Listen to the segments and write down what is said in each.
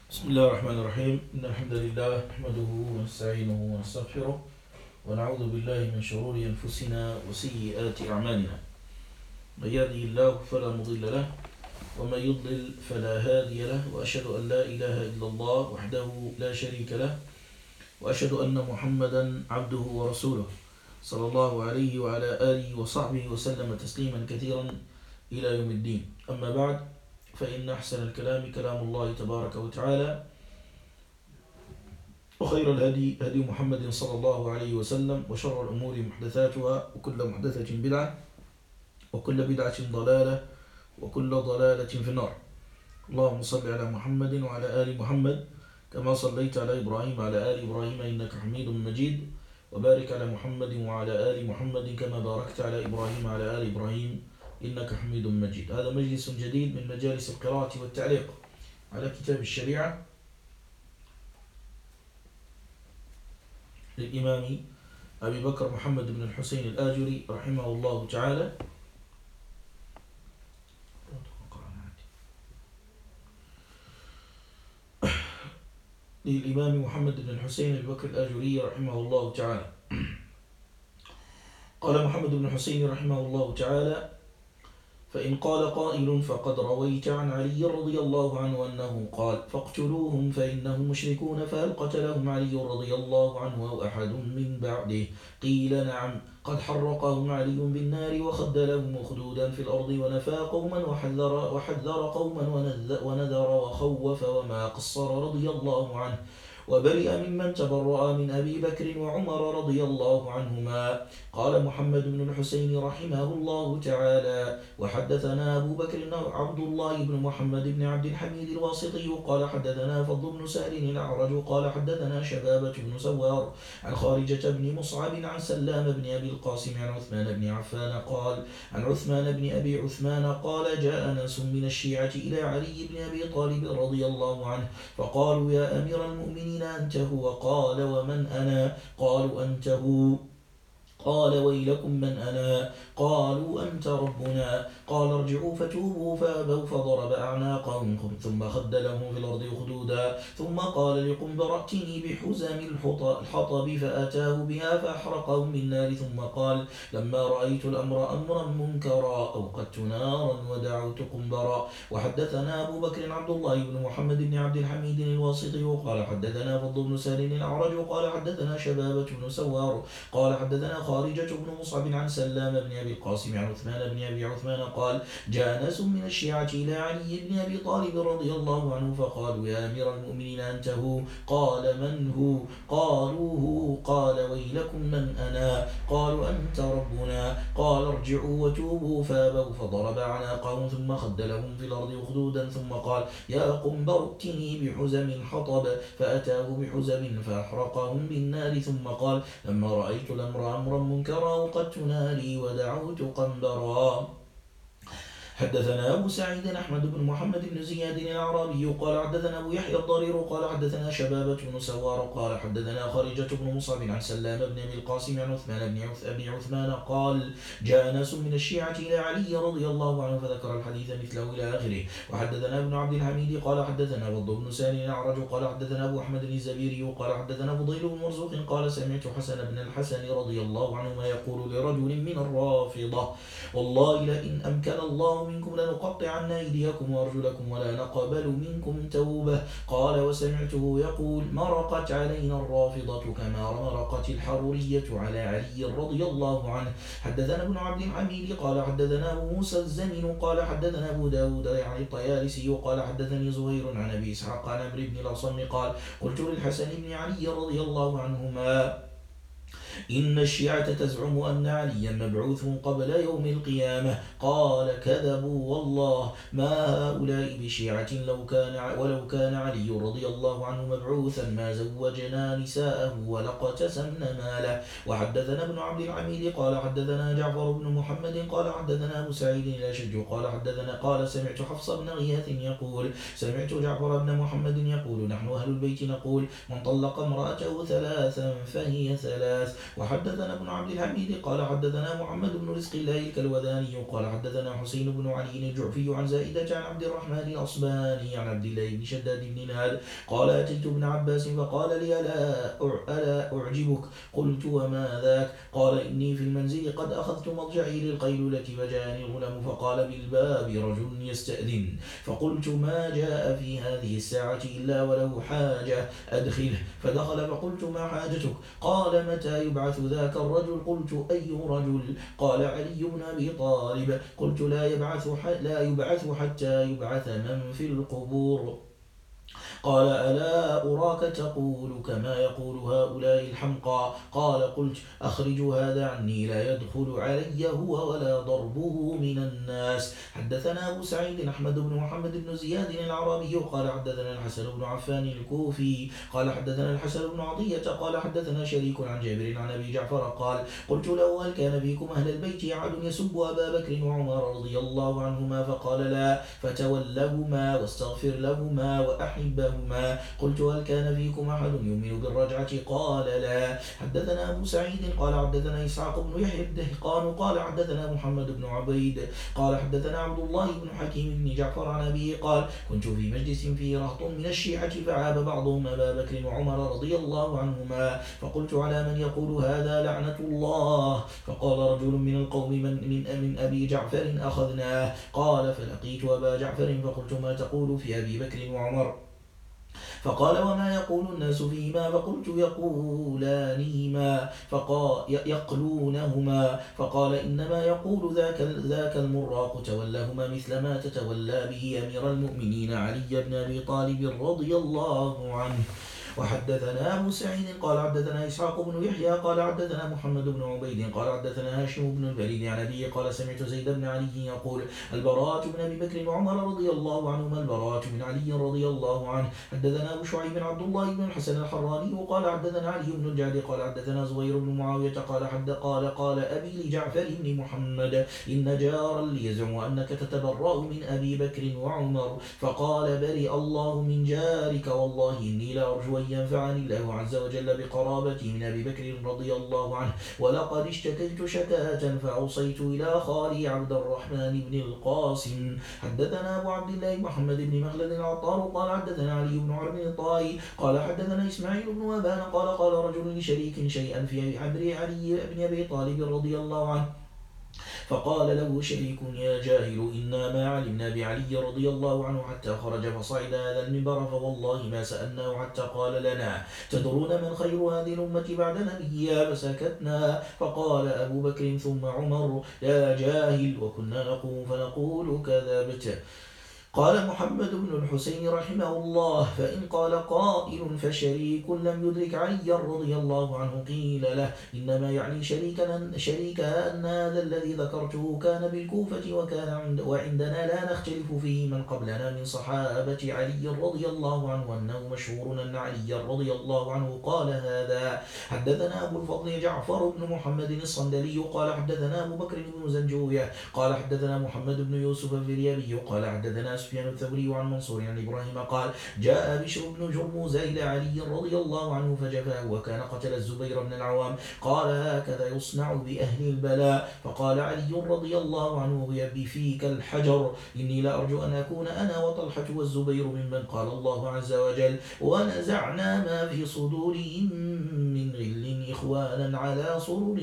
بسم الله الرحمن الرحيم إن الحمد لله نحمده ونستعينه ونستغفره ونعوذ بالله من شرور أنفسنا وسيئات أعمالنا من يهده الله فلا مضل له ومن يضلل فلا هادي له وأشهد أن لا إله إلا الله وحده لا شريك له وأشهد أن محمدا عبده ورسوله صلى الله عليه وعلى آله وصحبه وسلم تسليما كثيرا إلى يوم الدين. أما بعد، فإن أحسن الكلام كلام الله تبارك وتعالى، وخير الهدي هدي محمد صلى الله عليه وسلم، وشر الأمور محدثاتها، وكل محدثة بدعة، وكل بدعة ضلالة، وكل ضلالة في النار. اللهم صل على محمد وعلى آل محمد كما صليت على إبراهيم وعلى آل إبراهيم إنك حميد مجيد، وبارك على محمد وعلى آل محمد كما باركت على إبراهيم وعلى آل إبراهيم إنك حميد مجيد. هذا مجلس جديد من مجالس القراءة والتعليق على كتاب الشريعة للإمام أبي بكر محمد بن الحسين الآجري رحمه الله تعالى. للإمام محمد بن الحسين أبي بكر الآجري رحمه الله تعالى. قال محمد بن الحسين رحمه الله تعالى: فإن قال قائل فقد رويت عن علي رضي الله عنه أنه قال: فاقتلوهم فإنهم مشركون، فهل قتلهم علي رضي الله عنه أو أحد من بعده؟ قيل: نعم، قد حرقهم علي بالنار وخد لهم خدودا في الأرض ونفى قوما وحذر قوما ونذر وخوف وما قصر رضي الله عنه، وبرئ ممن تبرأ من أبي بكر وعمر رضي الله عنهما. قال محمد بن الحسين رحمه الله تعالى: وحدثنا أبو بكر عبد الله بن محمد بن عبد الحميد الواسطي قال حدثنا فضل بن سهل الأعرج قال حدثنا شبابة بن سوار عن خارجة بن مصعب عن سلام بن أبي القاسم عن عثمان بن عفان قال: عن عثمان بن أبي عثمان قال: جاء ناس من الشيعة إلى علي بن أبي طالب رضي الله عنه فقالوا: يا أمير المؤمنين أنت هو؟ قال: ومن أنا؟ قالوا: أنت هو. قال: ويلكم من أنا؟ قالوا: أنت ربنا. قال: ارجعوا فتوبوا، فأبوا فضرب أعناقهم ثم خد لهم في الأرض خدودا، ثم قال لقنبر: ائتني بحزم الحطب، فأتاه بها فأحرقهم بالنار، ثم قال: لما رأيت الأمر أمرا منكرا أوقدت نارا ودعوت قنبرا. وحدثنا أبو بكر عبد الله بن محمد بن عبد الحميد الواسطي قال حدثنا فضل بن سهل الأعرج قال حدثنا شبابة بن سوار قال حدثنا خارجة بن مصعب عن سلام بن أبي القاسم عن عثمان بن أبي عثمان قال: جاء ناس من الشيعة إلى علي بن أبي طالب رضي الله عنه فقالوا: يا أمير المؤمنين أنت هو؟ قال: من هو؟ قالوا: هو. قال: ويلكم من أنا؟ قالوا: أنت ربنا. قال: ارجعوا وتوبوا، فابوا فضرب أعناقهم ثم خد لهم في الأرض خدودا، ثم قال: يا قنبر ائتني بحزم الحطب، فأتاه بحزم فأحرقهم بالنار، ثم قال: لما رأيت الأمر أمرا منكرا أوقدت ناري ودعوت قنبرا. حدثنا أبو سعيد أحمد بن محمد بن زياد الأعرابي قال حدثنا أبو يحيى الضرير قال حدثنا شبابة بن سوار قال حدثنا خارجة بن مصعب عن سلام بن أبي القاسم عن عثمان بن أبي عثمان قال: جاء ناس من الشيعة إلى علي رضي الله عنه فذكر الحديث مثله إلى آخره. وحدثنا ابن عبد الحميد قال حدثنا فضل بن سالم الأعرج قال حدثنا أبو أحمد الزبيري قال حدثنا فضيل بن مرزوق قال: سمعت حسن بن الحسن رضي الله عنهما يقول لرجل من الرافضة: والله لئن أمكن الله منكم لنقطعن أيديكم وأرجلكم ولا نقبل منكم توبة. قال: وسمعته يقول: مرقت علينا الرافضة كما مرقت الحرورية على علي رضي الله عنه. حدثنا ابن عبد الحميد قال حدثنا أبو موسى الزمن قال حدثنا أبو داود يعني الطيالسي قال حدثني زهير عن أبي إسحاق عن عمرو بن الأصم قال: قلت للحسن بن علي رضي الله عنهما: إن الشيعة تزعم أن عليا مبعوث قبل يوم القيامة. قال: كذبوا والله، ما هؤلاء بشيعة، ولو كان علي رضي الله عنه مبعوثا ما زوجنا نساءه ولقتسمن ماله. وحدثنا ابن عبد الحميد قال حدثنا جعفر بن محمد قال حدثنا أبو سعيد الأشج قال سمعت حفص بن غياث يقول: سمعت جعفر بن محمد يقول: نحن أهل البيت نقول: من طلق امرأته ثلاثا فهي ثلاث، وحدثنا ابن عبد الحميد قال حدثنا محمد بن رزق الله الكلوذاني قال حدثنا حسين بن علي الجعفي عن زائدة عن عبد الرحمن الأصبهاني عن عبد الله بن شداد بن نهاد قال أتيت ابن عباس فقال لي ألا أعجبك؟ قلت وما ذاك؟ قال إني في المنزل قد أخذت مضجعي للقيلولة فجاءني الغلام فقال بالباب رجل يستأذن فقلت ما جاء في هذه الساعة إلا وله حاجة أدخله فدخل فقلت ما حاجتك؟ قال متى يبعث ذاك الرجل؟ قلت أي رجل؟ قال علي بن أبي طالب. قلت لا يبعث حتى يبعث من في القبور. قال ألا أراك تقول كما يقول هؤلاء الحمقى؟ قال قلت أخرجوا هذا عني لا يدخل علي هو ولا ضربه من الناس. حدثنا أبو سعيد أحمد بن محمد بن زياد العربي قال حدثنا الحسن بن عفان الكوفي قال حدثنا الحسن بن عطية قال حدثنا شريك عن جابر عن أبي جعفر قال قلت له هل كان فيكم أهل البيت أحد يسب أبا بكر وعمر رضي الله عنهما؟ فقال لا فتولهما واستغفر لهما وأحبهما. قلت هل كان فيكم أحد يؤمن بالرجعة؟ قال لا. حدثنا أبو سعيد قال حدثنا إسحاق بن يحيى الدهقان قال حدثنا محمد بن عبيد قال حدثنا عبد الله بن حكيم بن جعفر عن أبيه قال كنت في مجلس فيه رهط من الشيعة فعاب بعضهم أبا بكر وعمر رضي الله عنهما فقلت على من يقول هذا لعنة الله؟ فقال رجل من القوم من أبي جعفر أخذناه. قال فلقيت أبا جعفر فقلت ما تقول في أبي بكر وعمر؟ فقال وما يقول الناس فيما؟ فقلت يقولانهما يقلونهما. فقال إنما يقول ذاك المراق تولهما مثل ما تتولى به أمير المؤمنين علي بن أبي طالب رضي الله عنه. وحدثنا أبو سعيد قال حدثنا إسحاق بن يحيى قال حدثنا محمد بن عبيد قال حدثنا هاشم بن البريد عن أبيه قال سمعت زيد بن علي يقول البراءة بن أبي بكر وعمر رضي الله عنهما البراءة بن علي رضي الله عنه. حدثنا أبو شعيب عبد الله بن الحسن الحراني قال حدثنا علي بن الجعد قال حدثنا زهير بن معاوية قال أبي لجعفر بن محمد إن جارا لي يزعم أنك تتبرأ من أبي بكر وعمر فقال برئ الله من جارك والله إني لأرجو أن ينفعني الله عز وجل بقرابتي من أبي بكر رضي الله عنه ولقد اشتكيت شكاة فأوصيت إلى خالي عبد الرحمن بن القاسم. حدثنا أبو عبد الله محمد بن مخلد العطار قال حدثنا علي بن عمرو بن الطائي قال حدثنا إسماعيل بن أبان قال رجل لشريك شيئا في أمر علي بن أبي طالب رضي الله عنه فقال له شريك يا جاهل إنا ما علمنا بعلي رضي الله عنه حتى خرج فصعد هذا المنبر فوالله ما سألناه حتى قال لنا تدرون من خير هذه الأمة بعد نبيها؟ فسكتنا. فقال أبو بكر ثم عمر يا جاهل وكنا نقوم فنقول كذبت. قال محمد بن الحسين رحمه الله فإن قال قائل فشريك لم يدرك علي رضي الله عنه قيل له إنما يعني شريكا أن هذا الذي ذكرته كان بالكوفة وعندنا لا نختلف فيه من قبلنا من صحابة علي رضي الله عنه أنه مشهور أن علي رضي الله عنه قال هذا. حدثنا أبو الفضل جعفر بن محمد الصندلي قال حدثنا أبو بكر بن زنجوية قال حدثنا محمد بن يوسف الفريابي قال حدثنا سفيان الثوري عن منصور عن إبراهيم قال جاء بشر بن جرموز إلى علي رضي الله عنه فجفاه وكان قتل الزبير بن العوام قال هكذا يصنع بأهل البلاء. فقال علي رضي الله عنه بفيك الحجر إني لأرجو أن أكون أنا وطلحة والزبير ممن قال الله عز وجل ونزعنا ما في صدورهم من غل إخوانا على سرر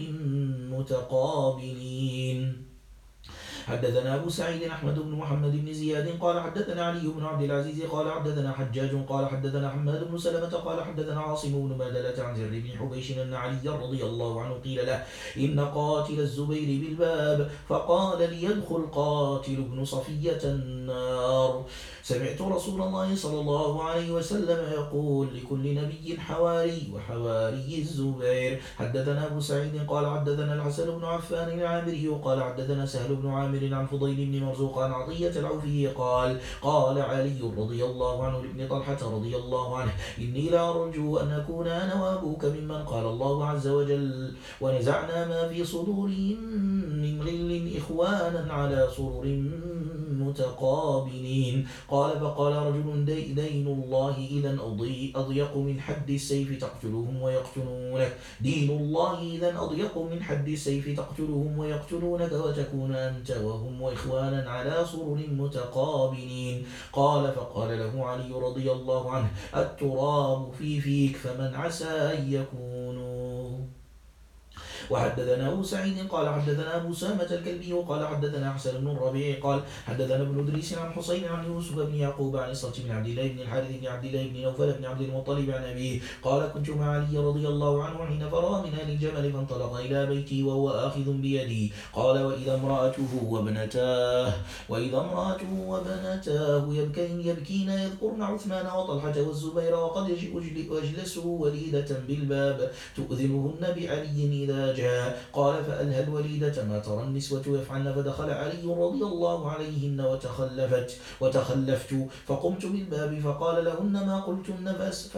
متقابلين. حدثنا أبو سعيد أحمد بن محمد بن زياد قال حدثنا علي بن عبد العزيز قال حدثنا حجاج قال حدثنا حماد بن سلمة قال حدثنا عاصم بن مادلة عن زر بن حبيش أن علي رضي الله عنه قيل له إن قاتل الزبير بالباب فقال ليدخل قاتل ابن صفية النار. سمعت رسول الله صلى الله عليه وسلم يقول لكل نبي حواري وحواري الزبير. حدثنا أبو سعيد قال حدثنا الحسن بن عفان العامري قال حدثنا سهل بن عامر عن فضيل بن مرزوق عن عطية العوفي قال علي رضي الله عنه لابن طلحة رضي الله عنه إني لأرجو أن أكون أنا وأبوك ممن قال الله عز وجل ونزعنا ما في صدورهم من غل إخوانا على سرر متقابلين. قال فقال رجل دين الله إذا أضيق من حد السيف تقتلهم ويقتلونك دين الله إذا أضيق من حد السيف تقتلهم ويقتلونك وتكون أنت وهم وإخوانا على سرر متقابلين. قال فقال له علي رضي الله عنه التراب في فيك فمن عسى أن يكونوا. وحدثنا أبو سعيد قال حدثنا أبو سامة الكلبي قال حدثنا حسن بن الربيع قال حدثنا ابن إدريس عن حسين عن يوسف بن يعقوب عن الصلت بن عبد الله بن الحارث بن عبد الله بن نوفل بن عبد المطلب عن أبيه قال كنت مع علي رضي الله عنه حين فرغ من أهل الجمل فانطلق إلى بيتي وهو آخذ بيدي. قال وإذا امرأته وبنتاه يبكين يذكرن عثمان وطلحة والزبير وقد أجلسوا وليدة بالباب تؤذنهن بعلي إذا جاء. قال فألهى الوليدة ما ترى النسوة يفعلن فدخل علي رضي الله عليهن وتخلفت فقمت بالباب فقال لهن ما قلتن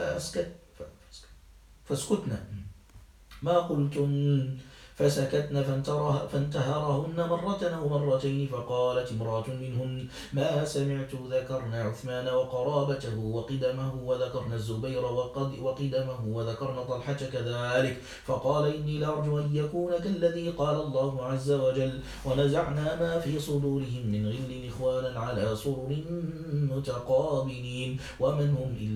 فاسكتن ما قلتن فسكتن فانتهرهن مرة أو مرتين. فقالت امرأة منهن ما سمعت ذكرن عثمان وقرابته وقدمه وذكرن الزبير وقدمه وذكرن طلحة كذلك. فقال إني لأرجو أن يكون كالذي قال الله عز وجل ونزعنا ما في صدورهم من غل إخوانا على سرر متقابلين ومن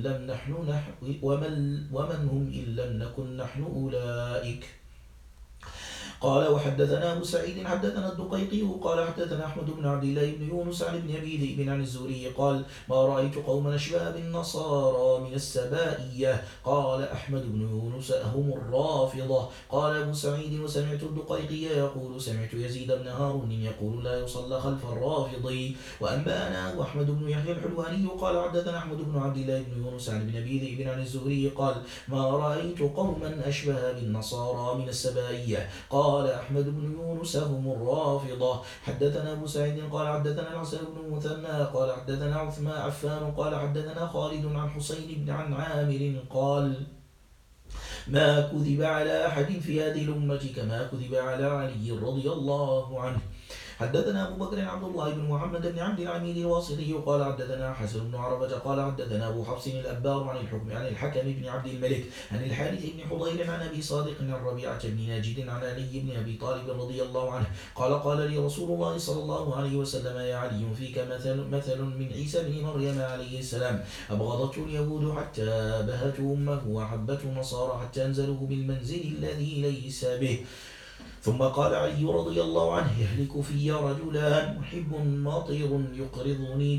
هم إن لم نكن نحن أولئك. قال وحدثنا أبو سعيد حدثنا الدقيقي قال حدثنا أحمد بن عبد الله بن يونس عن ابن أبي ذئب عن الزهري قال ما رأيت قوما أشبه بالنصارى من السبائية. قال أحمد بن يونس هم الرافضة. قال أبو سعيد وسمعت الدقيقي يقول سمعت يزيد بن هارون يقول لا يصلى خلف الرافضي. وأنبأنا وأحمد بن يحيى الحلواني قال حدثنا أحمد بن عبد الله بن يونس عن ابن أبي ذئب عن الزهري قال ما رأيت قوما أشبه بالنصارى من السبائية. قال أحمد بن يونس هم الرافضة. حدثنا أبو سعيد قال حدثنا الحسن بن المثنى قال حدثنا عفان قال حدثنا خالد عن حسين بن عن عامر قال ما كذب على أحد في هذه الأمة كما كذب على علي رضي الله عنه. حدثنا أبو بكر عبد الله بن محمد بن عبد العميد الواسطي قال حدثنا حسن بن عربة قال حدثنا أبو حفص الأبار عن الحكم بن عبد الملك عن الحارث بن حضير عن أبي صادق عن ربيعة بن ناجد عن علي بن أبي طالب رضي الله عنه قال لي رسول الله صلى الله عليه وسلم يا علي فيك مثل من عيسى بن مريم عليه السلام أبغضته اليهود حتى بهته أمه وأحبته النصارى حتى أنزلوه بالمنزل الذي ليس به. ثم قال علي رضي الله عنه يهلك في رجلان محب مطر يقرضني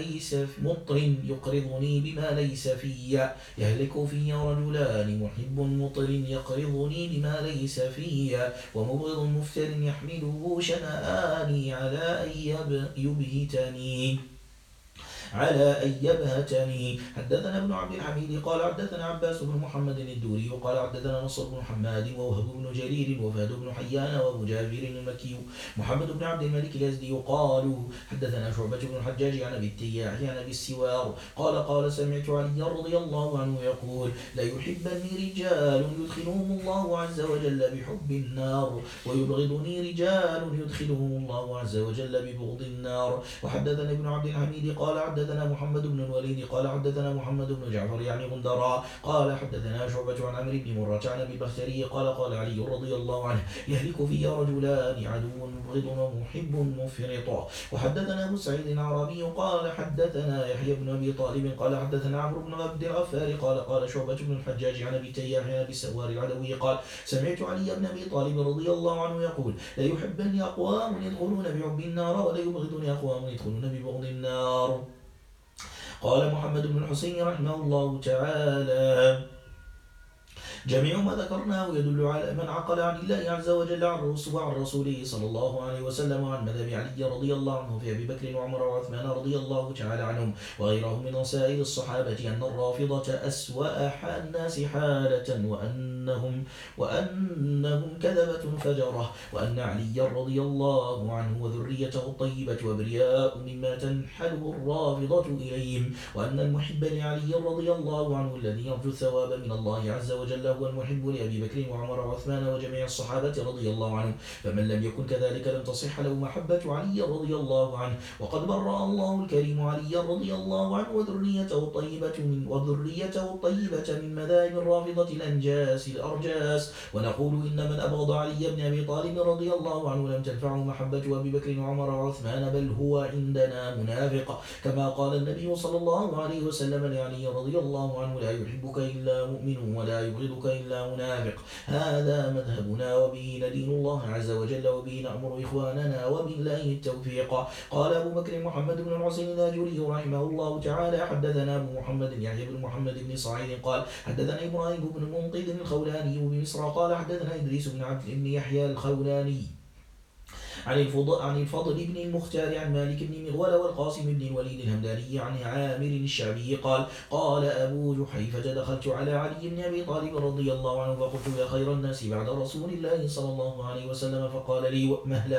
بما ليس في يهلك في رجلان محب مطر يقرضني بما ليس في ومبغض مفتر يحمله شنآني على أن يبهتني. حدثنا ابن عبد الحميد قال حدثنا عباس بن محمد الدوري قال حدثنا نصر بن حماد ووهب بن جرير وفهد بن حيان وابو جابر المكي محمد بن عبد الملك الازدي قالوا حدثنا شعبة بن الحجاج عن ابي التياح عن ابي السوار قال سمعت علي رضي الله عنه يقول لا يحبني رجال يدخلهم الله عز وجل بحب النار ويبغضني رجال يدخلهم الله عز وجل ببغض النار. وحدثنا ابن عبد الحميد قال حدثنا محمد بن الوليد قال حدثنا محمد بن جعفر يعني غندراء قال حدثنا شعبة عن عمرو بن مرة عن ابي البختري قال علي رضي الله عنه يهلك في رجلان عدو مبغض ومحب مفرط. وحدثنا ابو سعيد العربي قال حدثنا يحيى بن ابي طالب قال حدثنا عمرو بن عبد الغفار قال شعبة بن الحجاج عن ابي تياح عن ابي السوار العدوي قال سمعت علي بن ابي طالب رضي الله عنه يقول لا يحبني اقوام يدخلون بحب النار ولا يبغضني اقوام يدخلون ببغض النار. قال محمد بن الحسين رحمه الله تعالى جميع ما ذكرناه يدل على من عقل عن الله عز وجل وعن رسوله صلى الله عليه وسلم وعن مذهب علي رضي الله عنه في أبي بكر وعمر وعثمان رضي الله تعالى عنهم وغيرهم من سائر الصحابة أن الرافضة أسوأ الناس حالة وأن وأنهم كذبة فجرة، وأن عليا رضي الله عنه وذريته الطيبة وبرياء مما تنحله الرافضة إليهم، وأن المحب لعلي رضي الله عنه الذي يرجو الثواب من الله عز وجل هو المحب لأبي بكر وعمر وعثمان وجميع الصحابة رضي الله عنهم، فمن لم يكن كذلك لم تصح له محبة علي رضي الله عنه. وقد برأ الله الكريم علي رضي الله عنه وذريته الطيبة من مذاهب الرافضة الأنجاس الأرجاس، ونقول إن من أبغض علي بن أبي طالب رضي الله عنه لم تنفعه محبة أبي بكر وعمر وعثمان، بل هو عندنا منافق، كما قال النبي صلى الله عليه وسلم لعلي رضي الله عنه: لا يحبك إلا مؤمن ولا يبغضك إلا منافق. هذا مذهبنا وبه ندين الله عز وجل وبه نأمر إخواننا وبالله التوفيق. قال أبو بكر محمد بن الحسين الآجري رحمه الله تعالى: حدثنا أبو محمد يعني بن محمد بن سعيد قال حدثنا إبراهيم بن منقذ الخولاني بمصر قال حدثنا إدريس بن عبد بن يحيى الخولاني عن الفضل بن المختار عن مالك بن مغول والقاسم بن الوليد الهمداني عن عامر الشعبي قال: قال أبو جحيفة: دخلت على علي بن أبي طالب رضي الله عنه فقلت: يا خير الناس بعد رسول الله صلى الله عليه وسلم. فقال لي: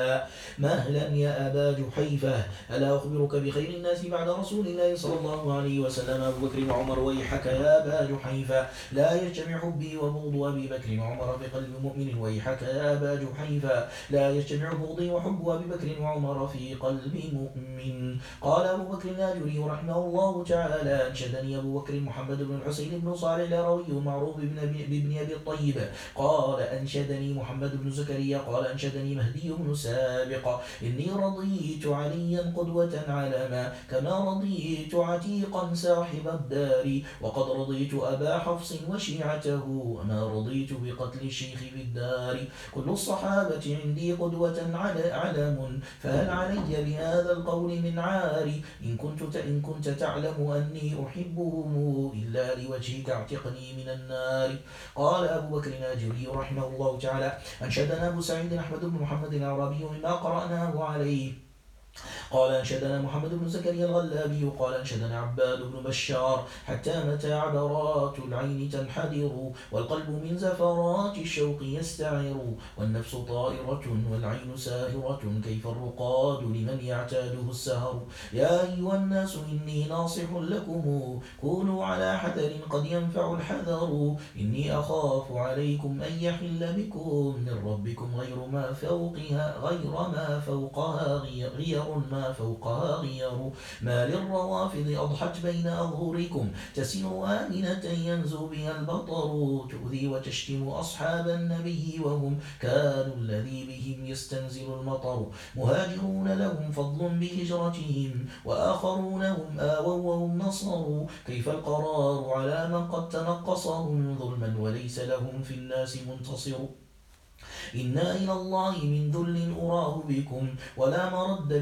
مهلا يا أبا جحيفة، ألا أخبرك بخير الناس بعد رسول الله صلى الله عليه وسلم؟ أبو بكر وعمر: ويحك يا أبا جحيفة، لا يجتمع حبي وبغض أبي بكر وعمر في قلب مؤمن. ويحك يا أبا جحيفة، لا يجتمع بغضي وحب أبي بكر وعمر في قلب مؤمن. قال أبو بكر الآجري رحمه الله تعالى: أنشدني أبو بكر محمد بن الحسين بن صالح الهروي المعروف بابن أبي الطيب قال: أنشدني محمد بن زكريا قال: أنشدني مهدي بن سابق: إني رضيت عليا قدوة علما، كما رضيت عتيقا صاحب الدار، وقد رضيت أبا حفص وشيعته، وما رضيت بقتل الشيخ في الدار. كل الصحابة عندي قدوة علم، فهل علي بهذا القول من عاري؟ إن كنت تعلم أني أحبهم إلا لوجهك اعتقني من النار. قال أبو بكر الآجري رحمه الله تعالى: أنشدنا أبو سعيد أحمد بن محمد العربي مما قرأناه عليه قال: أنشدنا محمد بن زكريا الغلابي قال: أنشدنا عباد بن بشار: حتى متى عبرات العين تنحدر، والقلب من زفرات الشوق يستعر، والنفس طائرة والعين ساهرة، كيف الرقاد لمن يعتاده السهر. يا أيها الناس إني ناصح لكم، كونوا على حذر قد ينفع الحذر، إني أخاف عليكم أن يحل بكم من ربكم غير ما فوقها غير ما للروافض أضحت بين أظهركم، تسير آمنة ينزو بها البطر، تؤذي وتشتم أصحاب النبي وهم كانوا الذي بهم يستنزل المطر. مهاجرون لهم فضل بهجرتهم، وآخرون هم آووا وهم نصروا، كيف القرار على من قد تنقصهم ظلما وليس لهم في الناس منتصر. إنا إلى الله من ذل أراه بكم، ولا مرد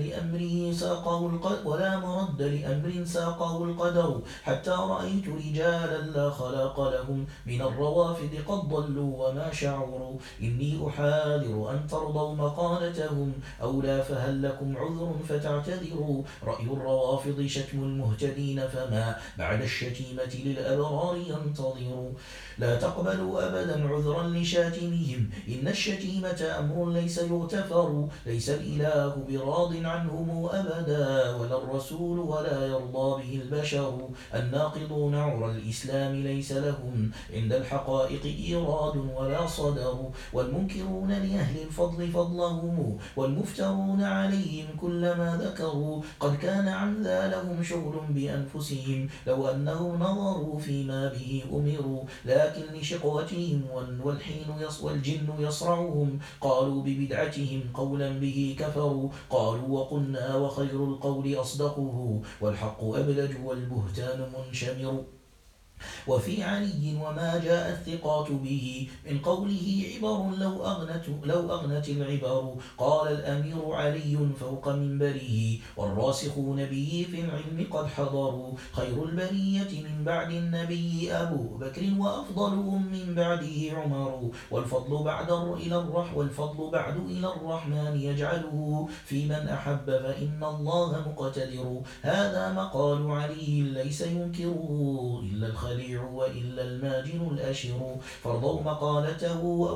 لأمر ساقه القدر، حتى رأيت رجالا لا خلاق لهم من الروافد قد ضلوا وما شعروا. إني أحاذر أن ترضوا مقالتهم، أو لا فهل لكم عذر فتعتذروا. رأي الروافض شتم المهتدين، فما بعد الشتيمة للأبرار ينتظر. لا تقبلوا أبدا عذرا لشاتمهم، إن الشتيمة أمر ليس يغتفر، ليس الإله براض عنهم أبدا، ولا الرسول ولا يرضى به البشر. الناقضون عرى الإسلام ليس لهم عند الحقائق إيراد ولا صدر، والمنكرون لأهل الفضل فضلهم، والمفترون عليهم كلما ذكروا، قد كان عن ذا لهم شغل بأنفسهم، لو أنهم نظروا فيما به أمروا، لكن لشقوتهم والجن يصرعهم، قالوا ببدعتهم قولا به كفروا، قالوا وقلنا وخير القول أصدقه، والحق أبلج والبهتان منشمر. وفي علي وما جاء الثقات به من قوله عبر لو أغنت العبر. قال الأمير علي فوق منبره، والراسخون به في العلم قد حضروا، خير البرية من بعد النبي أبو بكر، وأفضلهم من بعده عمر، والفضل بعد إلى الرحمن يجعله، في من أحب فإن الله مقتدر. هذا مقال علي ليس ينكره إلا الخليل يستطيع وإلا الماجن الأشر فارضوا مقالته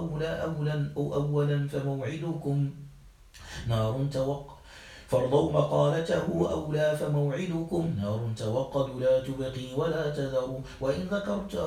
أولا فموعدكم نار فارضوا مقالته أولى فموعدكم نار توقد لا تبقي ولا تذر وإن ذكرت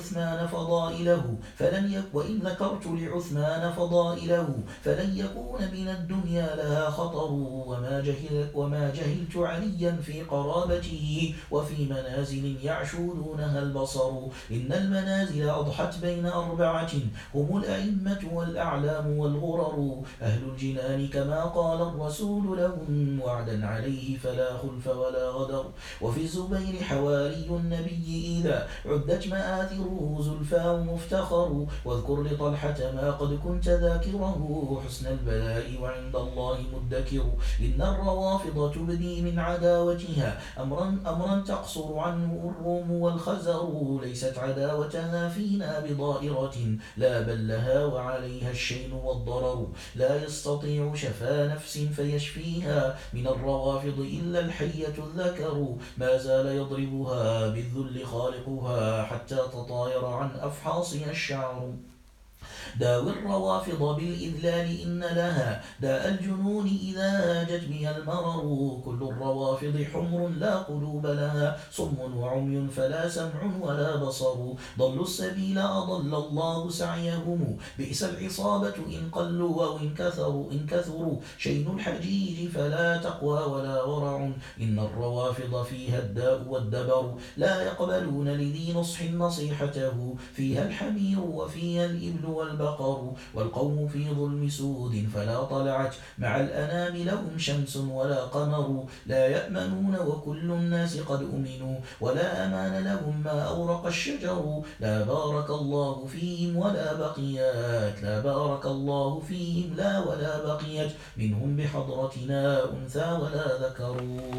لعثمان فضائله فلن يكون من الدنيا لها خطر وما جهلت عليا في قرابته وفي منازل يعشودونها البصر إن المنازل أضحت بين أربعة هم الأئمة والأعلام والغرر أهل الجنان كما قال الرسول لهم وعدا عليه فلا خلف ولا غدر وفي الزبير حواري النبي إذا عدت مآثره زلفاه مفتخر واذكر لطلحة ما قد كنت ذاكره حسن البلاء وعند الله مدكر إن الروافض تبدي من عداوتها أمرا تقصر عنه الروم والخزر ليست عداوتها فينا بضائرة لا بل لها وعليها الشين والضرر لا يستطيع شفا نفس فيشفيها من الروافض إلا الحية الذكر ما زال يضربها بالذل خالقها حتى تطاير عن أفحاصها الشعر داوي الروافض بالإذلال إن لها داء الجنون إذا هاجت بها المرر كل الروافض حمر لا قلوب لها صم وعمي فلا سمع ولا بصر ضلوا السبيل أضل الله سعيهم بئس العصابة إن قلوا أو إن كثروا شين الحجيج فلا تقوى ولا ورع إن الروافض فيها الداء والدبر لا يقبلون لذي نصح نصيحته فيها الحمير وفيها الإبل والبقر والقوم في ظلم سود فلا طلعت مع الأنام لهم شمس ولا قمر لا يأمنون وكل الناس قد أمنوا ولا أمان لهم ما أورق الشجر لا بارك الله فيهم ولا بقيات لا بارك الله فيهم لا ولا بقيت منهم بحضرتنا أنثى ولا ذكر.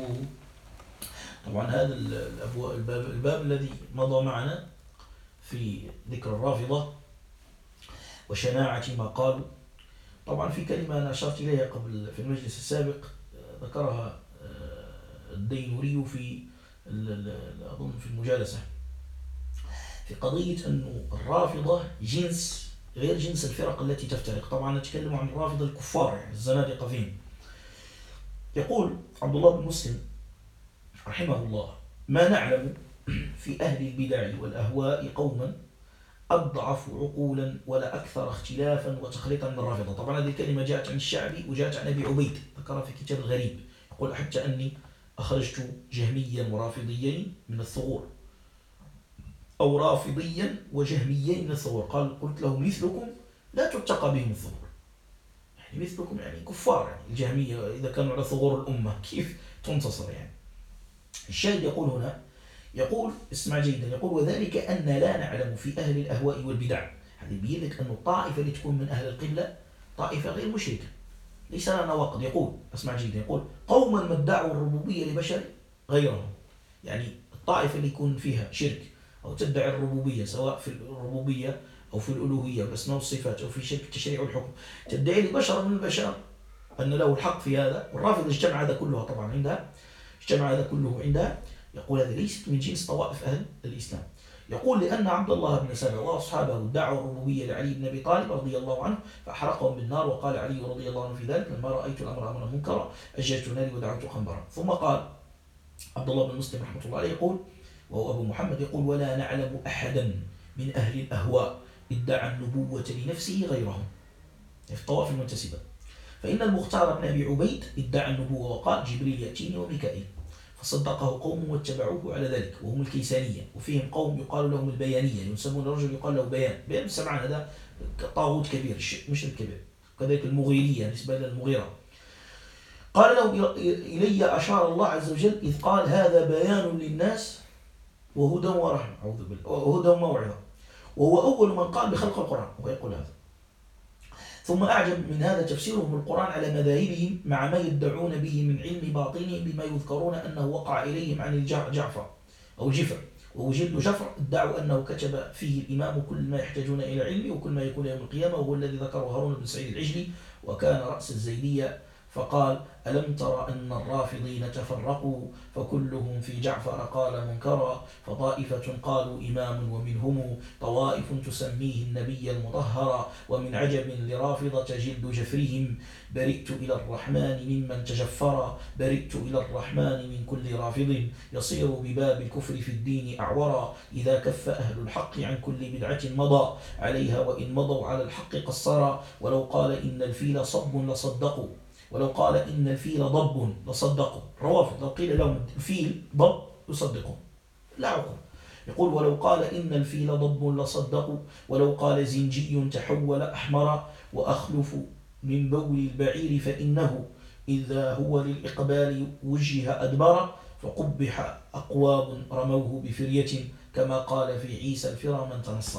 طبعا هذا الباب الذي مضى معنا في ذكر الرافضة وشناعة ما قالوا. طبعا في كلمة أنا أشرت إليها قبل في المجلس السابق ذكرها الدينوري في أظن في المجالسة في قضية أن الرافضة جنس غير جنس الفرق التي تفترق. طبعا نتكلم عن الرافضة الكفار يعني الزنادقة فيهم. يقول عبد الله بن مسلم رحمه الله ما نعلم في أهل البدع والأهواء قوما أضعف عقولا ولا أكثر اختلافا وتخليطا من الرافضة. طبعا هذه الكلمة جاءت عن الشعبي وجاءت عن أبي عبيد ذكرها في كتاب الغريب. يقول حتى أني أخرجت جهميا ورافضيين من الثغور أو رافضيا وجهميين من الثغور. قلت لهم مثلكم لا تتقى بهم الثغور يعني مثلكم يعني كفار يعني الجهمية إذا كانوا على ثغور الأمة كيف تنتصر يعني. الشاهد يقول هنا يقول اسمع جيدا يقول وذلك أن لا نعلم في أهل الأهواء والبدع. هذا يبين لك أن الطائفة اللي تكون من أهل القبلة طائفة غير مشركة ليس لنا نواقض. يقول اسمع جيدا يقول قوما ما ادعوا الربوبية لبشر غيرهم يعني الطائفة اللي يكون فيها شرك أو تدعي الربوبية سواء في الربوبية أو في الألوهية والأسماء والصفات أو في شرك التشريع والحكم تدعي لبشر من البشر أن له الحق في هذا. والرافض اجتمع هذا كله طبعا عندها اجتمع هذا كله عندها. يقول هذا ليست من جنس طوائف أهل الإسلام. يقول لأن عبد الله بن سبع وأصحابه ادعوا الربوبية لعلي بن أبي طالب رضي الله عنه فأحرقهم بالنار وقال علي رضي الله عنه في ذلك لما رأيت الأمر أمرا منكرا أججت ناري ودعوت خنبرا. ثم قال عبد الله بن مسلم رحمه الله عليه يقول وهو أبو محمد يقول ولا نعلم أحدا من أهل الأهواء ادعى النبوة لنفسه غيرهم في الطوائف المنتسبة. فإن المختار بن أبي عبيد ادعى النبوة وقال جبريل يأتيني وميكائيل فصدقه قوم واتبعوه على ذلك وهم الكيسانية. وفيهم قوم يقال لهم البيانية ينسبون الرجل يقال له بيان سمعان هذا طاغوت كبير مشرك كبير. كذلك المغيرية نسبة إلى المغيرة قال لهم إلي أشار الله عز وجل إذ قال هذا بيان للناس وهدى ورحمة أعوذ بالله وهدى وموعظة وهو أول من قال بخلق القرآن ويقول هذا. ثم أعجب من هذا تفسيرهم القرآن على مذاهبهم مع ما يدعون به من علم باطنهم بما يذكرون أنه وقع إليهم عن الجعفر أو جفر وجد جفر ادعوا أنه كتب فيه الإمام كل ما يحتاجون إلى علمه وكل ما يكون يوم القيامة وهو الذي ذكره هارون بن سعيد العجلي وكان رأس الزيدية فقال: ألم تر أن الرافضين تفرقوا فكلهم في جعفر قال منكرا، فطائفة قالوا إمام ومنهم طوائف تسميه النبي المطهرا، ومن عجب لرافضة جلد جفرهم، برئت إلى الرحمن ممن تجفرا، برئت إلى الرحمن من كل رافض يصير بباب الكفر في الدين أعورا، إذا كف أهل الحق عن كل بدعة مضى عليها، وإن مضوا على الحق قصرا، ولو قال إن الفيل صب لصدقوا، ولو قال إن الفيل ضب لصدقوا. روافض لو قيل لهم الفيل ضب يصدقون، لا عقل. يقول: ولو قال إن الفيل ضب لصدقوا، ولو قال زنجي تحول أحمر، وأخلف من بول البعير فإنه إذا هو للإقبال وجه أدبر، فقبح أقوام رموه بفرية، كما قال في عيسى الفرى من تنصر.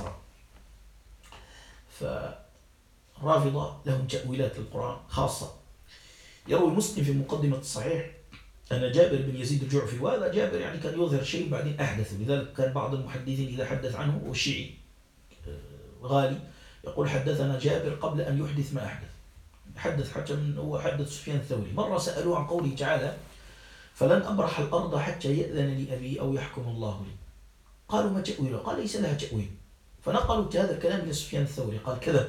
فالرافضة لهم تأويلات للقرآن خاصة. يروي مسلم في مقدمة الصحيح أن جابر بن يزيد الجعفي، وهذا جابر يعني كان يظهر شيء بعدين أحدثه، لذلك كان بعض المحدثين إذا حدث عنه والشيعي غالي يقول: حدثنا جابر قبل أن يحدث ما أحدث. حدث حتى من هو حدث سفيان الثوري. مرة سألوه عن قوله تعالى: فلن أبرح الأرض حتى يأذن لي أبي أو يحكم الله لي. قالوا: ما تأويله؟ قال: ليس لها تأويل. فنقلوا هذا الكلام إلى سفيان الثوري، قال: كذب،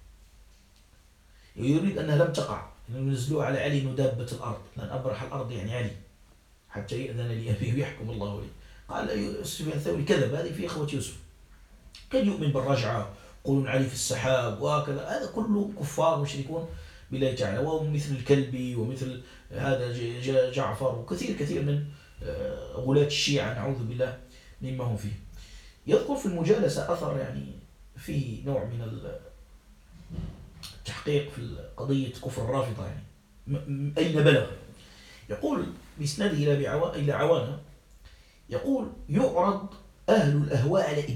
يريد أنها لم تقع، نزلوا على علي ندابة الأرض، لن أبرح الأرض يعني علي حتى يأذن لي أبي ويحكم الله لي. قال سفيان الثوري: كذب، هذه في إخوة يوسف، كان يؤمن بالرجعة، يقولون علي في السحاب وهكذا، هذا كله كفار مشركون بالله تعالى، وهم مثل الكلبي ومثل هذا جعفر وكثير من غلاة الشيعة، نعوذ بالله مما هم فيه. يذكر في المجالسة أثر يعني فيه نوع من التحقيق في قضية كفر الرافضة، يعني أين بلغ. يقول بإسناده إلى عوانة، يقول: يعرض أهل الأهواء على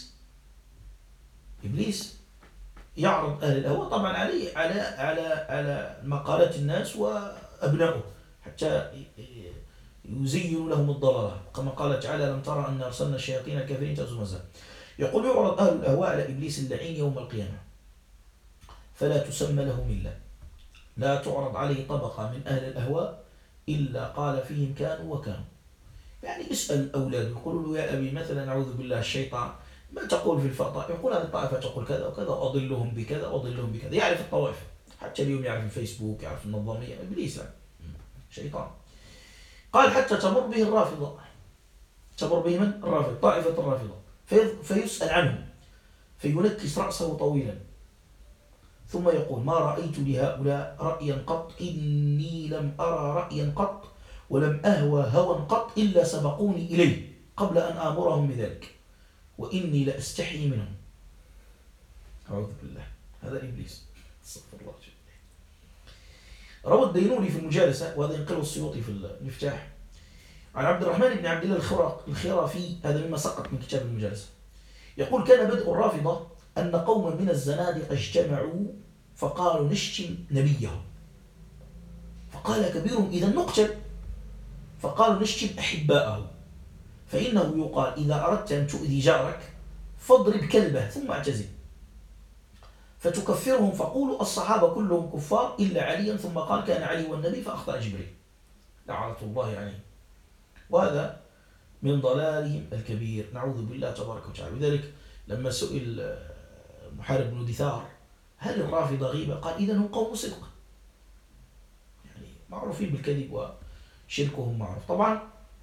إبليس يعرض أهل الأهواء طبعا عليه على مقالات الناس وأبنائه، حتى يزين لهم الضلالة، كما قال تعالى: لم ترى أن أرسلنا الشياطين الكافرين تأزم الزمان. يقول: يعرض أهل الأهواء على إبليس اللعين يوم القيامة، فلا تسمى له ملة، لا تعرض عليه طبقة من أهل الأهواء إلا قال فيهم كانوا وكانوا. يعني يسأل أولاده، يقولوا له: يا أبي مثلا نعوذ بالله الشيطان ما تقول في الفضاء؟ يقول: هذه الطائفة تقول كذا وكذا، وأضلهم بكذا وأضلهم بكذا. يعرف الطوائف، حتى اليوم يعرف الفيسبوك، يعرف النظامية. إبليس يعني شيطان. قال: حتى تمر به الرافضة، تمر به من؟ الرافضة، طائفة الرافضة، فيسأل عنهم فينكس رأسه طويلا، ثم يقول: ما رأيت لهؤلاء رأيا قط، إني لم أرى رأيا قط، ولم أهوى هوى قط إلا سبقوني إليه قبل أن آمرهم بذلك، وإني لأستحي منهم. أعوذ بالله، هذا إبليس، استغفر الله. روى الدينوني في المجالسة، وهذا ينقله السيوطي في المفتاح، عن عبد الرحمن بن عبد الله الخرافي، هذا مما سقط من كتاب المجالسة، يقول: كان بدء الرافضة أن قوما من الزنادقة اجتمعوا فقالوا: نشتم نبيهم، فقال كبيرهم: إذا نقتل. فقالوا: نشتم أحباءه، فإنه يقال: إذا أردت أن تؤذي جارك فاضرب كلبه ثم اعتزل، فتكفرهم، فقولوا: الصحابة كلهم كفار إلا عليا، ثم قال: كان علي والنبي فأخطأ جبريل لعنة الله عليه. وهذا من ضلالهم الكبير، نعوذ بالله تبارك وتعالى. لذلك لما سئل محارب بن دثار: هل الرافضة غيبة؟ قال: إذن هم قوم صدق، يعني معروفين بالكذب وشركهم معروف. طبعا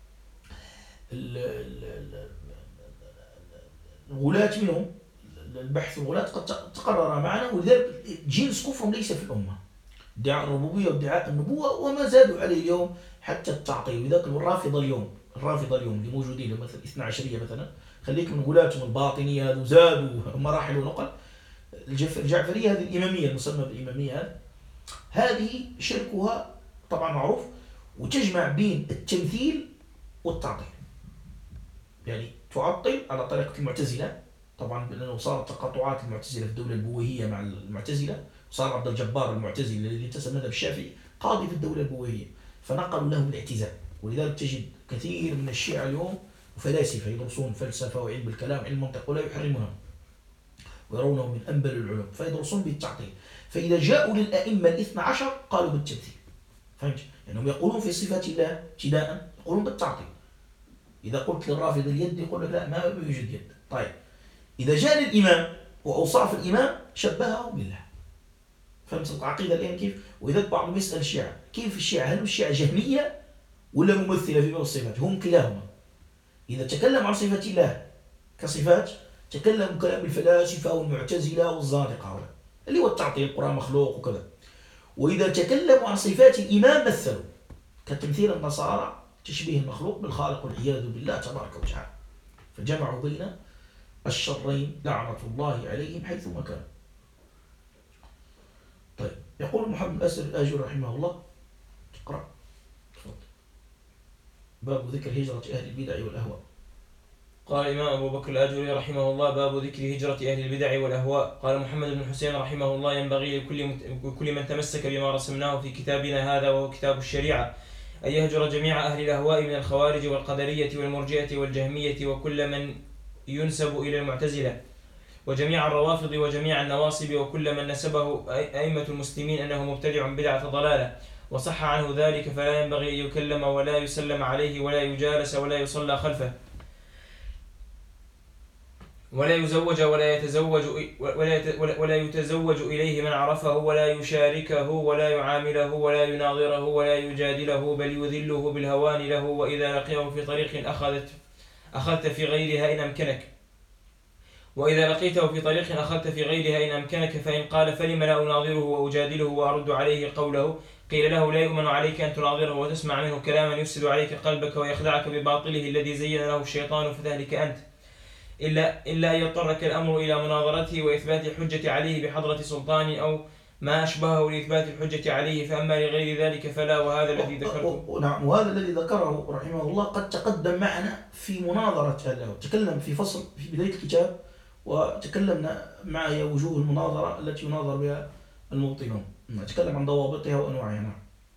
الغلاة منهم، البحث الغلاة قد تقرر معنا، ولذلك جنس كفرهم ليس في الأمة، ادعاء الربوبية وادعاء النبوة، وما زادوا عليه اليوم حتى التعطيل. لذلك الرافضة اليوم اللي موجودين مثل 12 مثلا، خليك من غلاتهم الباطنية هذو زادوا مراحل ونقل. الجعفرية هذه الإمامية المسمى بالإمامية، هذه شركها طبعا معروف، وتجمع بين التمثيل والتعطيل، يعني تعطل على طريقة المعتزلة، طبعا لأنه صارت تقاطعات المعتزلة في الدولة البويهية مع المعتزلة، صار عبد الجبار المعتزلي الذي انتسب مذهب الشافعي قاضي في الدولة البويهية، فنقلوا لهم الاعتزال. ولذلك تجد كثير من الشيعة اليوم وفلاسفة يدرسون فلسفة وعلم الكلام وعلم المنطق ولا يحرمونها، ويرونه من أنبل العلوم، فيدرسون بالتعطيل. فإذا جاءوا للأئمة 12 قالوا بالتمثيل، فهمت؟ يعني هم يقولون في صفات الله ابتداء يقولون بالتعطيل. إذا قلت للرافض اليد يقول لك لا ما يوجد يد. طيب إذا جاء الإمام وأوصاف الإمام شبهه بالله. فهمت العقيدة الآن كيف؟ وإذا بعضهم يسأل الشيعة كيف الشيعة؟ هل الشيعة جهمية ولا ممثلة في باب الصفات؟ هم كلاهما. إذا تكلم عن صفات الله كصفات تكلم كلام الفلاسفة والمعتزلة والزنادقة اللي هو التعطيل، القرآن مخلوق وكذا. وإذا تكلموا عن صفات الإمام مثلوا كتمثيل النصارى تشبيه المخلوق بالخالق والعياذ بالله تبارك وتعالى. فجمعوا بين الشرين لعنة الله عليهم حيثما كانوا. طيب يقول محمد الأسر الآجري رحمه الله اقرأ تفضل. باب ذكر هجرة أهل البدع والأهواء. قال الإمام أبو بكر الآجري رحمه الله: باب ذكر هجرة أهل البدع والأهواء. قال محمد بن حسين رحمه الله: ينبغي لكل من تمسك بما رسمناه في كتابنا هذا وهو كتاب الشريعة أن يهجر جميع أهل الأهواء من الخوارج والقدرية والمرجئة والجهمية وكل من ينسب إلى المعتزلة، وجميع الروافض وجميع النواصب وكل من نسبه أئمة المسلمين أنه مبتدع بدعة ضلالة وصح عنه ذلك، فلا ينبغي أن يكلم ولا يسلم عليه ولا يجالس ولا يصلى خلفه ولا يزوج ولا يتزوج إليه من عرفه ولا يشاركه ولا يعامله ولا يناظره ولا يجادله، بل يذله بالهوان له، وإذا لقيه في طريق أخذت في غيرها إن أمكنك فإن قال فلم لا أناظره وأجادله وأرد عليه قوله، قيل له: لا يؤمن عليك أن تناظره وتسمع منه كلاما يفسد عليك قلبك ويخدعك بباطله الذي زين له الشيطان فتهلك أنت، إلا أن يضطرك الأمر إلى مناظرته وإثبات الحجة عليه بحضرة سلطان أو ما أشبهه لإثبات الحجة عليه، فأما لغير ذلك فلا. وهذا الذي ذكرته. نعم، وهذا الذي ذكره رحمه الله قد تقدم معنا في مناظرة أهله. تكلم في فصل في بداية الكتاب وتكلمنا معي وجوه المناظرة التي يناظر بها المبطلون. نتكلم عن ضوابطها وأنواعها.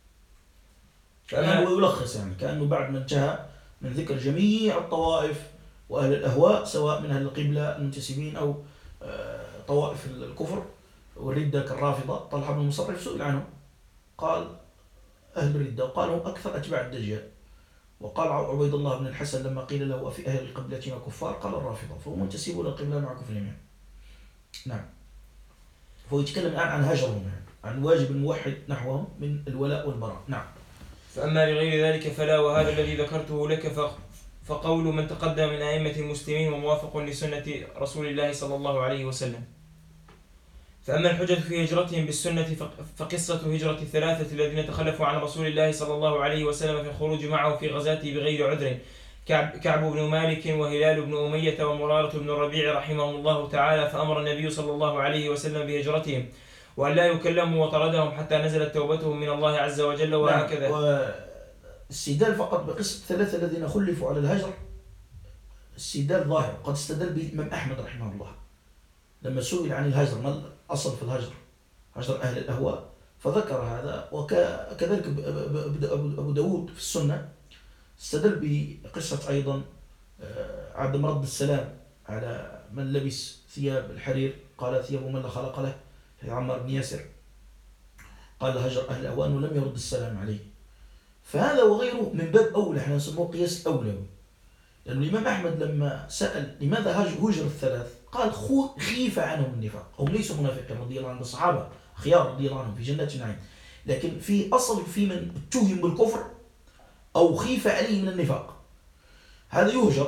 كأنه يلخص يعني كأنه بعد ما انتهى من ذكر جميع الطوائف وأهل الأهواء سواء من أهل القبلة المنتسبين أو طوائف الكفر والردة كالرافضة. طلحة بن المصرف سئل عنهم قال أهل الردة، وقالوا أكثر أتباع الدجال. وقال عبيد الله بن الحسن لما قيل له أفي أهل القبلة كفار قال الرافضة، فهم منتسبون للقبلة مع كفرهم. نعم، فهو يتكلم الآن عن هجرهم يعني، عن واجب الموحد نحوهم من الولاء والبراء. نعم. فأما لغير ذلك فلا. وهذا الذي ذكرته لك فقول من تقدم من أئمة المسلمين وموافق لسنة رسول الله صلى الله عليه وسلم. فأما الحجة في هجرتهم بالسنة فقصة هجرة الثلاثة الذين تخلفوا عن رسول الله صلى الله عليه وسلم في الخروج معه في غزاته بغير عذر، كعب بن مالك وهلال بن أمية ومرارة بن الربيع رحمهم الله تعالى، فأمر النبي صلى الله عليه وسلم بهجرتهم وأن لا يكلموا وطردهم حتى نزلت توبتهم من الله عز وجل. وهكذا. واستدلال فقط بقصة الثلاثة الذين خلفوا على الهجر استدلال ظاهر. قد استدل به الإمام أحمد رحمه الله لما سئل عن الهجر، ما الأصل في الهجر؟ هجر أهل الأهواء، فذكر هذا. وكذلك أبو داود في السنة استدل بقصة أيضا عدم رد السلام على من لبس ثياب الحرير، قال ثياب من لا خلق له، في عمار بن ياسر قال هجر أهل الأهواء أنه لم يرد السلام عليه. فهذا وغيره من باب أولى، احنا نسموه قياس أولوي. لأن الإمام أحمد لما سأل لماذا هجر الثلاث قال خيف عنهم النفاق. هم ليسوا منافقين رضي الله عنهم، الصحابة خيار رضي الله عنهم في جنة النعيم، لكن في أصل في من اتهم بالكفر أو خيف عليه من النفاق هذا يهجر.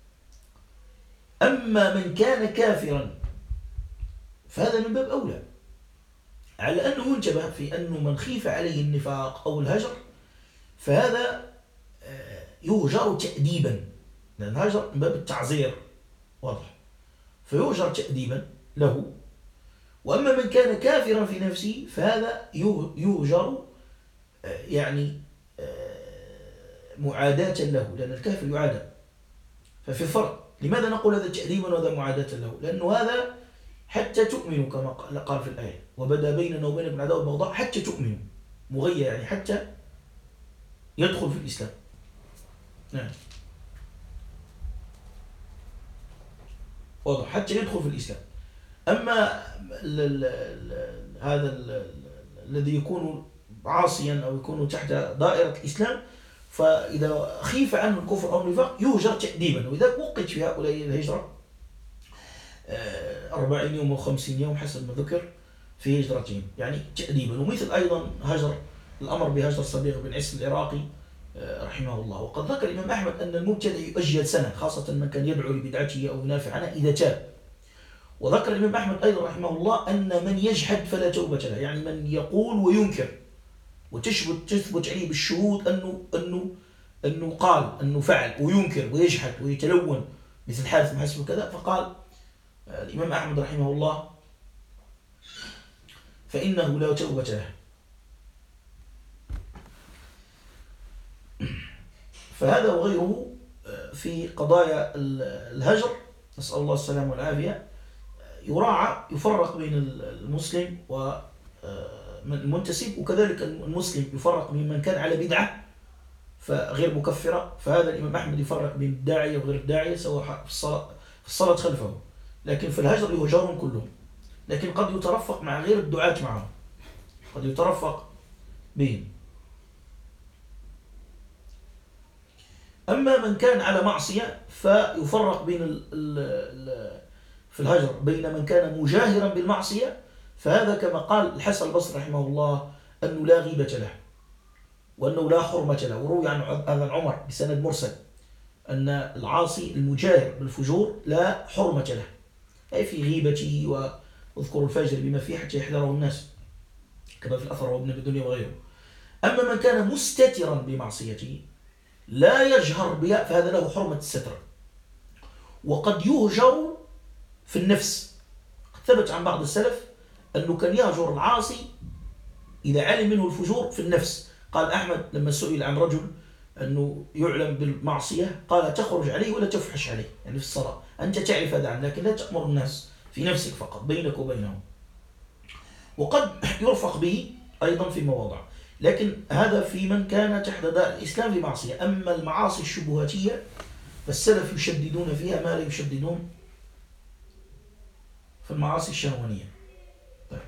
أما من كان كافرا فهذا من باب أولى، على أنه ينتبه في أنه من خيف عليه النفاق أو الهجر فهذا يهجر تأديبا، لأن الهجر من باب التعزير واضح، فيهجر تأديبا له. وأما من كان كافرا في نفسه فهذا يهجر يعني معاداة له، لأن الكافر يعادى. ففي فرق. لماذا نقول هذا تأديبا وهذا معاداة له؟ لأنه هذا حتى تؤمنوا كما قال في الآية وبدا بيننا وبينكم العداوة والبغضاء حتى تؤمنوا، مغير يعني حتى يدخل في الإسلام. نعم واضح، حتى يدخل في الإسلام. أما هذا الذي يكون عاصيا أو يكون تحت دائرة الإسلام، فإذا خيف عنه الكفر أو النفاق يهجر تأديبا. وإذا وقت في هؤلاء الهجرة 40 يوم أو 50 يوم حسب ما ذكر في هجرتهم، يعني تأديبا. ومثل أيضا هجر الأمر بهجر صبيغ بن عيسى العراقي رحمه الله. وقد ذكر الإمام أحمد أن المبتدع يؤجل سنة، خاصة من كان يدعو لبدعته أو ينافع عنها إذا تاب. وذكر الإمام أحمد أيضا رحمه الله أن من يجحد فلا توبة له، يعني من يقول وينكر وتثبت عليه بالشهود أنه قال أنه فعل وينكر ويجحد ويتلون مثل حادث محسن وكذا، فقال الإمام أحمد رحمه الله فإنه لا توبة له. فهذا وغيره في قضايا الهجر، نسأل الله السلامة والعافية، يراعى يفرق بين المسلم والمنتسب، وكذلك المسلم يفرق بين من كان على بدعة فغير مكفرة. فهذا الإمام أحمد يفرق بين الداعية وغير الداعية سواء في الصلاة خلفه، لكن في الهجر يهجرون كلهم، لكن قد يترفق مع غير الدعاة معهم، قد يترفق بهم. أما من كان على معصية فيفرق بين في الهجر بين من كان مجاهرا بالمعصية، فهذا كما قال الحسن البصري رحمه الله أنه لا غيبة له وأنه لا حرمة له. وروي عن ابن عمر بسند مرسل أن العاصي المجاهر بالفجور لا حرمة له، أي في غيبته واذكر الفجر بما فيه حتى يحذره الناس كما في الأثر وابن الدنيا وغيره. أما من كان مستترا بمعصيته لا يجهر بها فهذا له حرمة الستر. وقد يهجر في النفس، ثبت عن بعض السلف أنه كان يهجر العاصي إذا علم منه الفجور في النفس. قال أحمد لما سئل عن رجل أنه يعلم بالمعصية قال تخرج عليه ولا تفحش عليه، يعني في الصلاة أنت تعرف هذا عنه لكن لا تأمر الناس، في نفسك فقط بينك وبينهم. وقد يرفق به أيضا في مواضع، لكن هذا في من كان تحت داء الإسلام في معصية. أما المعاصي الشبهاتية فالسلف يشددون فيها ما لا يشددون في المعاصي الشهوانية. طيب.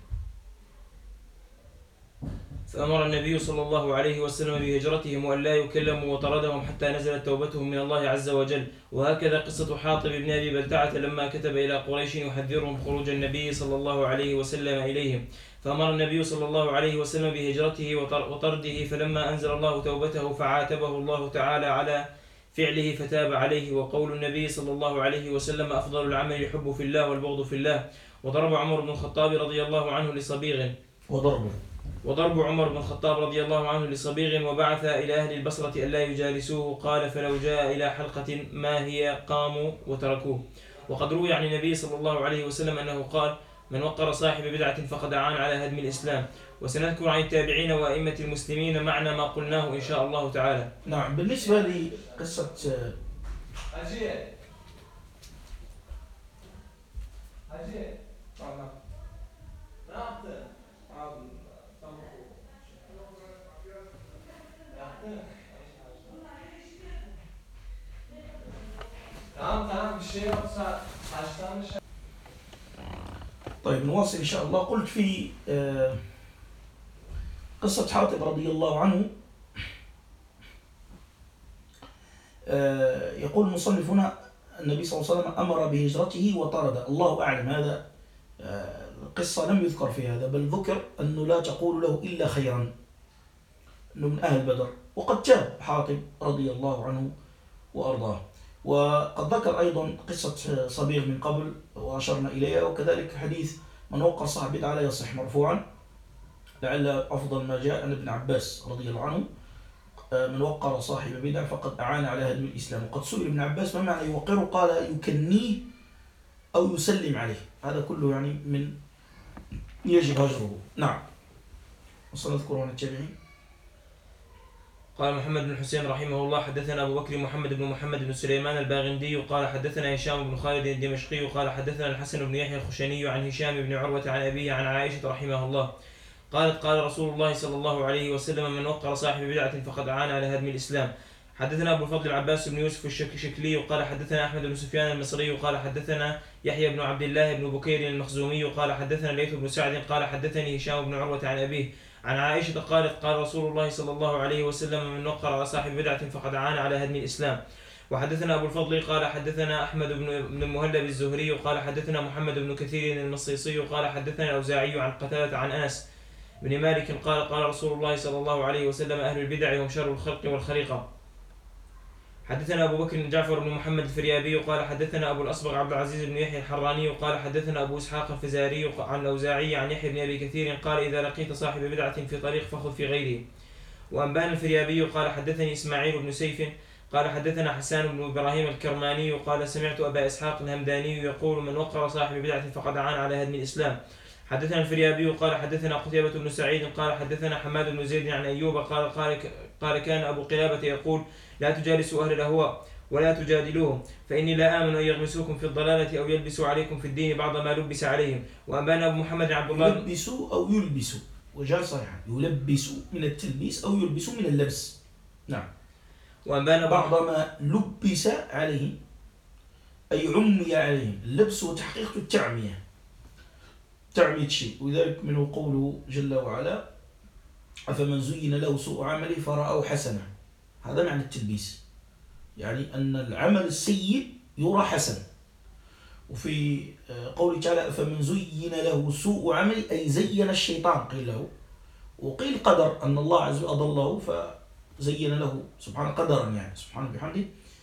فأمر النبي صلى الله عليه وسلم بهجرتهم وأن لا يكلموا وطردهم حتى نزلت توبتهم من الله عز وجل. وهكذا قصة حاطب بن أبي بلتعة لما كتب إلى قريش يحذرهم خروج النبي صلى الله عليه وسلم إليهم، فأمر النبي صلى الله عليه وسلم بهجرته وطرده، فلما أنزل الله توبته فعاتبه الله تعالى على فعله فتاب عليه. وقول النبي صلى الله عليه وسلم أفضل العمل الحب في الله والبغض في الله. وضرب عمر بن الخطاب رضي الله عنه لصبيغ وضرب عمر بن الخطاب رضي الله عنه لصبيغ وبعث إلى أهل البصرة ألا يجالسوه، قال فلو جاء إلى حلقة ما هي قاموا وتركوه. وقد روي عن النبي صلى الله عليه وسلم أنه قال من وقر صاحب بدعة فقد أعان على هدم الإسلام. وسنذكر عن التابعين وأئمة المسلمين معنى ما قلناه إن شاء الله تعالى. نعم. بالنسبة لقصة طيب نواصل إن شاء الله. قلت في قصة حاطب رضي الله عنه يقول المصنف هنا النبي صلى الله عليه وسلم أمر بهجرته وطرد. الله أعلم، هذا القصة لم يذكر في هذا، بل ذكر أنه لا تقول له إلا خيرا، أنه من أهل بدر. وقد تاب حاطب رضي الله عنه وأرضاه. وقد ذكر أيضا قصة صبيغ من قبل وأشرنا إليها، وكذلك حديث من وقر صاحب بدعة لا يصح مرفوعا، لعل أفضل ما جاء عن ابن عباس رضي الله عنه من وقر صاحب بدعة فقد أعان على هدم الإسلام. وقد سئل ابن عباس ما معنى يوقره، قال يكنيه أو يسلم عليه، هذا كله يعني من يجب هجره. نعم. وسنذكر عن التابعين. قال محمد بن حسين رحمه الله حدثنا أبو بكر محمد بن سليمان الباغندي قال حدثنا هشام بن خالد الدمشقي قال حدثنا الحسن بن يحيى الخشني عن هشام بن عروة عن أبيه عن عائشة رحمه الله قالت قال رسول الله صلى الله عليه وسلم من وقر صاحب بدعة فقد عان على هدم الإسلام. حدثنا أبو الفضل العباس بن يوسف الشكلي قال حدثنا أحمد بن سفيان المصري قال حدثنا يحيى بن عبد الله بن بكير المخزومي قال حدثنا ليث بن سعد قال حدثني هشام بن عروة عن أبيه عن عائشة قالت قال رسول الله صلى الله عليه وسلم من وقر على صاحب بدعة فقد عان على هدم الإسلام. وحدثنا أبو الفضل قال حدثنا أحمد بن المهلب الزهري قال حدثنا محمد بن كثير المصيصي قال حدثنا الأوزاعي عن قتادة عن أنس بن مالك قال قال رسول الله صلى الله عليه وسلم أهل البدع هم شر الخلق والخليقة. حدثنا أبو بكر بن جعفر بن محمد الفريابي قال حدثنا أبو الأصبغ عبد العزيز بن يحيى الحراني قال حدثنا أبو إسحاق الفزاري عن الأوزاعي عن يحيى بن أبي كثير قال إذا لقيت صاحب بدعة في طريق فخذ في غيره. وأنبان الفريابي قال حدثني إسماعيل بن سيف قال حدثنا حسان بن إبراهيم الكرماني قال سمعت أبا إسحاق الهمداني يقول من وقر صاحب بدعة فقد عان على هدم الإسلام. حدثنا الفريابي قال حدثنا قتيبة بن سعيد قال حدثنا حماد بن زيد عن أيوب قال كان أبو قلابة يقول لا تجالسوا أهل الأهواء ولا تجادلوهم فإني لا آمن أن يغمسوكم في الضلالة أو يلبسوا عليكم في الدين بعض ما لبس عليهم. وأنبانا أبو محمد عبد الله يلبسوا أو يلبسوا وجاء صحيحا يلبسوا من التلبيس أو يلبسوا من اللبس. نعم. وأنبانا بعض ما لبس عليه أي عمي عليهم. اللبس وتحقيق التعمية تعمية شيء. وذلك منه قوله جل وعلا أفمن زين له سوء عمله فرأوا حسنة. هذا معنى التلبيس يعني أن العمل السيء يرى حسن. وفي قوله تعالى أفمن زين له سوء عمله أي زين الشيطان قيل له وقيل قدر أن الله عز وجل أضله فزين له سبحانه قدرا يعني سبحانه بحمده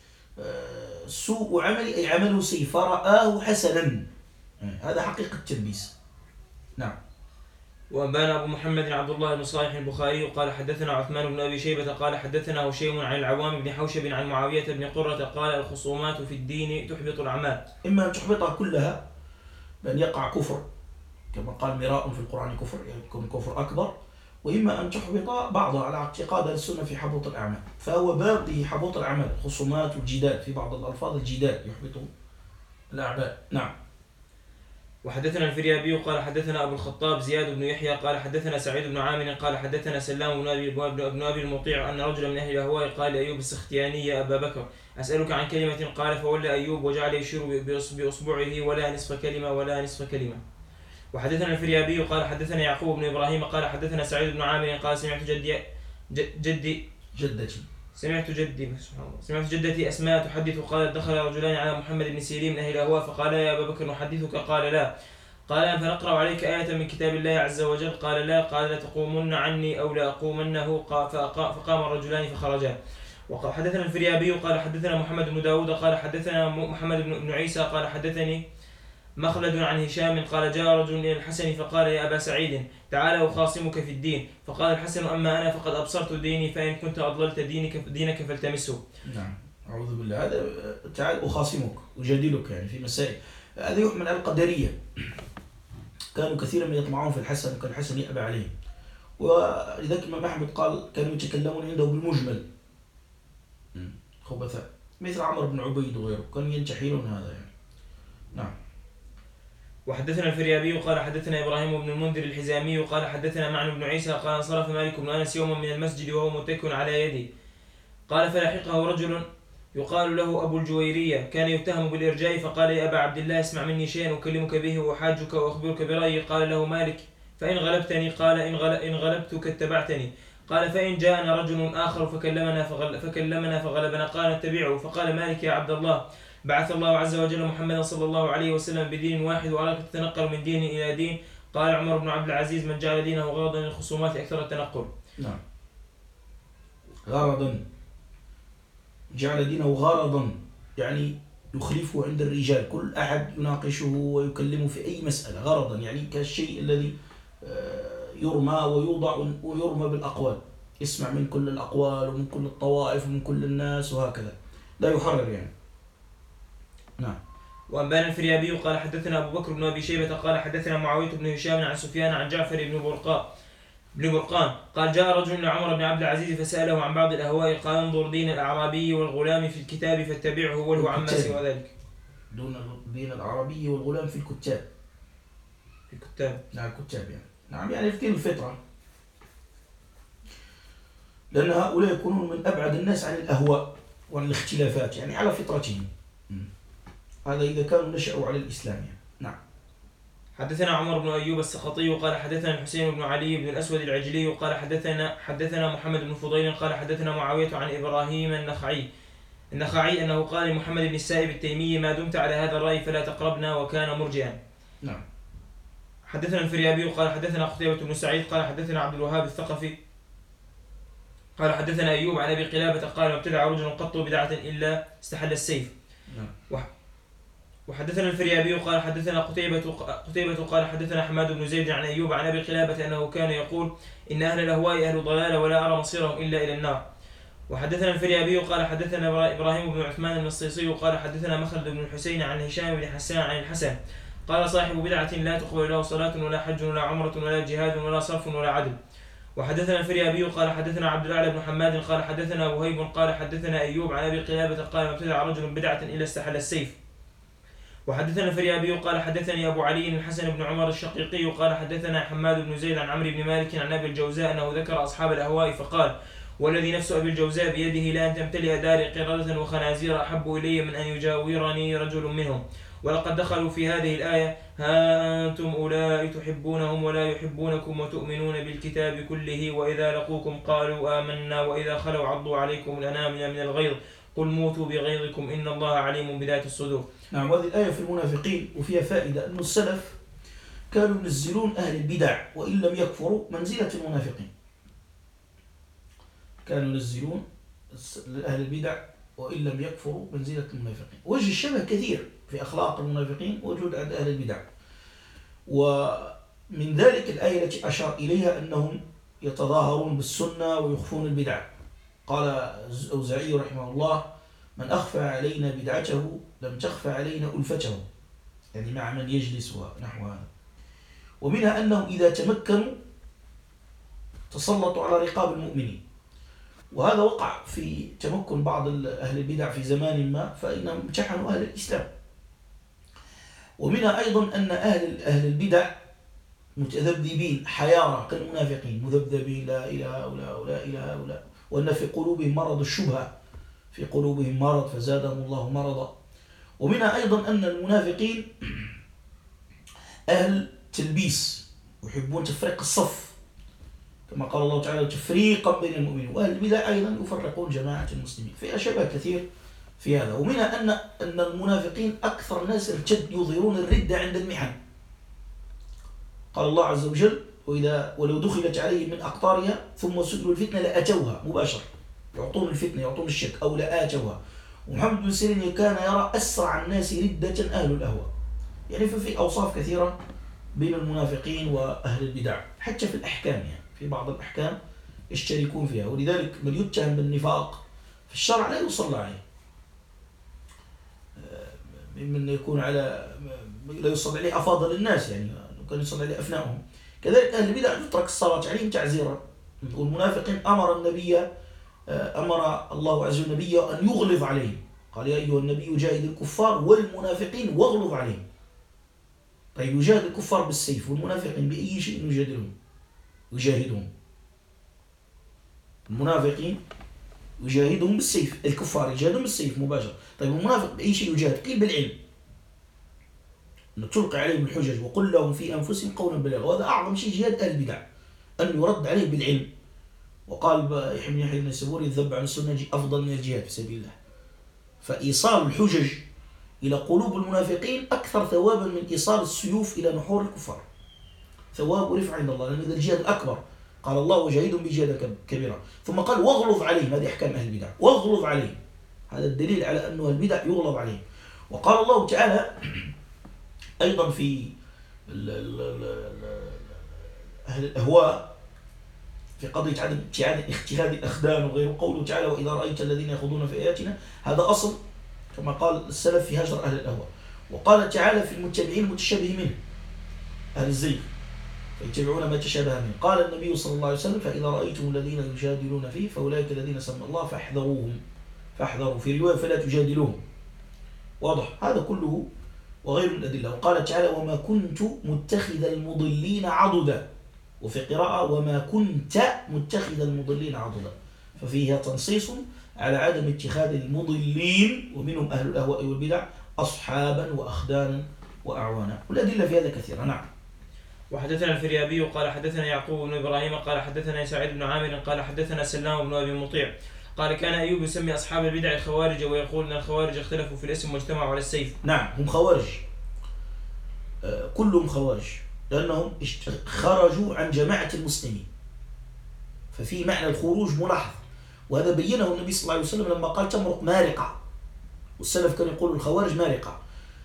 سوء عمله أي عمله سيء فرآه حسنا. هذا حقيقة التلبيس. نعم. وأنبانا أبو محمد عبد الله بن صالح البخاري قال حدثنا عثمان بن أبي شيبة قال حدثنا هشيم عن العوام بن حوشب عن معاوية بن قرة قال الخصومات في الدين تحبط الأعمال. إما أن تحبطها كلها بأن يقع كفر كما قال مراء في القرآن كفر يكون كفر أكبر وإما أن تحبط بعضها على اعتقاد السنة في حبط الأعمال. فهو باب لحبط الأعمال الخصومات والجدال في بعض الألفاظ الجدال يحبط الأعمال. نعم. وحدثنا الفريابي قال حدثنا أبو الخطاب زياد بن يحيى قال حدثنا سعيد بن عامر قال حدثنا سلام بن أبي المطيع أن رجلا من أهل الأهواء قال لأيوب السختياني يا أبا بكر أسألك عن كلمة قال فولى أيوب وجعل يشير بأصبعه ولا نصف كلمة ولا نصف كلمة. وحدثنا الفريابي قال حدثنا يعقوب بن إبراهيم قال حدثنا سعيد بن عامر قال سمعت جدتي أسماء تحدث قالت دخل رجلان على محمد بن سيرين من أهل الأهواء فقال يا أبا بكر نحدثك قال لا. قال فنقرأ عليك آية من كتاب الله عز وجل قال لا. قال لتقومن عني أو لأقومنه فقام الرجلان فخرجا. وحدثنا الفريابي قال حدثنا محمد بن داود قال حدثنا محمد بن عيسى قال حدثني مخلد عن هشام قال جاء رجل إلى الحسن فقال يا أبا سعيد تعالى أخاصمك في الدين. فقال الحسن أما أنا فقد أبصرت ديني فإن كنت أضللت دينك فالتمسه. نعم. أعوذ بالله. هذا تعال أخاصمك أجادلك يعني في مسائل. هذا يحمل على القدرية. كانوا كثيرا من يطمعون في الحسن وكان الحسن يأبى عليه. ولذلك الإمام أحمد قال كانوا يتكلمون عنده بالمجمل خبثاء مثل عمرو بن عبيد وغيره كانوا ينتحلون هذا يعني. نعم. وحدثنا الفريابي قال حدثنا إبراهيم بن المنذر الحزامي قال حدثنا معن بن عيسى قال انصرف مالك بن أنس يوما من المسجد وهو متكئ على يدي قال فلحقه رجل يقال له أبو الجويرية كان يتهم بالإرجاء فقال يا أبا عبد الله اسمع مني شيئا أكلمك به وأحاجك وأخبرك برأيي. قال له مالك فإن غلبتني قال إن غلبتك اتبعتني. قال فإن جاءنا رجل آخر فكلمنا فغلبنا قال نتبعه. فقال مالك يا عبد الله بعث الله عز وجل محمدا صلى الله عليه وسلم بدين واحد وأراك تتنقل من دين إلى دين. قال عمر بن عبد العزيز من جعل دينه غرضا للخصومات أكثر التنقل. نعم. غرضا جعل دينه غرضا يعني يخلفه عند الرجال كل أحد يناقشه ويكلمه في أي مسألة غرضا يعني كالشيء الذي يرمى ويوضع ويرمى بالأقوال يسمع من كل الأقوال ومن كل الطوائف ومن كل الناس وهكذا لا يحرر يعني. نعم. وأنبانا الفريابي قال حدثنا أبو بكر بن أبي شيبة قال حدثنا معاوية بن هشام عن سفيان عن جعفر بن برقان قال جاء رجل لعمر بن عبد العزيز فسأله عن بعض الأهواء قال انظر دين الأعرابي والغلام في الكتاب فاتبعه ولو عما سوى ذلك. دون دين الأعرابي والغلام في الكتاب. في الكتاب. نعم الكتاب يعني. نعم يعني في الفطرة لأن هؤلاء يكونون من أبعد الناس عن الأهواء وعن الاختلافات يعني على فطرتهم. هذا إذا كانوا نشأوا على الإسلام يعني. نعم. حدثنا عمر بن أيوب السخطي قال حدثنا الحسين بن علي بن الأسود العجلي قال حدثنا محمد بن فضيل قال حدثنا معاوية عن إبراهيم النخعي أنه قال لمحمد بن السائب التيمي ما دمت على هذا الرأي فلا تقربنا وكان مرجئا. نعم. حدثنا الفريابي قال حدثنا قتيبة بن سعيد قال حدثنا عبد الوهاب الثقفي قال حدثنا أيوب عن أبي قلابة قال ما ابتدع رجل قط بدعة إلا استحل السيف. نعم. وحدثنا الفريابي قال حدثنا قتيبة قال حدثنا حماد بن زيد عن أيوب عن أبي قلابة أنه كان يقول إن أهل الأهواء أهل ضلال ولا أرى مصيرهم إلا إلى النار. وحدثنا الفريابي قال حدثنا إبراهيم بن عثمان المصيصي قال حدثنا مخلد بن الحسين عن هشام بن حسان عن الحسن قال صاحب بدعة لا تقبل له صلاة ولا حج ولا عمرة ولا جهاد ولا صرف ولا عدل. وحدثنا الفريابي قال حدثنا عبد الأعلى بن حماد قال حدثنا وهيب قال حدثنا أيوب عن أبي قلابة قال ما ابتدع رجل بدعة إلا استحل السيف. وحدثنا الفريابي قال حدثني أبو علي الحسن بن عمر الشقيقي قال حدثنا حماد بن زيد عن عمرو بن مالك عن أبي الجوزاء أنه ذكر أصحاب الأهواء فقال والذي نفس أبي الجوزاء بيده لا أن تمتلئ داري قردة وخنازير أحب إلي من أن يجاورني رجل منهم. ولقد دخلوا في هذه الآية ها أنتم أولئك تحبونهم ولا يحبونكم وتؤمنون بالكتاب كله وإذا لقوكم قالوا آمنا وإذا خلوا عضوا عليكم الأنامل من الغيظ قل موتوا بغيظكم إن الله عليم بذات الصدور. نعم. وهذه الآية في المنافقين وفيها فائدة أن السلف كانوا ينزلون أهل البدع وإن لم يكفروا منزلة المنافقين. كانوا ينزلون أهل البدع وإن لم يكفروا منزلة المنافقين. وجه الشبه كثير في أخلاق المنافقين وجود عند أهل البدع. ومن ذلك الآية التي أشار إليها أنهم يتظاهرون بالسنة ويخفون البدع. قال الأوزاعي رحمه الله من أخفى علينا بدعته لم تخفى علينا ألفته، يعني مع من يجلس ونحو هذا. ومنها أنهم إذا تمكنوا تسلطوا على رقاب المؤمنين، وهذا وقع في تمكن بعض أهل البدع في زمان ما فإنهم امتحنوا أهل الإسلام. ومنها أيضا أن أهل البدع متذبذبين حيارى كالمنافقين مذبذبين لا إلى هؤلاء ولا إلى هؤلاء، وأن في قلوبهم مرض الشبهة، في قلوبهم مرض فزادهم الله مرضا. ومنها أيضا أن المنافقين أهل تلبيس ويحبون تفريق الصف كما قال الله تعالى تفريقا بين المؤمنين. وأهل البدع أيضا يفرقون جماعة المسلمين. في شبه كثير في هذا. ومنها أن المنافقين أكثر الناس يظهرون الردة عند المحن. قال الله عز وجل ولو دخلت عليهم من أقطارها ثم سئلوا الفتنة لأتوها مباشرة، يعطون الفتنة يعطون الشك أو لآتوها. ومحمد بن سيرين كان يرى أسرع الناس ردة أهل الأهواء. يعني ففي أوصاف كثيرة بين المنافقين وأهل البدع حتى في الأحكام، يعني في بعض الأحكام يشتركون فيها. ولذلك من يتهم بالنفاق في الشرع لا يصلى عليه، ممن يكون لا يصلى عليه أفاضل الناس، يعني كان يصلى عليه أفنائهم. كذلك أهل البدع يترك الصلاة عليهم تعزيرا. والمنافقين أمر الله عز وجل نبيه أن يغلظ عليهم، قال يا أيها النبي جاهد الكفار والمنافقين واغلظ عليهم. طيب يجاهد الكفار بالسيف والمنافقين بأي شيء يجاهدهم؟ المنافقين يجاهدهم بالسيف، الكفار يجاهدهم بالسيف مباشرة. طيب المنافق بأي شيء يجاهد؟ قيل بالعلم، أن تلقي عليهم الحجج وقل لهم في أنفسهم قولا بليغا. وهذا أعظم شيء جهاد أهل البدع، أن يرد عليه بالعلم. وقال يحيى بن السبوري الذب عن السنة أفضل من الجهاد في سبيل الله. فإيصال الحجج إلى قلوب المنافقين أكثر ثوابا من إيصال السيوف إلى نحور الكفار، ثواب ورفع عند الله، لأن هذا الجهاد الأكبر. قال الله وجاهدهم بجهاد كبيرة، ثم قال واغلظ عليهم. هذه أحكام أهل البدع، واغلظ عليهم، هذا الدليل على أنه البدع يغلظ عليهم. وقال الله تعالى أيضا في أهل الأهواء في قضية عدم اتخاذ الأخدان وغيره، قوله تعالى وإذا رأيت الذين يخوضون في آياتنا، هذا أصل كما قال السلف في هجر أهل الأهواء. وقال تعالى في المتبعين المتشابه منه أهل الزيغ فيتبعون ما تشابه منه. قال النبي صلى الله عليه وسلم فإذا رأيتم الذين يجادلون فيه فأولئك الذين سمى الله فاحذروا، في رواية فلا تجادلوهم. واضح هذا كله وغير من الأدلة. وقال تعالى وما كنت متخذ المضلين عضدا، وفي قراءة وما كنت متخذ المضلين عضدا، ففيها تنصيص على عدم اتخاذ المضلين ومنهم أهل الأهواء والبدع أصحابا وأخدانا وأعوانا، والأدلة في هذا كثيرة. نعم. وحدثنا الفريابي قال حدثنا يعقوب بن إبراهيم قال حدثنا سعيد بن عامر قال حدثنا سلام بن أبي مطيع قال كان أيوب يسمي أصحاب البدع الخوارج ويقول أن الخوارج اختلفوا في الاسم واجتمعوا على السيف. نعم، هم خوارج، كلهم خوارج، لأنهم خرجوا عن جماعة المسلمين. ففي معنى الخروج ملاحظ، وهذا بينه النبي صلى الله عليه وسلم لما قال تمرق مارقة، والسلف كانوا يقولوا الخوارج مارقة.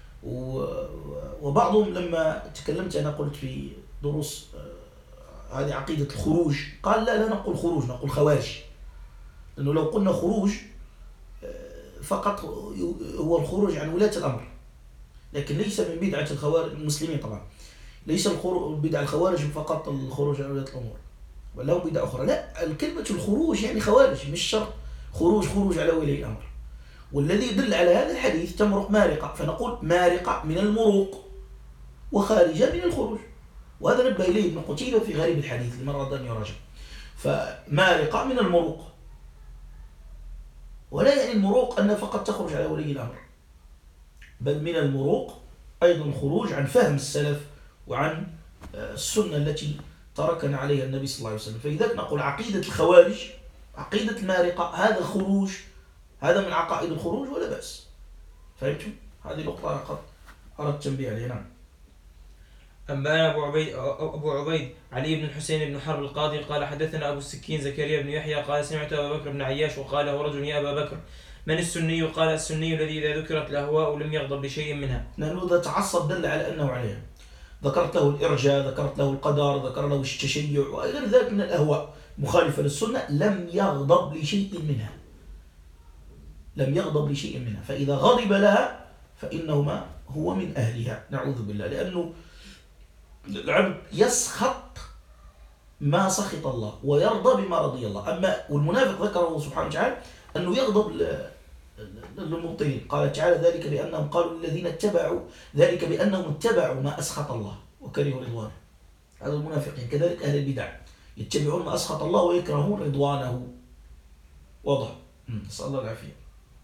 وبعضهم لما تكلمت أنا قلت في دروس هذه عقيدة الخروج، قال لا نقول خروج، نقول خوارج، لأنه لو قلنا خروج فقط هو الخروج عن ولاة الأمر، لكن ليس من بدعة الخوارج المسلمين طبعا، ليس بدعة الخوارج فقط الخروج عن ولاة الأمور، ولا بدعة أخرى. لا، الكلمة الخروج يعني خوارج، مش شرط خروج على ولي الأمر. والذي يدل على هذا الحديث تمرق مارقة، فنقول مارقة من المروق وخارجة من الخروج، وهذا نبه إليه ابن قتيبة في غريب الحديث لمن أراد أن يراجع. فمارقة من المروق، ولا يعني المروق أنها فقط تخرج على ولي الأمر، بل من المروق أيضا الخروج عن فهم السلف وعن السنة التي تركنا عليها النبي صلى الله عليه وسلم. فإذا نقول عقيدة الخوارج عقيدة المارقة، هذا خروج، هذا من عقائد الخروج ولا بأس. فهمتم؟ هذه نقطة قد أردت تنبيه عليها. نعم. أنبأنا أبو عبيد علي بن الحسين بن حرب القاضي قال حدثنا أبو السكين زكريا بن يحيى قال سمعت أبا بكر بن عياش وقال له رجل يا أبا بكر من السني؟ قال السني الذي إذا ذكرت الأهواء لم يغضب لشيء منها. لأنه إذا تعصب دل على أنه عليها، ذكرت له الإرجاء، ذكرت له القدر، ذكر له التشيع وغير ذلك من الأهواء مخالفة للسنة، لم يغضب لشيء منها، لم يغضب لشيء منها. فإذا غضب لها فإنه هو من أهلها، نعوذ بالله. لأنه العبد يسخط ما سخط الله ويرضى بما رضي الله. أما والمنافق ذكره سبحانه وتعالى أنه يغضب للمبطلين، قال تعالى ذلك بأنهم قالوا الذين اتبعوا ذلك بأنهم اتبعوا ما أسخط الله وكرهوا رضوانه. هذا المنافقين. كذلك أهل البدع يتبعون ما أسخط الله ويكرهون رضوانه. واضح؟ نسأل الله العافية.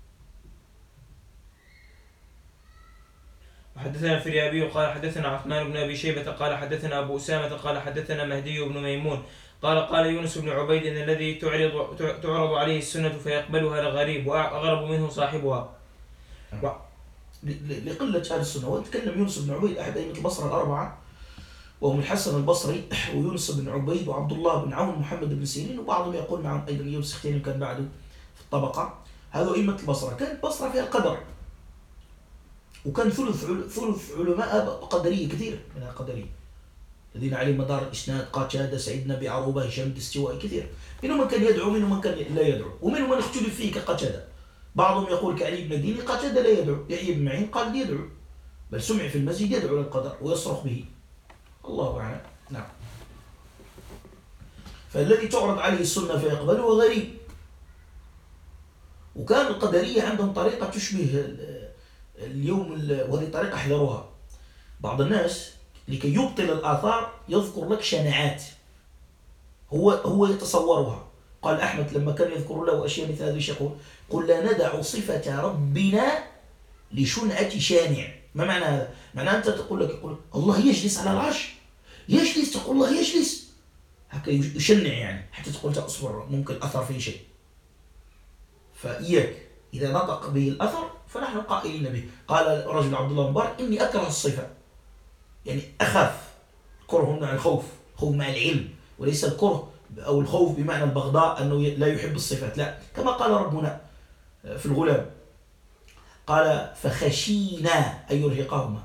وحدثنا الفريابي قال حدثنا عثمان بن أبي شيبة قال حدثنا أبو أسامة قال حدثنا مهدي بن ميمون قال يونس بن عبيد إن الذي تعرض عليه السنة فيقبلها لغريب وأغرب منه صاحبها. لقلة أهل السنة. وتكلم يونس بن عبيد أحد أئمة البصرة الأربعة، وهم الحسن البصري ويونس بن عبيد وعبد الله بن عون ومحمد بن سيرين، وبعضهم يقول معهم أيضا يونس اختياري كان بعده في الطبقة. هذا أئمة البصرة. كانت البصرة فيها القدر، وكان ثلث علماء قدرية كثير من القدرية الذين عليهم مدار الإسناد، قتادة، سعيد بن أبي عروبة، هشام الدستوائي، كثير. منهم من كان يدعو ومنهم من كان لا يدعو، ومنهم من اختلف فيه كقتادة. بعضهم يقول كعلي بن الدين قتادة لا يدعو، يحيى بن معين قال يدعو، بل سمع في المسجد يدعو للقدر ويصرخ به. الله أعلم. نعم. فالذي تعرض عليه السنة فيقبله غريب. وكان القدرية عندهم طريقة تشبه اليوم، وهذه طريقة احذروها. بعض الناس لكي يبطل الآثار يذكر لك شناعات هو يتصورها. قال أحمد لما كان يذكر له أشياء مثل هذه يقول قل لا ندع صفة ربنا لشنعة شانع. ما معنى هذا؟ معناه أنت تقول لك يقول الله يجلس على العرش، يجلس، تقول الله يجلس، هكا يشنع يعني حتى تقول أصبر ممكن أثر فيه شيء. فإياك إذا نطق به الأثر فنحن قائلين به. قال رجل عبد الله مبارك إني أكره الصفة، يعني أخاف. كره مع الخوف، خوف مع العلم، وليس الكره أو الخوف بمعنى البغضاء أنه لا يحب الصفات، لا. كما قال ربنا في الغلام قال فخشينا أن يرهقهما.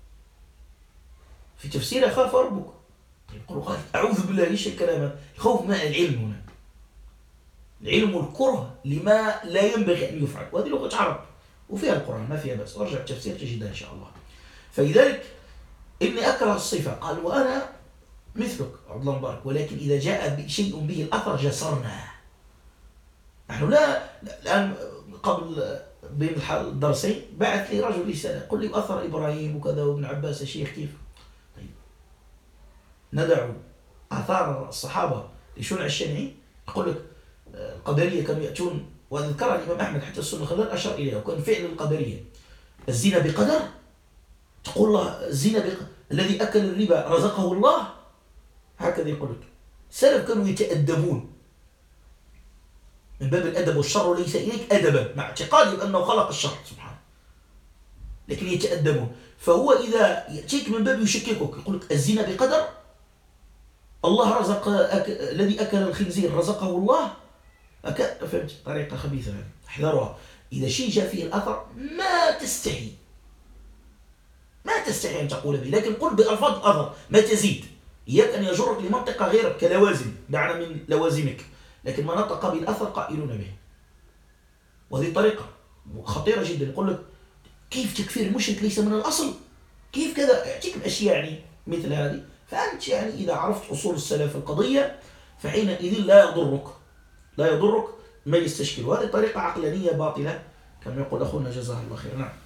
في تفسير خاف ربك، يقول قال أعوذ بالله إيش الكلام. الخوف مع العلم هنا، العلم الكره لما لا ينبغي أن يفعل، وهذه لغة عرب وفيها القرآن ما فيها بس، وارجع التفسير تجدها إن شاء الله. فلذلك إني أكره الصفة. قال وأنا مثلك عبد الله مبارك، ولكن إذا جاء شيء به الأثر جسرنا. نحن لا الآن قبل بين الدرسين بعث لي رجل رسالة قل لي أثر إبراهيم وكذا وابن عباس الشيخ كيف. طيب ندع آثار الصحابة لشنع الشنعي. يقول لك القدرية كانوا يأتون، وذكرها الإمام أحمد حتى السنة خلال أشار إليها، وكان فعل القدرية الزنا بقدر. تقول الله الزنا الذي أكل الربا رزقه الله، هكذا يقول لك. السلف كانوا يتأدبون من باب الأدب، والشر ليس إليك أدبا، مع اعتقادي بأنه خلق الشر سبحانه، لكن يتأدبون. فهو إذا يأتيك من باب يشككك، يقول لك الزنا بقدر، الله رزق الذي أكل الخنزير رزقه الله، فهمت؟ طريقة خبيثة هذه، احذروها. إذا شيء جاء فيه الأثر ما تستحي أن تقول به، لكن قل بألفاظ الأثر ما تزيد. إياك أن يجرك لمنطقة غير كلوازم، دعنا من لوازمك، لكن ما نطق بالأثر قائلون به. وهذه طريقة خطيرة جدا. يقول لك كيف تكفير المشرك ليس من الأصل، كيف كذا، يعطيك بأشياء يعني مثل هذه. فأنت يعني إذا عرفت أصول السلف القضية فحينئذ لا يضرك ما يستشكل. وهذه طريقة عقلانية باطلة كما يقول أخونا جزاه الله خير. نعم.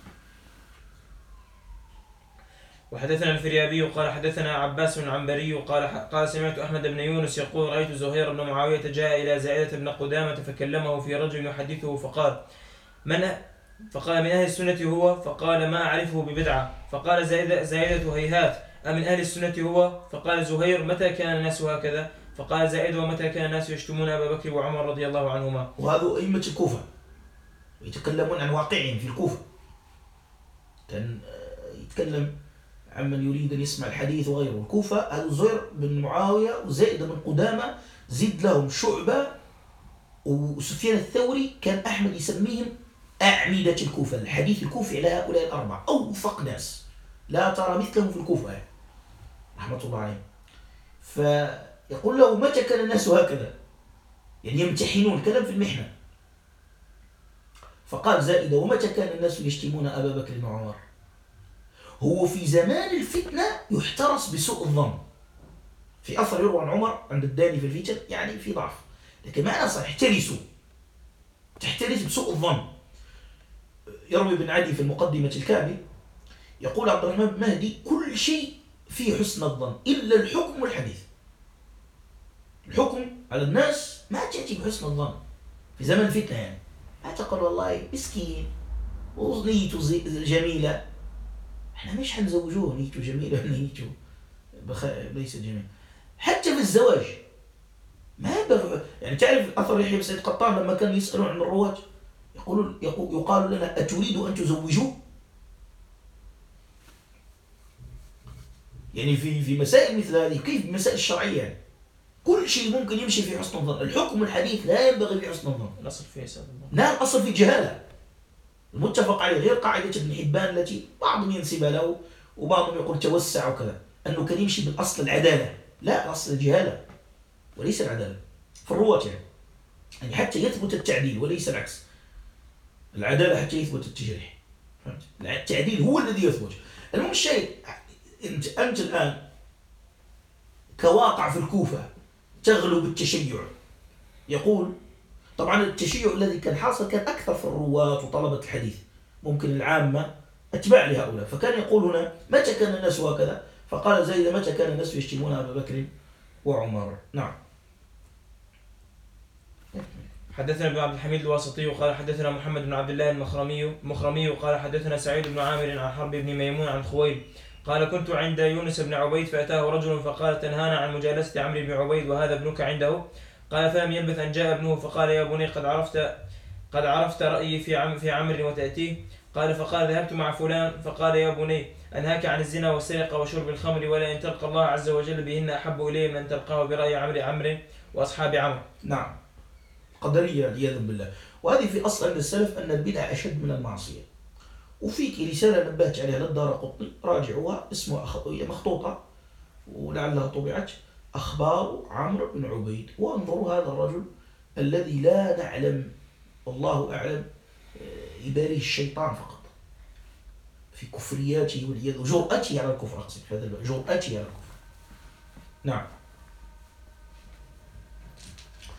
وحدثنا الفريابي قال حدثنا عباس العنبري قال سمعت أحمد بن يونس يقول رأيت زهير بن معاوية جاء إلى زائدة بن قدامة فكلمه في رجل يحدثه فقال من أهل السنة هو؟ فقال ما أعرفه ببدعة. فقال زائدة هيهات أمن أهل السنة هو؟ فقال زهير متى كان الناس هكذا؟ فقال زائدة ومتى كان الناس يشتمون أبا بكر وعمر رضي الله عنهما. وهذا أئمة الكوفة يتكلمون عن واقعهم في الكوفة. كان يتكلم عمن يريد أن يسمع الحديث وغيره. الكوفة هذا زهير بن معاوية وزائدة بن قدامة، زد لهم شعبة وسفيان الثوري. كان أحمد يسميهم أعمدة الكوفة، الحديث الكوفي على هؤلاء الأربعة أوثق ناس لا ترى مثلهم في الكوفة رحمة الله عليهم. فيقول له متى كان الناس هكذا، يعني يمتحنون، كلام في المحنة. فقال زائدة ومتى كان الناس يشتمون أبا بكر وعمر؟ هو في زمان الفتنة يحترس بسوء الظن. في أثر يروى عن عمر عند الداني في الفتن يعني في ضعف، لكن معنى صحيح تحترس بسوء الظن. يروي بن عدي في المقدمة الكامل يقول عبد الرحمن بن مهدي كل شيء فيه حسن الظن إلا الحكم والحديث. الحكم على الناس ما تأتي بحسن الظن في زمن الفتنة، يعني ما تقول والله مسكين ونيته جميلة، احنا مش حنزوجوه نيته جميلة نيته ليس جميل. حتى في الزواج ما ينبغي، يعني تعرف أثر يحيى بن سعيد قطان لما كانوا يسألون عن الرواة يقال لنا أتريد أن تزوجوه؟ يعني في مسائل مثل هذه، كيف مسائل الشرعية يعني كل شيء ممكن يمشي في حسن الظن. الحكم الحديث لا ينبغي في حسن الظن، الأصل فيه سبب الله. نعم، الأصل في جهالة المتفق عليه، غير قاعدة ابن حبان التي بعضهم ينسب له وبعضهم يقول توسع وكذا، أنه كان يمشي بالأصل العدالة. لا، الأصل الجهالة وليس العدالة في الرواة، يعني حتى يثبت التعديل وليس العكس. العدالة حتى يثبت التجريح، فهمت؟ التعديل هو الذي يثبت. المهم الشيء أنت الآن كواقع في الكوفة تغلو بالتشيع. يقول طبعا التشيع الذي كان حاصل كان أكثر في الرواة وطلبة الحديث، ممكن العامة أتباع لهؤلاء. فكان يقول هنا متى كان الناس هكذا؟ فقال زيد متى كان الناس يشتمون أبا بكر وعمر. نعم. حدثنا ابن عبد الحميد الواسطي قال حدثنا محمد بن عبد الله المخرمي قال حدثنا سعيد بن عامر عن حرب بن ميمون عن خويل قال كنت عند يونس بن عبيد فأتاه رجل فقال تنهانا عن مجالسة عمرو بن عبيد وهذا ابنك عنده؟ قال فلم يلبث أن جاء ابنه فقال يا بني قد عرفت رأيي في عمرو وتأتيه؟ قال فقال ذهبت مع فلان فقال يا بني أنهاك عن الزنا والسرقة وشرب الخمر، ولئن تلقى الله عز وجل بهن أحب إليه من تلقاه برأي عمرو وأصحاب عمرو. نعم، قدرية والعياذ بالله. وهذه في أصل عند السلف أن البدع أشد من المعصية. وفيك رسالة نبهت عليها للدارقطني راجعوها، اسمها مخطوطة ولعلها طبعت، أخبار عمرو بن عبيد، وانظروا هذا الرجل الذي لا نعلم والله أعلم يباريه الشيطان فقط في كفرياته والعياذ وجرأته على الكفر. أقصد في هذا الباب جرأته على الكفر. نعم.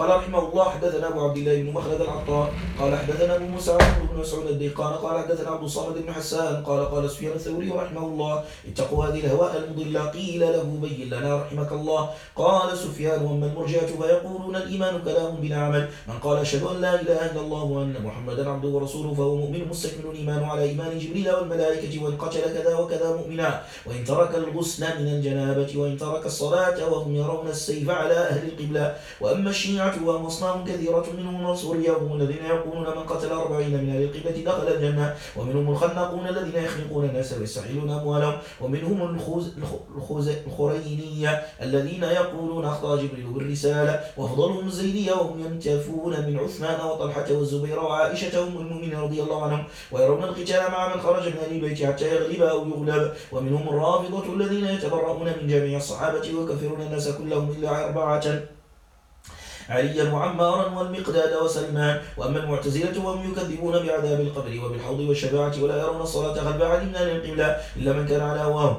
قال رحمه الله حدثنا أبو عبد الله بن مخلد العطار قال حدثنا أبو موسى بن مسعود الديقان قال حدثنا عبد الصمد بن حسان قال سفيان الثوري رحمه الله اتقوا هذه الهواء المضلة قيل له بين لنا رحمك الله قال سفيان وأما المرجئة فيقولون الإيمان كلام بلا عمل من قال أشهد أن لا إله إلا الله وأن محمدا عبده ورسوله فهو مؤمن مستكمل الإيمان على إيمان جبريل والملائكة وإن قتل كذا وكذا مؤمنا وإن ترك الغسل من الجنابة وإن ترك الصلاة وهم يرون السيف على أهل القبلة وأما الشيعة وهم أصنام كثيرة منهم السورية وهم الذين يقولون من قتل 40 من أهل القبلة دخل الجنة ومنهم الخناقون الذين يخنقون الناس ويستحيلون أموالهم ومنهم الخرينية الذين يقولون أخطأ جبريل بالرسالة وأفضلهم الزيدية وهم ينتفون من عثمان وطلحة والزبير وعائشة هم المؤمنين رضي الله عنهم ويرون القتال مع من خرج من أهل البيت حتى يغلب أو يغلب ومنهم الرافضة الذين يتبرؤون من جميع الصحابة ويكفرون الناس كلهم إلا 4 عليا وعمارا والمقداد وسلمان وأما المعتزلة وهم يكذبون بعذاب القبر وبالحوض والشفاعة ولا يرون الصلاة خلف أحد من أهل القبلة إلا من كان على هواه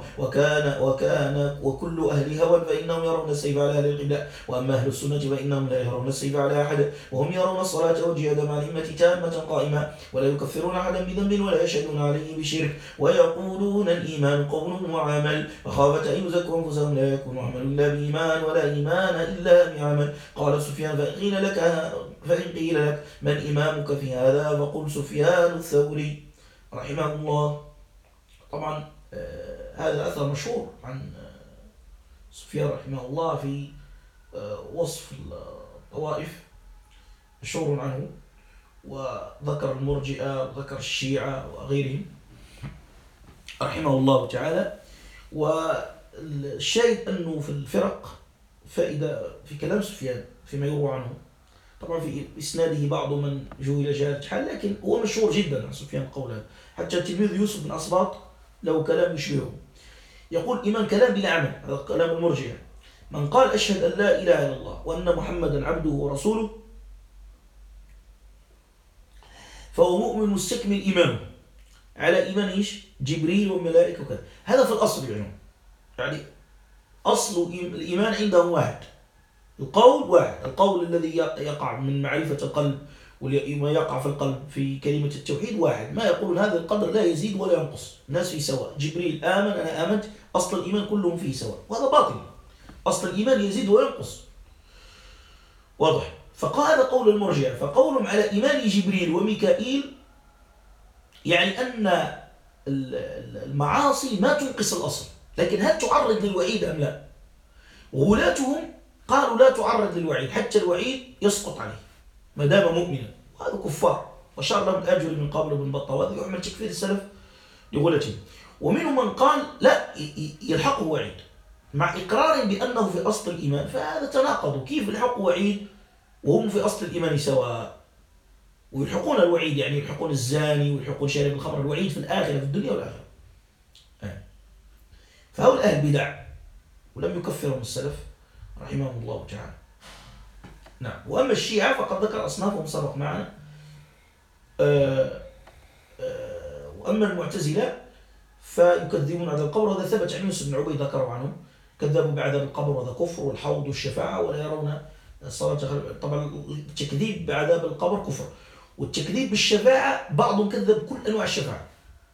وكل أهل هوى فإنهم يرون السيف على أهل القبلة وأما أهل السنة فإنهم لا يرون السيف على أحد وهم يرون الصلاة والجهاد مع الأئمة تامة قائمة ولا يكفرون أحدا بذنب ولا يشهدون عليه بشرك ويقولون الإيمان قول وعمل وخافة أن يزكوا أنفسهم لا يكون عمل إلا بإيمان ولا إيمان إلا بعمل قال سفيان فإن قيل لك من إمامك في هذا فقل سفيان الثوري رحمه الله. طبعا هذا أثر مشهور عن سفيان رحمه الله في وصف الطوائف مشهور عنه وذكر المرجئة وذكر الشيعة وغيرهم رحمه الله تعالى. والشاهد أنه في الفرق فائدة في كلام سفيان فيما يروى عنه. طبعا في إسناده بعض من جهل جهالة حال لكن هو مشهور جدا عن سفيان قوله حتى تلميذ يوسف بن أسباط له كلام يشبهه يقول إيمان كلام بلا عمل. هذا كلام المرجئة. من قال أشهد أن لا إله إلا الله وأن محمدا عبده ورسوله فهو مؤمن مستكمل إيمانه على إيمان إيش؟ جبريل والملائكة وكذا. هذا في الأصل يعني أصل الإيمان عندهم واحد. القول واحد. القول الذي يقع من معرفة القلب وما يقع في القلب في كلمة التوحيد واحد. ما يقولون هذا القدر لا يزيد ولا ينقص. الناس في سواء. جبريل آمن أنا آمنت. أصل الإيمان كلهم فيه سواء وهذا باطل. أصل الإيمان يزيد وينقص. واضح. فقال هذا قول المرجئة. فقولهم على إيمان جبريل وميكائيل يعني أن المعاصي ما تنقص الأصل لكن هل تعرض للوعيد أم لا؟ غلاتهم قالوا لا تعرض للوعيد حتى الوعيد يسقط عليه ما دام مؤمنا. وهذا كفار وشار لهم الأجر من قبل بن بطة وهذا يحمل تكفير السلف لغلتهم. ومنهم من قال لا يلحقه وعيد مع إقرارهم بأنه في أصل الإيمان. فهذا تناقض. كيف يلحقوا وعيد وهم في أصل الإيمان سواء ويلحقون الوعيد يعني يلحقون الزاني ويلحقون شارب الخمر الوعيد في الآخرة في الدنيا والآخرة. فهؤلاء أهل بدع ولم يكفرهم السلف رحمهم الله تعالى. نعم. وأما الشيعة فقد ذكر أصنافهم سبق معنا. وأما المعتزلة فيكذبون عذاب القبر وهذا ثبت عن يوسف بن عبيد ذكروا عنهم كذبوا بعذاب القبر وهذا كفر والحوض والشفاعة ولا يرون الصلاة. طبعا التكذيب بعذاب القبر كفر والتكذيب بالشفاعة بعضهم كذب كل أنواع الشفاعة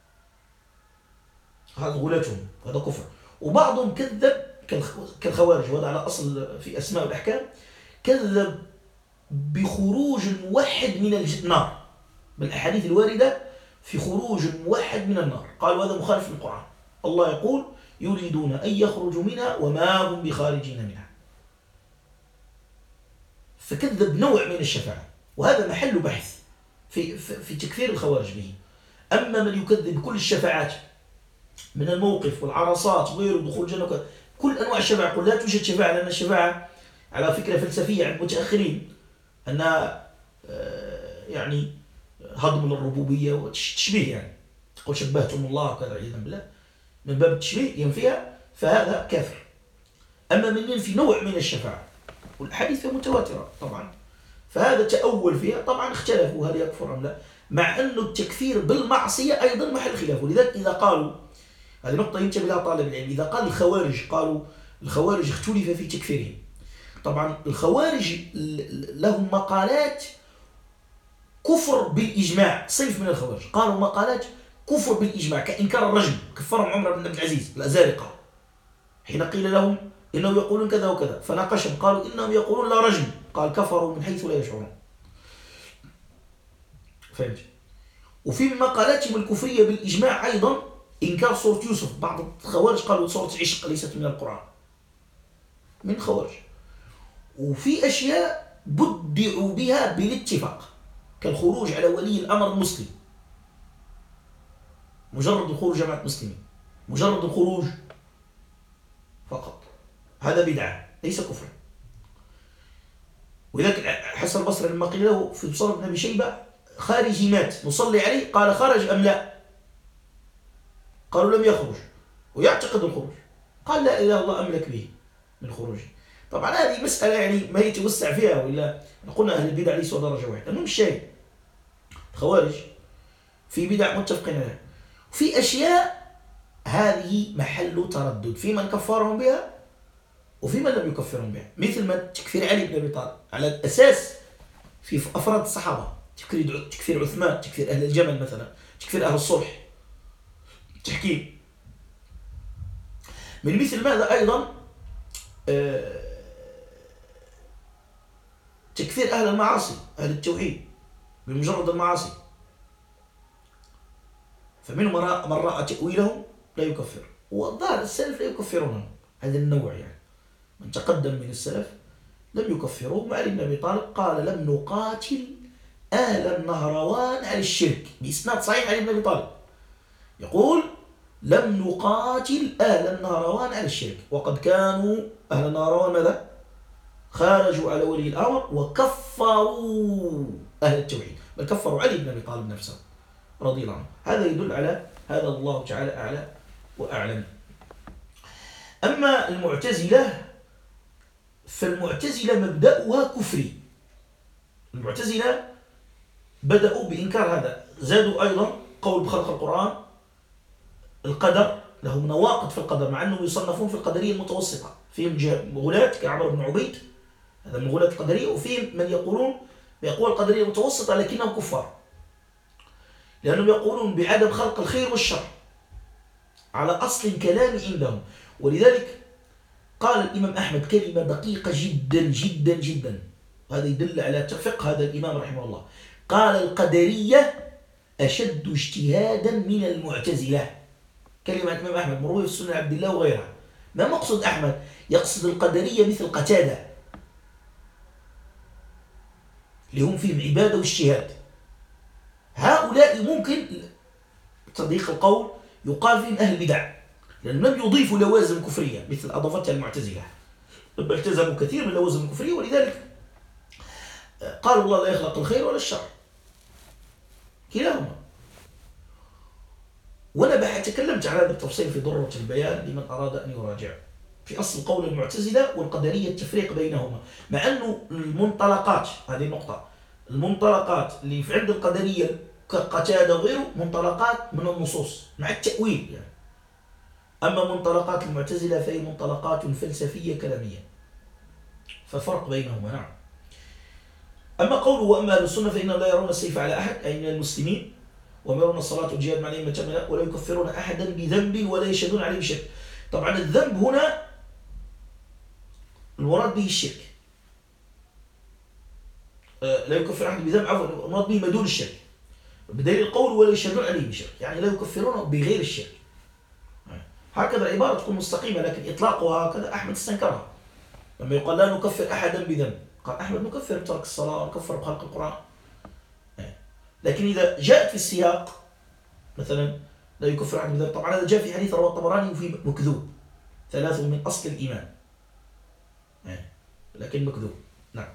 هذا غلاتهم هذا كفر. وبعضهم كذب كالخوارج وهذا على أصل في أسماء الأحكام كذب بخروج الموحد من النار بالأحاديث الواردة في خروج الموحد من النار. قالوا هذا مخالف للقرآن. الله يقول يريدون أن يخرجوا منها وما هم بخارجين منها. فكذب نوع من الشفاعة وهذا محل بحث في تكفير الخوارج به. أما من يكذب كل الشفاعات من الموقف والعرصات وغيره دخول الجنة كل أنواع الشفاعة يقول لا توجد شفاعة لأن الشفاعة على فكرة فلسفية عند المتأخرين أنها يعني هضم للربوبية وتشبيه يعني تقول شبهتم الله وكذا عياذا بالله من باب التشبيه ينفيها فهذا كافر. أما من ينفي نوع من الشفاعة والحديث متواترة طبعا فهذا تأول فيها. طبعا اختلفوا هل يكفر أم لا مع أن التكفير بالمعصية أيضا محل خلاف. ولذلك إذا قالوا هذه نقطة ينتبه لها طالب العلم إذا قال الخوارج قالوا الخوارج اختلف في تكفيرهم طبعا الخوارج لهم مقالات كفر بالإجماع، صنف من الخوارج قالوا مقالات كفر بالإجماع كإنكار الرجم، كفرهم عمر بن عبد العزيز الأزارقة حين قيل لهم إنهم يقولون كذا وكذا، فناقشهم قالوا إنهم يقولون لا رجم، قال كفروا من حيث لا يشعرون. فهمت؟ وفي من مقالاتهم الكفرية بالإجماع أيضا إنكار سورة يوسف. بعض الخوارج قالوا سورة عشق ليست من القرآن، من الخوارج. وفي أشياء بدعوا بها بالاتفاق كالخروج على ولي الأمر المسلم، مجرد الخروج جماعة مسلمين، مجرد الخروج فقط، هذا بدعة ليس كفر. ولذلك حسن البصري لما قيل له في مصنف ابن أبي شيبة خارجي مات نصلي عليه، قال خرج أم لا؟ قالوا لم يخرج ويعتقد الخروج، قال لا إله إلا الله أملك به من خروجه. طبعا هذه مسألة يعني ما يتوسع فيها، وإلا قلنا أهل البدع ليسوا درجة واحدة. المهم الشيء الخوارج في بدع متفقين عليها، في أشياء هذه محل تردد في من كفرهم بها وفي من لم يكفرهم بها، مثل ما تكفير علي بن أبي طالب على الأساس في أفراد الصحابة، تكفير عثمان، تكفير أهل الجمل مثلا، تكفير أهل الصلح، تحكيم. من مثل ماذا أيضا تكفير أهل المعاصي، أهل التوحيد بمجرد المعاصي، فمنهم من رأى تأويلهم لا يكفر، والظاهر السلف لا يكفرونهم، هذا النوع يعني من تقدم من السلف لم يكفروه. مع علي بن أبي طالب قال لم نقاتل أهل النهروان على الشرك، بإسناد صحيح علي بن أبي طالب يقول لم نقاتل أهل النهروان على الشرك، وقد كانوا أهل النهروان ماذا؟ خارجوا على ولي الأمر وكفروا أهل التوحيد، بل كفروا علي بن أبي طالب نفسه رضي الله عنه. هذا يدل على هذا، الله تعالى أعلى وأعلم. أما المعتزلة فالمعتزلة مبدأها كفري، المعتزلة بدأوا بإنكار هذا، زادوا أيضا قول بخلق القرآن، القدر لهم نواقض في القدر، مع أنهم يصنفون في القدرية المتوسطة، فيهم غلاة كعمر بن عبيد هذا من غلاة القدرية، وفيهم من يقولون بأقوال القدرية المتوسطة لكنهم كفار، لأنهم يقولون بعدم خلق الخير والشر على أصل الكلام عندهم. ولذلك قال الإمام أحمد كلمة دقيقة جدا جدا جدا، وهذا يدل على فقه هذا الإمام رحمه الله، قال القدرية أشد اجتهادا من المعتزلة. كلمة الإمام أحمد مروية في سنن عبد الله وغيرها. ما مقصد أحمد؟ يقصد القدرية مثل قتادة اللي هم فيهم عبادة واجتهاد، هؤلاء ممكن تضييق القول يقال فيهم أهل البدع، لأنهم لم يضيفوا لوازم كفرية مثل أضافتها المعتزلة، بل التزموا كثير من اللوازم الكفرية، ولذلك قالوا الله لا يخلق الخير ولا الشر كلاهما. وأنا تكلمت على هذا التفصيل في ضرورة البيان لمن أراد أن يراجع في أصل قول المعتزلة والقدرية التفريق بينهما، مع أنه المنطلقات، هذه النقطة، المنطلقات اللي في عند القدرية كقتادة وغيره منطلقات من النصوص مع التأويل يعني. أما منطلقات المعتزلة فهي منطلقات فلسفية كلامية، ففرق بينهما. نعم. أما قوله وأما أهل السنة فإنهم لا يرون السيف على أحد أي من المسلمين، وما يرون الصلاة والجهاد مع الأئمة ولا يكفرون أحدا بذنب ولا يشهدون عليه بشرك. طبعا الذنب هنا المراد به الشرك، لا يكفر أحد بذنب، عفوا المراد به مدون الشرك، بدليل القول ولا يشهدون عليه بشرك، يعني لا يكفرونه بغير الشرك. هكذا العبارة تكون مستقيمة، لكن إطلاقها هكذا أحمد استنكرها لما يقال لا نكفر أحدا بذنب، قال أحمد نكفر بترك الصلاة ونكفر بخلق القرآن. لكن إذا جاءت في السياق مثلا لا يكفر أحد بذنب، طبعا هذا جاء في حديث رواه الطبراني وفي مكذوب، ثلاث من أصل الإيمان لكن مكذوب. نعم.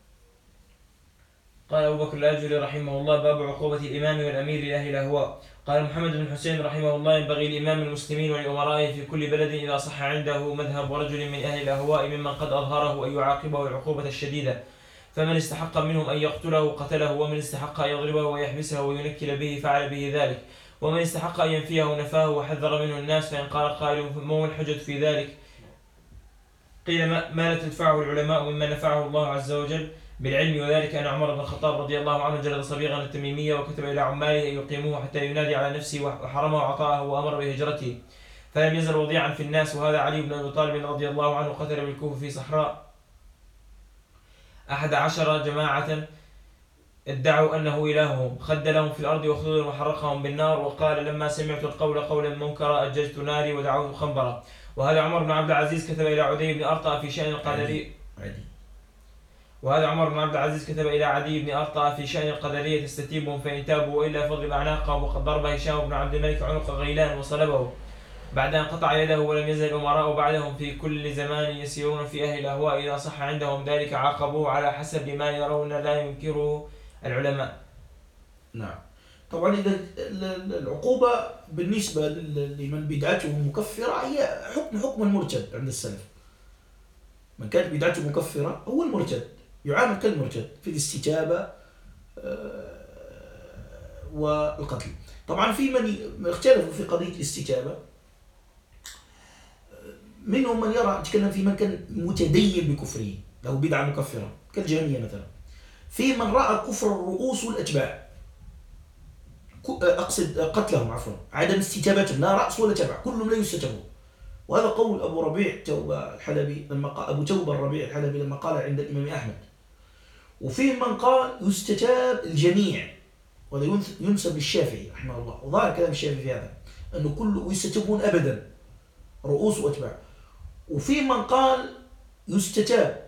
قال أبو بكر الآجري رحمه الله باب عقوبة الإمام والأمير لأهل الأهواء. قال محمد بن حسين رحمه الله ينبغي لإمام المسلمين ولأمرائه في كل بلد إذا صح عنده مذهب رجل من أهل الأهواء ممن قد أظهره أن يعاقبه العقوبة الشديدة، فمن استحق منهم أن يقتله قتله، ومن استحق أن يضربه ويحبسه وينكل به فعل به ذلك، ومن استحق أن ينفيه نفاه وحذر منه الناس. فإن قال قائل ما هو الحجة في ذلك؟ قيل ما لا تدفعه العلماء مما نفعه الله عز وجل بالعلم، وذلك أن عمر بن الخطاب رضي الله عنه جلد صبيغا التميمية وكتب إلى عماله أن يقيموه حتى ينادي على نفسه، وحرمه عطاءه وأمر بهجرته، فلم يزل وضيعا في الناس. وهذا علي بن أبي طالب رضي الله عنه قتل بالكوفة في صحراء 11 جماعة ادعوا أنه إلههم، خدلهم في الأرض وخذلهم وحرقهم بالنار، وقال لما سمعت القول قولا منكرا أججت ناري ودعوت خنبرا. وهذا عمر بن عبد العزيز كتب إلى عدي بن أرطى في شأن القدرية وهذا عمر بن عبد العزيز كتب إلى عدي بن أرطى في شأن القدرية تستتيبهم فإن تابوا وإلا فضرب أعناقهم. وقد ضرب هشام بن عبد الملك عنق غيلان وصلبه بعد أن قطع يده. ولم يزل الأمراء بعدهم في كل زمان يسيرون في أهل الأهواء، إذا صح عندهم ذلك عاقبوه على حسب ما يرون لا ينكره العلماء. نعم. طبعا إذا العقوبة بالنسبة لمن بدعته مكفرة هي حكم المرتد عند السلف. من كانت بدعته مكفرة هو المرتد، يعامل كالمرتد في الاستتابة والقتل. طبعا في من اختلفوا في قضية الاستتابة، منهم من يرى، نتكلم في من كان متدين بكفره له بدعة مكفرة كالجهمية مثلا. في من رأى كفر الرؤوس والأتباع، أقصد قتلهم عفوا، عدم استتابتهم، لا رأس ولا تبع، كلهم لا يستتبون. وهذا قول أبو ربيع توبة الحلبي أبو توبة الربيع الحلبي لما قال عند الإمام أحمد. وفيه من قال يستتاب الجميع، وهذا ينسب للشافعي رحمه الله، وظاهر كلام الشافعي في هذا أنه كله يستتبون أبدا رؤوس وأتباع. وفيه من قال يستتاب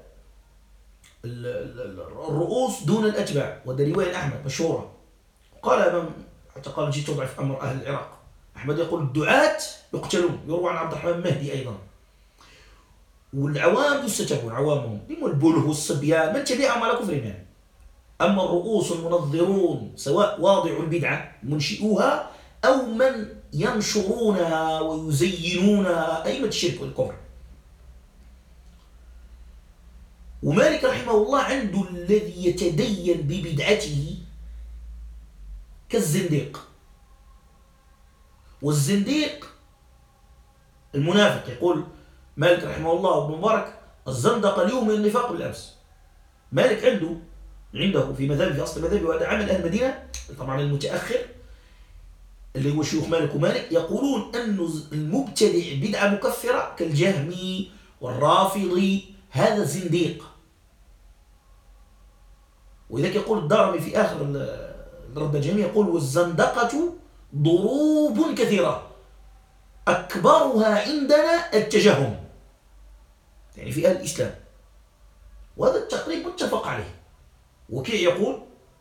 الرؤوس دون الأتباع، وهذا رواية أحمد مشهورة. قال أمام حتى قال جيت تضعف أمر أهل العراق، أحمد يقول الدعاة يقتلون، يروى عن عبد الرحمن المهدي أيضا. والعوام يستتبون، عوامهم هم البله والصبيان من تبعهم على كفرهم يعني. أما الرؤوس المنظرون سواء واضع البدعة منشئوها أو من ينشرونها ويزينونها، أئمة الشرك والكفر. ومالك رحمه الله عنده الذي يتدين ببدعته كالزنديق. والزنديق المنافق، يقول مالك رحمه الله وابن مبارك الزندق اليوم من النفاق بالأمس. مالك عنده في مذهبه، في أصل مذهبه، وهذا عمل أهل المدينة طبعا المتأخر اللي هو شيوخ مالك ومالك، يقولون أن المبتدع بدعة مكفرة كالجهمي والرافضي هذا زنديق. ولذلك يقول الدارمي في آخر الرد الجميع، يقول والزندقة ضروب كثيرة أكبرها عندنا التجهم، يعني في أهل الإسلام. وهذا التقريب متفق عليه. وكيع يقول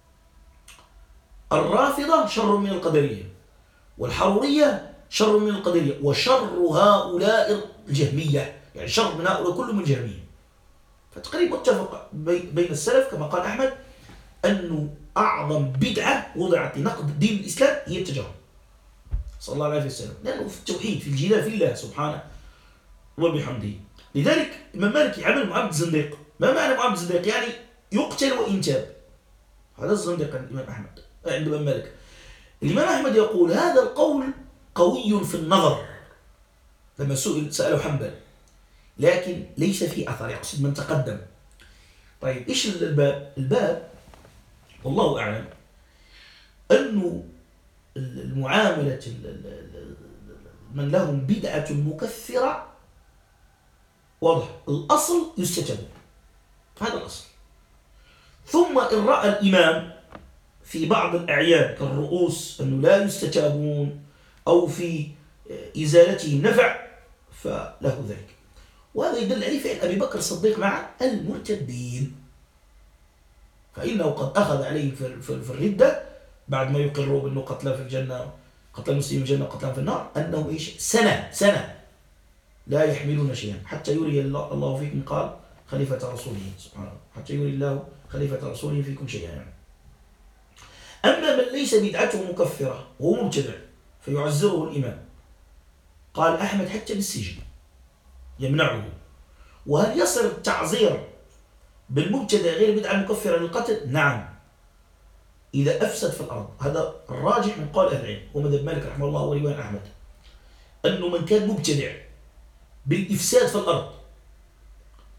الرافضة شر من القدرية، والحرورية شر من القدرية، وشر هؤلاء الجهمية، يعني شر من هؤلاء كلهم الجهمية. فتقريبا متفق بين السلف كما قال أحمد أنه أعظم بدعة وضعت لنقد دين الإسلام هي التجهم، صلى الله عليه وسلم، لأنه في التوحيد، في الجلال في الله سبحانه وبحمده. لذلك إمام مالك يعمل معاملة الزنديق. ما معنى معاملة الزنديق؟ يعني يقتل وإن تاب. هذا الزنديق عند الإمام أحمد، عند الإمام مالك. الإمام أحمد يقول هذا القول قوي في النظر لما سأله حنبل، لكن ليس في أثر، يقصد من تقدم. طيب إيش الباب والله أعلم أنه المعاملة من لهم بدعة مكفرة واضح، الأصل يستتب، هذا الأصل. ثم إن رأى الإمام في بعض الأعياد كالرؤوس أنه لا يستتابون أو في إزالتهم نفع فله ذلك. وهذا يدل عليه فعل أبي بكر الصديق مع المرتدين، فإنه قد أخذ عليه في الردة بعد ما يقروا بأنه قتل في الجنة، قتل المسلمين في الجنة وقتلهم في النار، أنه إيش سنة لا يحملون شيئا حتى يري الله فيكم قال خليفة رسوله سبحانه، حتى يري الله خليفة رسوله فيكم شيئا يعني. أما من ليس بدعته مكفرة وهو مبتدع فيعزره الإمام، قال أحمد حتى بالسجن يمنعه. وهل يصل التعزير بالمبتدع غير بدعة مكفرة للقتل؟ نعم، إذا أفسد في الأرض. هذا الراجح من قول أهل العلم ومذهب مالك رحمه الله ورواية أحمد، أنه من كان مبتدع بالإفساد في الأرض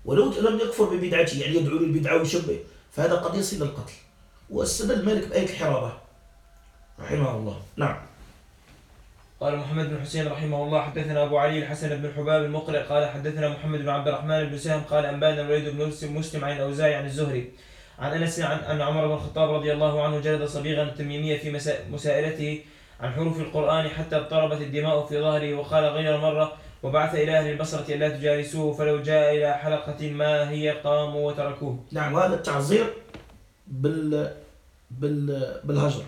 ولو لم يكفر ببدعته، يعني يدعو للبدعة ويشبه، فهذا قد يصل إلى القتل. واستدل مالك بآية الحرابة رحمه الله. نعم. قال محمد بن حسين رحمه الله حدثنا أبو علي الحسن بن الحباب المقرئ قال حدثنا محمد بن عبد الرحمن بن سهم قال أنبانا الوليد بن مسلم عن الأوزاعي عن الزهري عن أنس أن عمر بن الخطاب رضي الله عنه جلد صبيغا تميمية في مسائلته عن حروف القرآن حتى اضطربت الدماء في ظهره، وقال غير مرة: وبعث إلى أهل البصرة ألا تجالسوه، فلو جاء إلى حلقة ما هي قاموا وتركوه. نعم، وهذا التعزير بالهجر.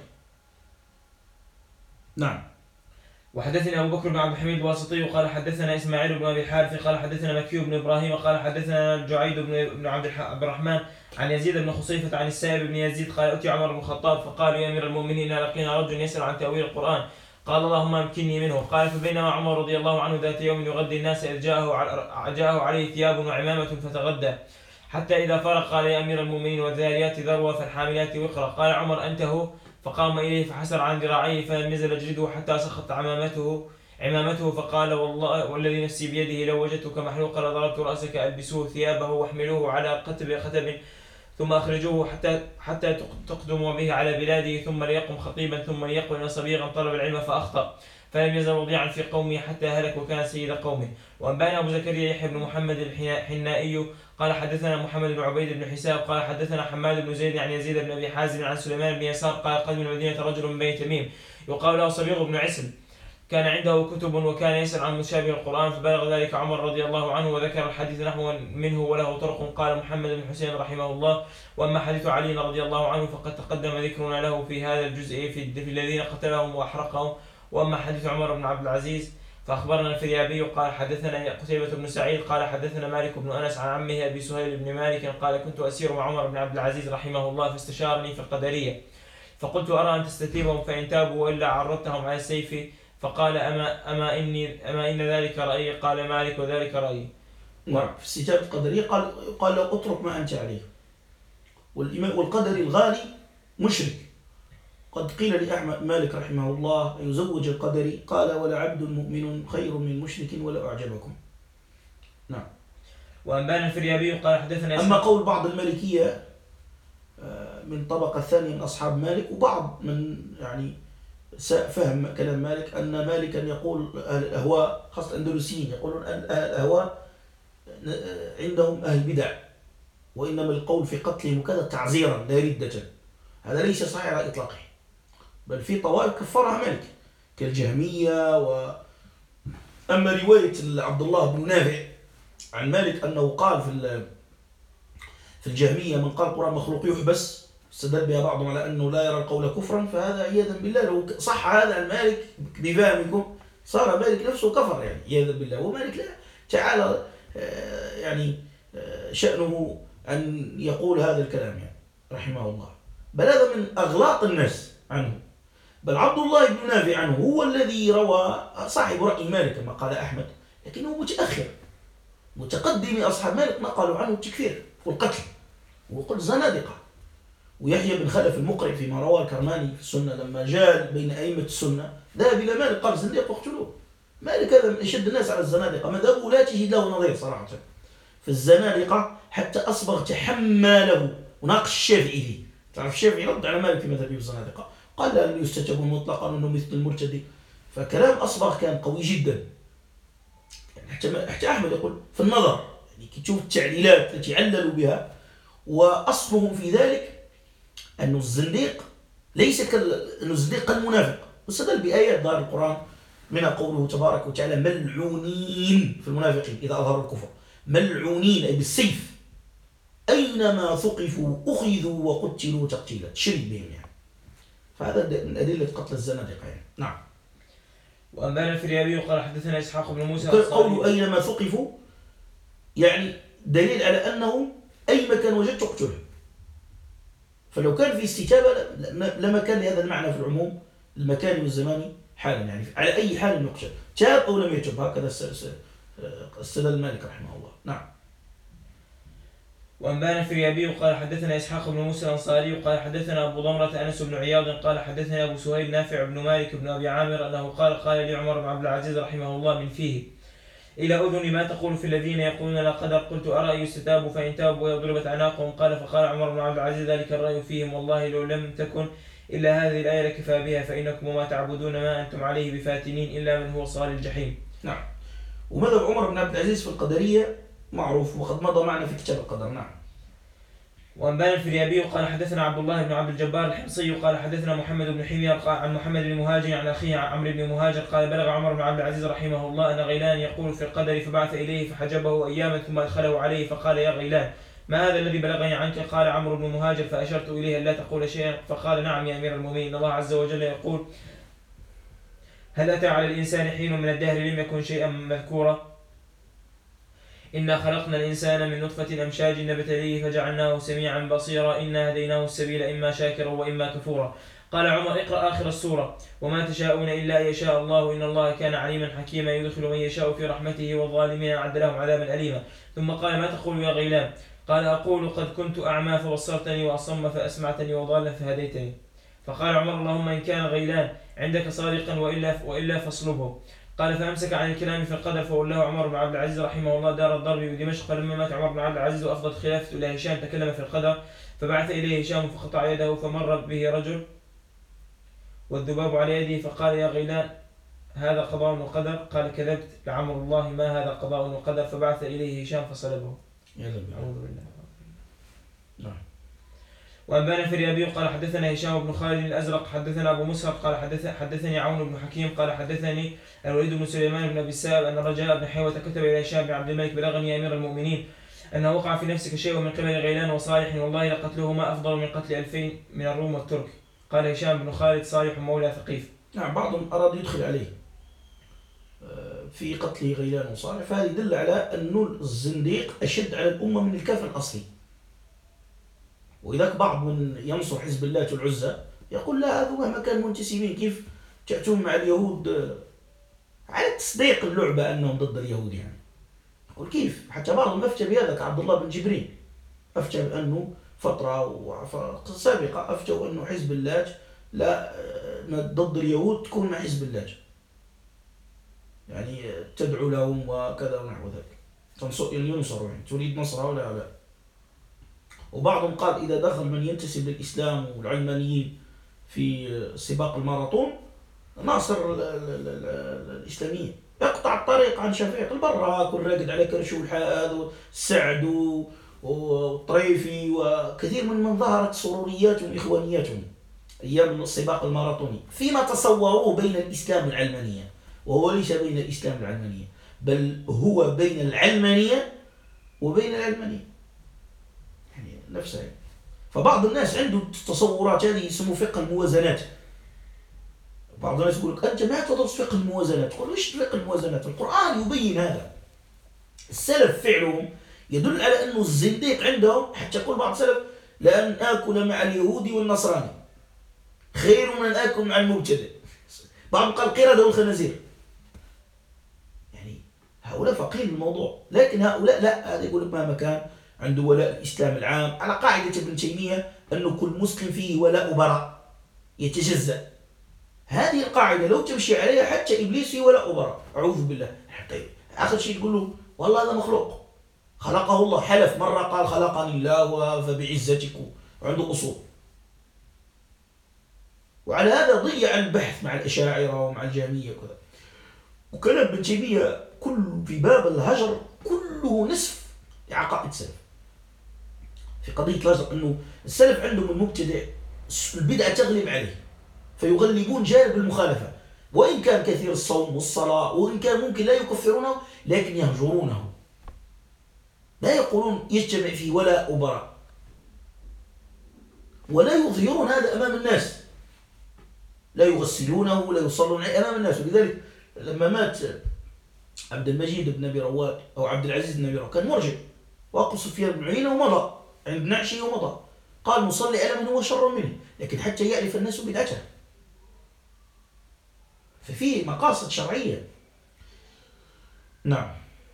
نعم. وحدثنا أبو بكر بن عبد الحميد الواسطي قال حدثنا إسماعيل بن أبي الحارث قال حدثنا مكي بن إبراهيم قال حدثنا جعيد بن عبد الرحمن عن يزيد بن خصيفة عن السائب بن يزيد قال أتي عمر بن الخطاب فقال: يا أمير المؤمنين، لقينا رجل يسأل عن تأويل القرآن، قال: اللهم امكنني منه. قال: فبينما عمر رضي الله عنه ذات يوم يغدي الناس إذ جاءه عليه ثياب وعمامة فتغدى، حتى إذا فرغ قال: يا أمير المؤمنين، والذاريات ذروة فالحاملات وقرا. قال عمر: أنت هو؟ فقام إليه فحسر عن ذراعيه فلم يزل جلده حتى سقط عمامته، فقال: والذي نفسي بيده لو وجدتك محلوقا لضربت رأسك، ألبسوه ثيابه واحملوه على خطب ثم أخرجوه حتى تقدموا به على بلاده، ثم ليقم خطيبا ثم ليقل إن صبيغا طلب العلم فأخطأ فلم يزل وضيعا في قومه حتى هلك وكان سيد قومه. وأنبانا أبو زكريا يحيى بن محمد الحنائي قال حدثنا محمد بن عبيد بن حساب قال حدثنا حماد بن زيد عن يزيد بن أبي حازم عن سليمان بن يسار قال: قدم المدينة رجل من بني تميم يقال له صبيغ بن عسل، كان عنده كتب وكان يسأل عن مشابه القرآن، فبلغ ذلك عمر رضي الله عنه وذكر الحديث نحو منه وله طرق. قال محمد بن حسين رحمه الله: وأما حديث علي رضي الله عنه فقد تقدم ذكرنا له في هذا الجزء في الذين قتلهم وأحرقهم. وأما حديث عمر بن عبد العزيز فأخبرنا الفريابي قال حدثنا قتيبة بن سعيد قال حدثنا مالك بن أنس عن عمه أبي سهيل بن مالك قال: كنت أسير مع عمر بن عبد العزيز رحمه الله فاستشارني في القدرية، فقلت: أرى أن تستتيبهم فإن تابوا وإلا عرضتهم على السيف. فقال: أما إن ذلك رأيي. قال مالك: وذلك رأيي. نعم. في استجابة القدرية قال له: اترك ما أنت عليه. والقدري الغالي مشرك. قد قيل لأحمد مالك رحمه الله: يزوج القدري؟ قال: ولا عبد مؤمن خير من مشرك ولا أعجبكم. نعم. وأنبانا الفريابي قال حدثنا أما قول بعض المالكية من طبقة ثانية من أصحاب مالك، وبعض من يعني فهم كلام مالك، أن مالكا يقول أهل الأهواء خاصة الأندلسيين يقولون أهل الأهواء عندهم أهل بدع، وإنما القول في قتلهم كذا تعزيرا لا ردة. هذا ليس صحيح على إطلاقه، بل في طوائف كفرها مالك كالجهمية. أما رواية عبد الله بن نافع عن مالك أنه قال في الجهمية: من قال القرآن مخلوق يحبس، استدل بها بعضهم على أنه لا يرى القول كفرا، فهذا عياذا بالله لو صح هذا عن مالك بفهمكم صار مالك نفسه كفر، يعني عياذا بالله. ومالك لا تعالى يعني شأنه أن يقول هذا الكلام يعني رحمه الله، بل هذا من أغلاط الناس عنه. بل عبد الله بن نافع عنه هو الذي روى صاحب رأي مالك كما قال أحمد، لكنه متأخر. متقدمي أصحاب مالك نقلوا عنه التكفير والقتل وقل زنادقة. ويحيى بن خلف المقرئ فيما رواه الكرماني في السنة لما جاء بين أئمة السنة ذهب إلى مالك قال: زنديق واقتلوه. مالك هذا من أشد الناس على الزنادقة، مذهبه لا تجد له نظير صراحة في الزنادقة، حتى أصبغ تحمله وناقش الشافعي فيه. تعرف الشافعي رد على مالك في مذهبه في الزنادقة، قال: لا يستجاب مطلقا أنه مثل المرتدي. فكلام أصبغ كان قوي جدا، يعني حتى أحمد يقول في النظر، يعني كي تشوف التعليلات التي عللوا بها، وأصلهم في ذلك أن الزنديق ليس أن الزنديق كالمنافق. واستدل بآيات ظاهر القرآن منها قوله تبارك وتعالى: ملعونين في المنافقين إذا أظهروا الكفر، ملعونين أي بالسيف، أينما ثقفوا أخذوا وقتلوا تقتيلا، تشرد بهم يعني. فهذا من أدلة قتل الزنادقة يعني. نعم. وأنبانا الفريابي قال حدثنا إسحاق بن موسى قوله أينما ثقفوا يعني دليل على أنهم أي مكان وجدت تقتله. فلو كان في استتابة لما كان لهذا المعنى في العموم المكاني والزماني حالا، يعني على أي حال يقتل، تاب أو لم يتب. هكذا استدل مالك رحمه الله. نعم. وأنبانا الفريابي قال حدثنا إسحاق بن موسى الأنصاري قال حدثنا أبو ضمرة أنس بن عياض قال حدثنا أبو سهيل نافع بن مالك بن أبي عامر أنه قال: قال لي عمر بن عبد العزيز رحمه الله من فيه: إلى أذني ما تقول في الذين يقولون لا قدر. قلت أرى يستتابوا فإن تابوا وضربت أعناقهم. قال فقال عمر بن عبد العزيز ذلك الرأي فيهم والله لو لم تكن إلا هذه الآية لكفى بها فإنكم وما تعبدون ما أنتم عليه بفاتنين إلا من هو صال الجحيم. نعم. ومذهب عمر بن عبد العزيز في القدرية معروف وقد مضى معنا في كتاب القدر. نعم. وأنبانا الفريابي قال حدثنا عبد الله بن عبد الجبار الحمصي قال حدثنا محمد بن حمير عن محمد بن مهاجر عن أخيه عمرو بن مهاجر قال بلغ عمر بن عبد العزيز رحمه الله أن غيلان يقول في القدر فبعث إليه فحجبه أياما ثم أدخله عليه فقال يا غيلان ما هذا الذي بلغني عنك؟ قال عمرو بن مهاجر فأشرت إليه لا تقول شيئا فقال نعم يا أمير المؤمنين الله عز وجل يقول هل أتى على الإنسان حين من الدهر لم يكن شيئا مذكورا إنا خلقنا الإنسان من نطفة أمشاج نبتليه فجعلناه سميعا بصيرا إنا هديناه السبيل إما شاكرا وإما كفورا. قال عمر اقرأ آخر السورة وما تشاءون إلا أن يشاء الله إن الله كان عليما حكيما يدخل من يشاء في رحمته والظالمين أعد لهم عذابا أليما. ثم قال ما تقول يا غيلان؟ قال أقول قد كنت أعمى فبصرتني وأصم فأسمعتني وضالا فهديتني. فقال عمر اللهم إن كان غيلان عندك صادقا وإلا فاصلبه. قال فأمسك عن الكلام في القدر فولاه عمر بن عبد العزيز رحمه الله دار الضرب بدمشق. لما مات عمر بن عبد العزيز وأفضت خلافته إلى هشام تكلم في القدر فبعث إليه هشام فقطع يده فمر به رجل والذباب على يده فقال يا غيلان هذا قضاء وقدر. قال كذبت لعمر الله ما هذا قضاء وقدر. فبعث إليه هشام فصلبه. أعوذ بالله. نعم. وأنبانا الفريابي قال حدثنا هشام بن خالد الأزرق حدثنا أبو مسهر قال حدثني عون بن حكيم قال حدثني الوليد بن سليمان بن أبي السائب أن رجاء بن حيوة كتب إلى هشام بن عبد الملك بلغني يا أمير المؤمنين أنه وقع في نفسك شيء من قبل غيلان وصالح والله لقتلهما أفضل من قتل 2000 من الروم والترك. قال هشام بن خالد صالح مولى ثقيف. نعم. بعضهم أراد يدخل عليه في قتل غيلان وصالح فهذا يدل على أن الزنديق أشد على الأمة من الكافر الأصلي. وإذاك بعض من ينصر حزب الله العزى يقول لا هذا مهما كانوا منتسبين كيف تأتون مع اليهود على تصديق اللعبة أنهم ضد اليهود يعني. يقول كيف حتى بعضهم أفتى بهذا كعبد الله بن جبرين أفتى بأنه فترة سابقة أفتوا أنه حزب الله لا ضد اليهود تكون مع حزب الله يعني تدعو لهم وكذا ونحو ذلك ينصروا يعني تريد نصره ولا لا. وبعضهم قال إذا دخل من ينتسب للإسلام والعلمانيين في سباق الماراثون ناصر الإسلاميين يقطع الطريق عن شفيق البراك والراقد على كرشو الحاد والسعد والطريفي وكثير من ظهرت سرورياتهم إخوانياتهم أيام السباق الماراثوني فيما تصوروه بين الإسلام والعلمانية وهو ليس بين الإسلام والعلمانية بل هو بين العلمانية وبين العلمانية يعني نفسها. فبعض الناس عنده تصورات هذه يسموه فقه الموازنات. بعض الناس يقول لك أنت ما تدرس فقه الموازنات. تقول إيش فقه الموازنات؟ القرآن يبين هذا. السلف فعلهم يدل على أنه الزنديق عندهم حتى يقول بعض السلف لأن آكل مع اليهودي والنصراني خير من أن آكل مع المبتدئ. بعضهم قال قردة والخنازير يعني هؤلاء فقير الموضوع. لكن هؤلاء لا هذا يقول لك مهما كان عنده ولاء الإسلام العام على قاعدة ابن تيمية أنه كل مسلم فيه ولاء براء يتجزأ. هذه القاعدة لو تمشي عليها حتى إبليس فيه ولاء براء أعوذ بالله. طيب آخر شيء تقول له والله هذا مخلوق خلقه الله حلف مرة قال خلقني الله فبعزتكم عنده أصول. وعلى هذا ضيع البحث مع الأشاعرة ومع الجهمية وكذا. وكلام ابن تيمية كل في باب الهجر كله نصف عقائد السلف في قضية الهجر أنه السلف عندهم المبتدع البدعة تغلب عليه فيغلبون جانب المخالفة وإن كان كثير الصوم والصلاة وإن كان ممكن لا يكفرونه لكن يهجرونه لا يقولون يجتمع فيه ولا أبراء ولا يظهرون هذا أمام الناس لا يغسلونه ولا يصلون عليه أمام الناس. ولذلك لما مات عبد المجيد بن أبي رواد أو عبد العزيز بن أبي رواد كان مرجع وأبو سفيان بن عيينة ومضى عند نعشي ومضى قال نصلي على من هو شر منه لكن حتى يعرف الناس بدعته. ففي مقاصد شرعية. نعم.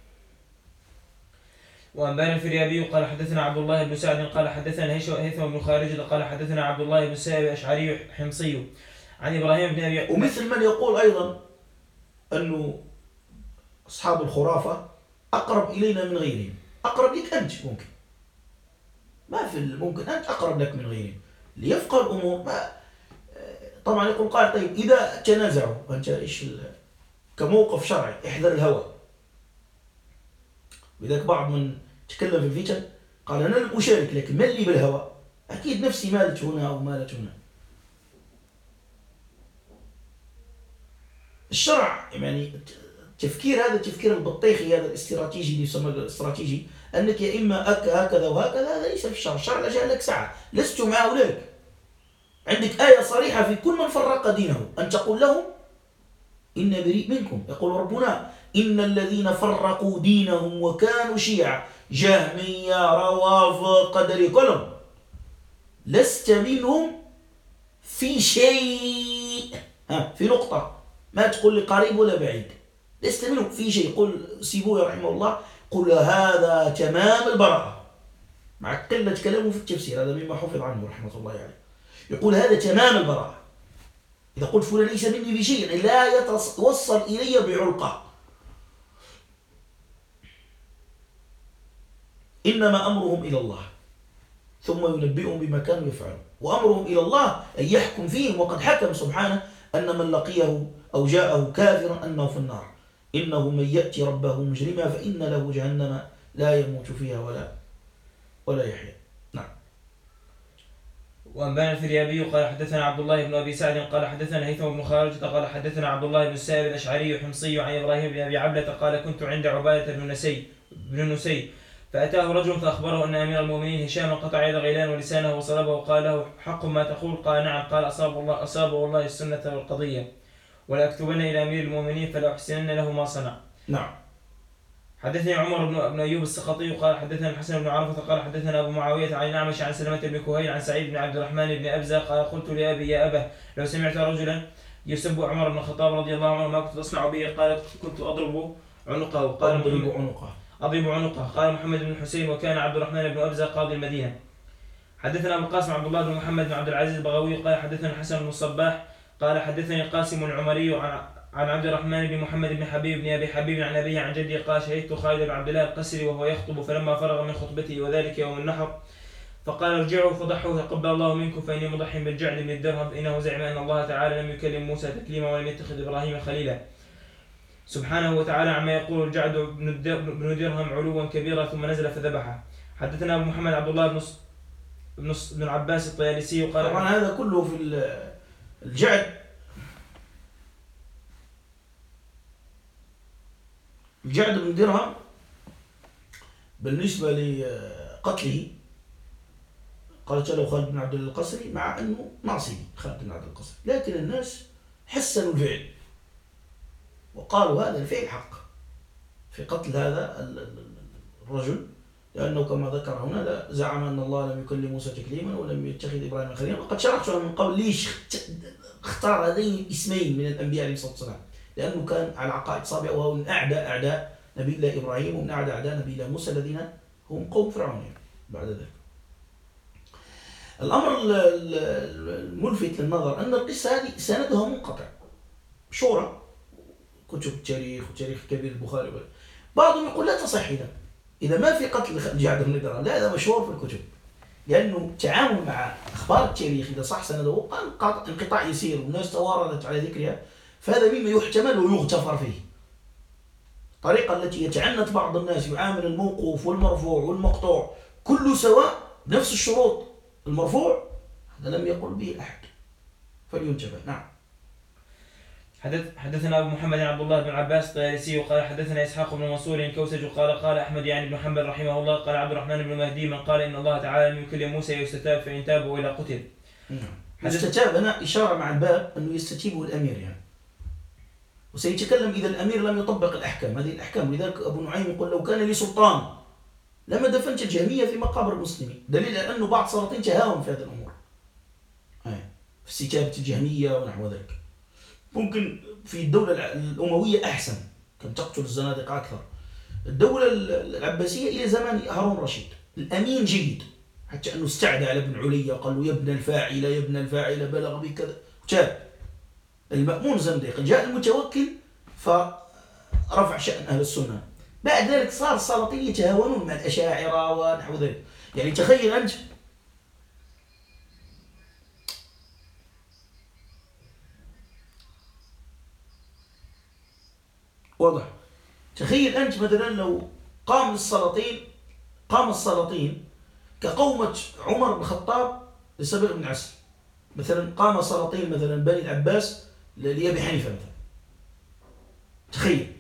وأنبانا الفريابي قال حدثنا عبد الله بن سعد قال حدثنا هيثم بن خارجة قال حدثنا عبد الله بن سائب الأشعري حمصي عن إبراهيم بن أبي ومثل من يقول أيضا أنه أصحاب الخرافة أقرب إلينا من غيرهم. أقرب لك أنت ممكن، ما في ممكن أنت أقرب لك من غيرهم ليفقه الأمور. ما طبعا يقول قال طيب إذا تنازعوا أنت إيش كموقف شرعي احذر الهوى. لذلك بعض من تكلم في الفتن قال أنا لم أشارك، لكن من لي بالهوى؟ أكيد نفسي مالت هنا أو مالت هنا. الشرع يعني التفكير هذا التفكير البطيخي هذا الاستراتيجي اللي يسمى الاستراتيجي، أنك يا إما هكذا وهكذا، هذا ليس في الشرع. الشرع جاء لك ساعة لست مع أولئك. عندك آية صريحة في كل من فرق دينه أن تقول لهم إن بريء منكم. يقول ربنا إن الذين فرقوا دينهم وكانوا شيعا جهمية روافض قدرية كلهم لست منهم في شيء. في نقطة ما تقول لي قريب ولا بعيد، لست منهم في شيء. يقول سيبويه رحمه الله قل هذا تمام البراءة، مع قلة كلامه في التفسير، هذا مما حفظ عنه رحمة الله عليه. يقول هذا تمام البراءة. إذا قلت فلان ليس مني بشيء لا يتوصل إلي بعلقة. إنما أمرهم إلى الله ثم ينبئهم بما كانوا يفعلون، وأمرهم إلى الله أن يحكم فيهم، وقد حكم سبحانه أن من لقيه أو جاءه كافرا أنه في النار. إنه من يأتي ربه مجرما فإن له جهنم لا يموت فيها ولا يحيا. نعم. وأنبانا الفريابي قال حدثنا عبد الله بن أبي سعد قال حدثنا هيثم بن خارجة قال حدثنا عبد الله بن السائب الأشعري حمصي عن إبراهيم بن أبي عبلة قال كنت عند عبادة بن نسي فأتاه رجل فأخبره أن أمير المؤمنين هشام قطع يد غيلان ولسانه وصلبه وقال له حق ما تقول؟ قال نعم. قال أصاب والله السنة والقضية ولأكتبن إلى أمير المؤمنين فلا أحسنن له ما صنع. نعم. حدثني عمر بن أيوب السقطي قال حدثنا الحسن بن عرفة قال حدثنا أبو معاوية عن الأعمش عن سلمة بن كهيل عن سعيد بن عبد الرحمن بن أبزة قال قلت لأبي يا أبه لو سمعت رجلا يسب عمر بن الخطاب رضي الله عنه ما كنت أصنع به؟ قال كنت أضرب عنقه. قال أضرب عنقه. قال محمد بن الحسين وكان عبد الرحمن بن أبزة قاضي المدينة. حدثنا أبو القاسم عبد الله بن محمد بن عبد العزيز البغوي قال حدثنا الحسن بن الصباح قال حدثني القاسم العمري عن عبد الرحمن بن محمد بن حبيب بن أبي حبيب عن أبيه عن جدي قال شهدت خالد بن عبد الله القسري وهو يخطب فلما فرغ من خطبته وذلك يوم النحر فقال ارجعوا فضحوا تقبل الله منكم فإني مضحي بالجعد بن الدرهم إنه زعم أن الله تعالى لم يكلم موسى تكليما ولم يتخذ إبراهيم خليلا سبحانه وتعالى عما يقول الجعد بن درهم علوا كبيرا ثم نزل فذبحه. حدثنا أبو محمد عبد الله بن عباس الطيالسي قال طبعا هذا كله في الجعد بن درهم بالنسبة لقتله قالت له خالد بن عبد الله القسري مع أنه ناصبي خالد بن عبد الله القسري، لكن الناس حسنوا الفعل وقالوا هذا الفعل حق في قتل هذا الرجل، لأنه كما ذكر هنا زعم أن الله لم يكلم موسى تكليما ولم يتخذ إبراهيم خليلا. وقد شرحت من قبل ليش اختار هذين الاسمين من الأنبياء عليه الصلاة والسلام، لأنه كان على عقائد صابئة وهو من أعداء نبي الله إبراهيم ومن أعداء نبي الله موسى الذين هم قوم فرعون بعد ذلك. الأمر الملفت للنظر أن القصة هذه سندها منقطع شورى كتب التاريخ وتاريخ كبير البخاري، بعضهم يقول لا تصح إذا ما في قتل الجعد بن درهم، لا هذا مشهور في الكتب، لأنه التعامل مع أخبار التاريخ إذا صح سنده انقطاع يسير والناس تواردت على ذكرها، فهذا مما يحتمل ويغتفر فيه. الطريقة التي يتعنت بعض الناس يعامل الموقوف والمرفوع والمقطوع كله سواء نفس الشروط، المرفوع هذا لم يقل به أحد فلينتبه. نعم. حدثنا أبو محمد عبد الله بن عباس الطيالسي قال حدثنا إسحاق بن منصور الكوسج قال أحمد يعني بن حنبل رحمه الله قال عبد الرحمن بن مهدي من قال إن الله تعالى لم يكلم موسى يستتاب فإن تاب وإلى قتل. يستتاب هنا إشارة مع الباب أنه يستتيبه الأمير يعني، وسيتكلم إذا الأمير لم يطبق الأحكام هذه الأحكام. لذلك أبو نعيم يقول لو كان لي سلطان لما دفنت الجهمية في مقابر المسلمين، دليل على أنه بعض السلاطين تهاون في هذه الأمور في استتابة الجهمية ونحو ذلك. ممكن في الدولة الأموية أحسن، كان تقتل الزنادقة أكثر. الدولة العباسية إلى زمان هارون الرشيد الأمين جيد، حتى أنه استعدى على ابن علي وقال له يا ابن الفاعل بلغ بكذا وتاب. المأمون زنديق، جاء المتوكل رفع شأن أهل السنة. بعد ذلك صار السلاطين يتهاونون مع الأشاعرة ونحو ذلك. يعني تخيل أنت واضح، تخيل أنت مثلا لو قام السلاطين كقومة عمر بن الخطاب لسبق بن عسل، مثلا قام سلاطين مثلا بني العباس لأبي حنيفة مثلا، تخيل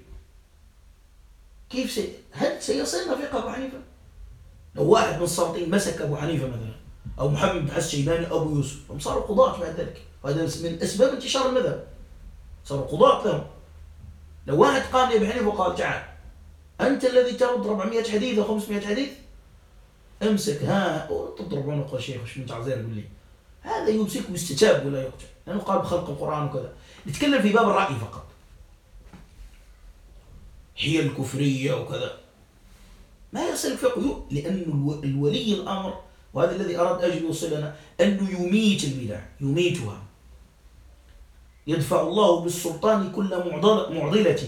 كيف هل سيصلنا فقه أبو حنيفة؟ لو واحد من السلاطين مسك أبو حنيفة مثلا أو محمد بن حسن الشيباني أو أبو يوسف، هم صاروا قضاة بعد ذلك، وهذا من أسباب انتشار المذهب، صاروا قضاة لهم. لو واحد قام لأبي حنيفة وقال تعال أنت الذي ترد 400 حديث أو 500 حديث، امسك ها تضرب عنق الشيخ وش من تعزير يقول لي هذا يمسك ويستتاب ولا يقتل، لأنه قال بخلق القرآن وكذا. نتكلم في باب الرأي فقط، هي الكفرية وكذا ما يصل فقه، لأن الولي الأمر، وهذا الذي أراد أجل يوصلنا، أنه يميت البدع، يميتها. يدفع الله بالسلطان كل معضلة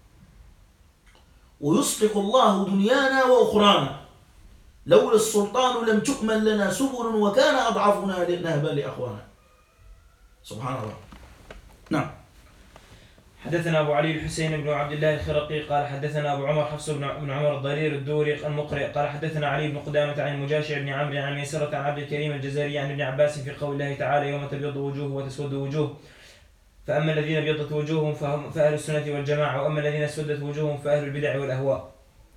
ويصلح الله دنيانا وأخرانا، لولا السلطان لم تؤمن لنا سبل وكان أضعفنا نهبا لأخوانا. سبحان الله. نعم. حدثنا أبو علي الحسين بن عبد الله الخرقي قال حدثنا أبو عمر حفص بن عمر الضرير الدوري المقرئ قال حدثنا علي بن قدامة عن المجاشع بن عمرو عن ميسرة عن عبد الكريم الجزري عن ابن عباس في قول الله تعالى يوم تبيض وجوه وتسود وجوه فأما الذين ابيضت وجوههم فأهل السنة والجماعة، وأما الذين اسودت وجوههم فأهل البدع والأهواء.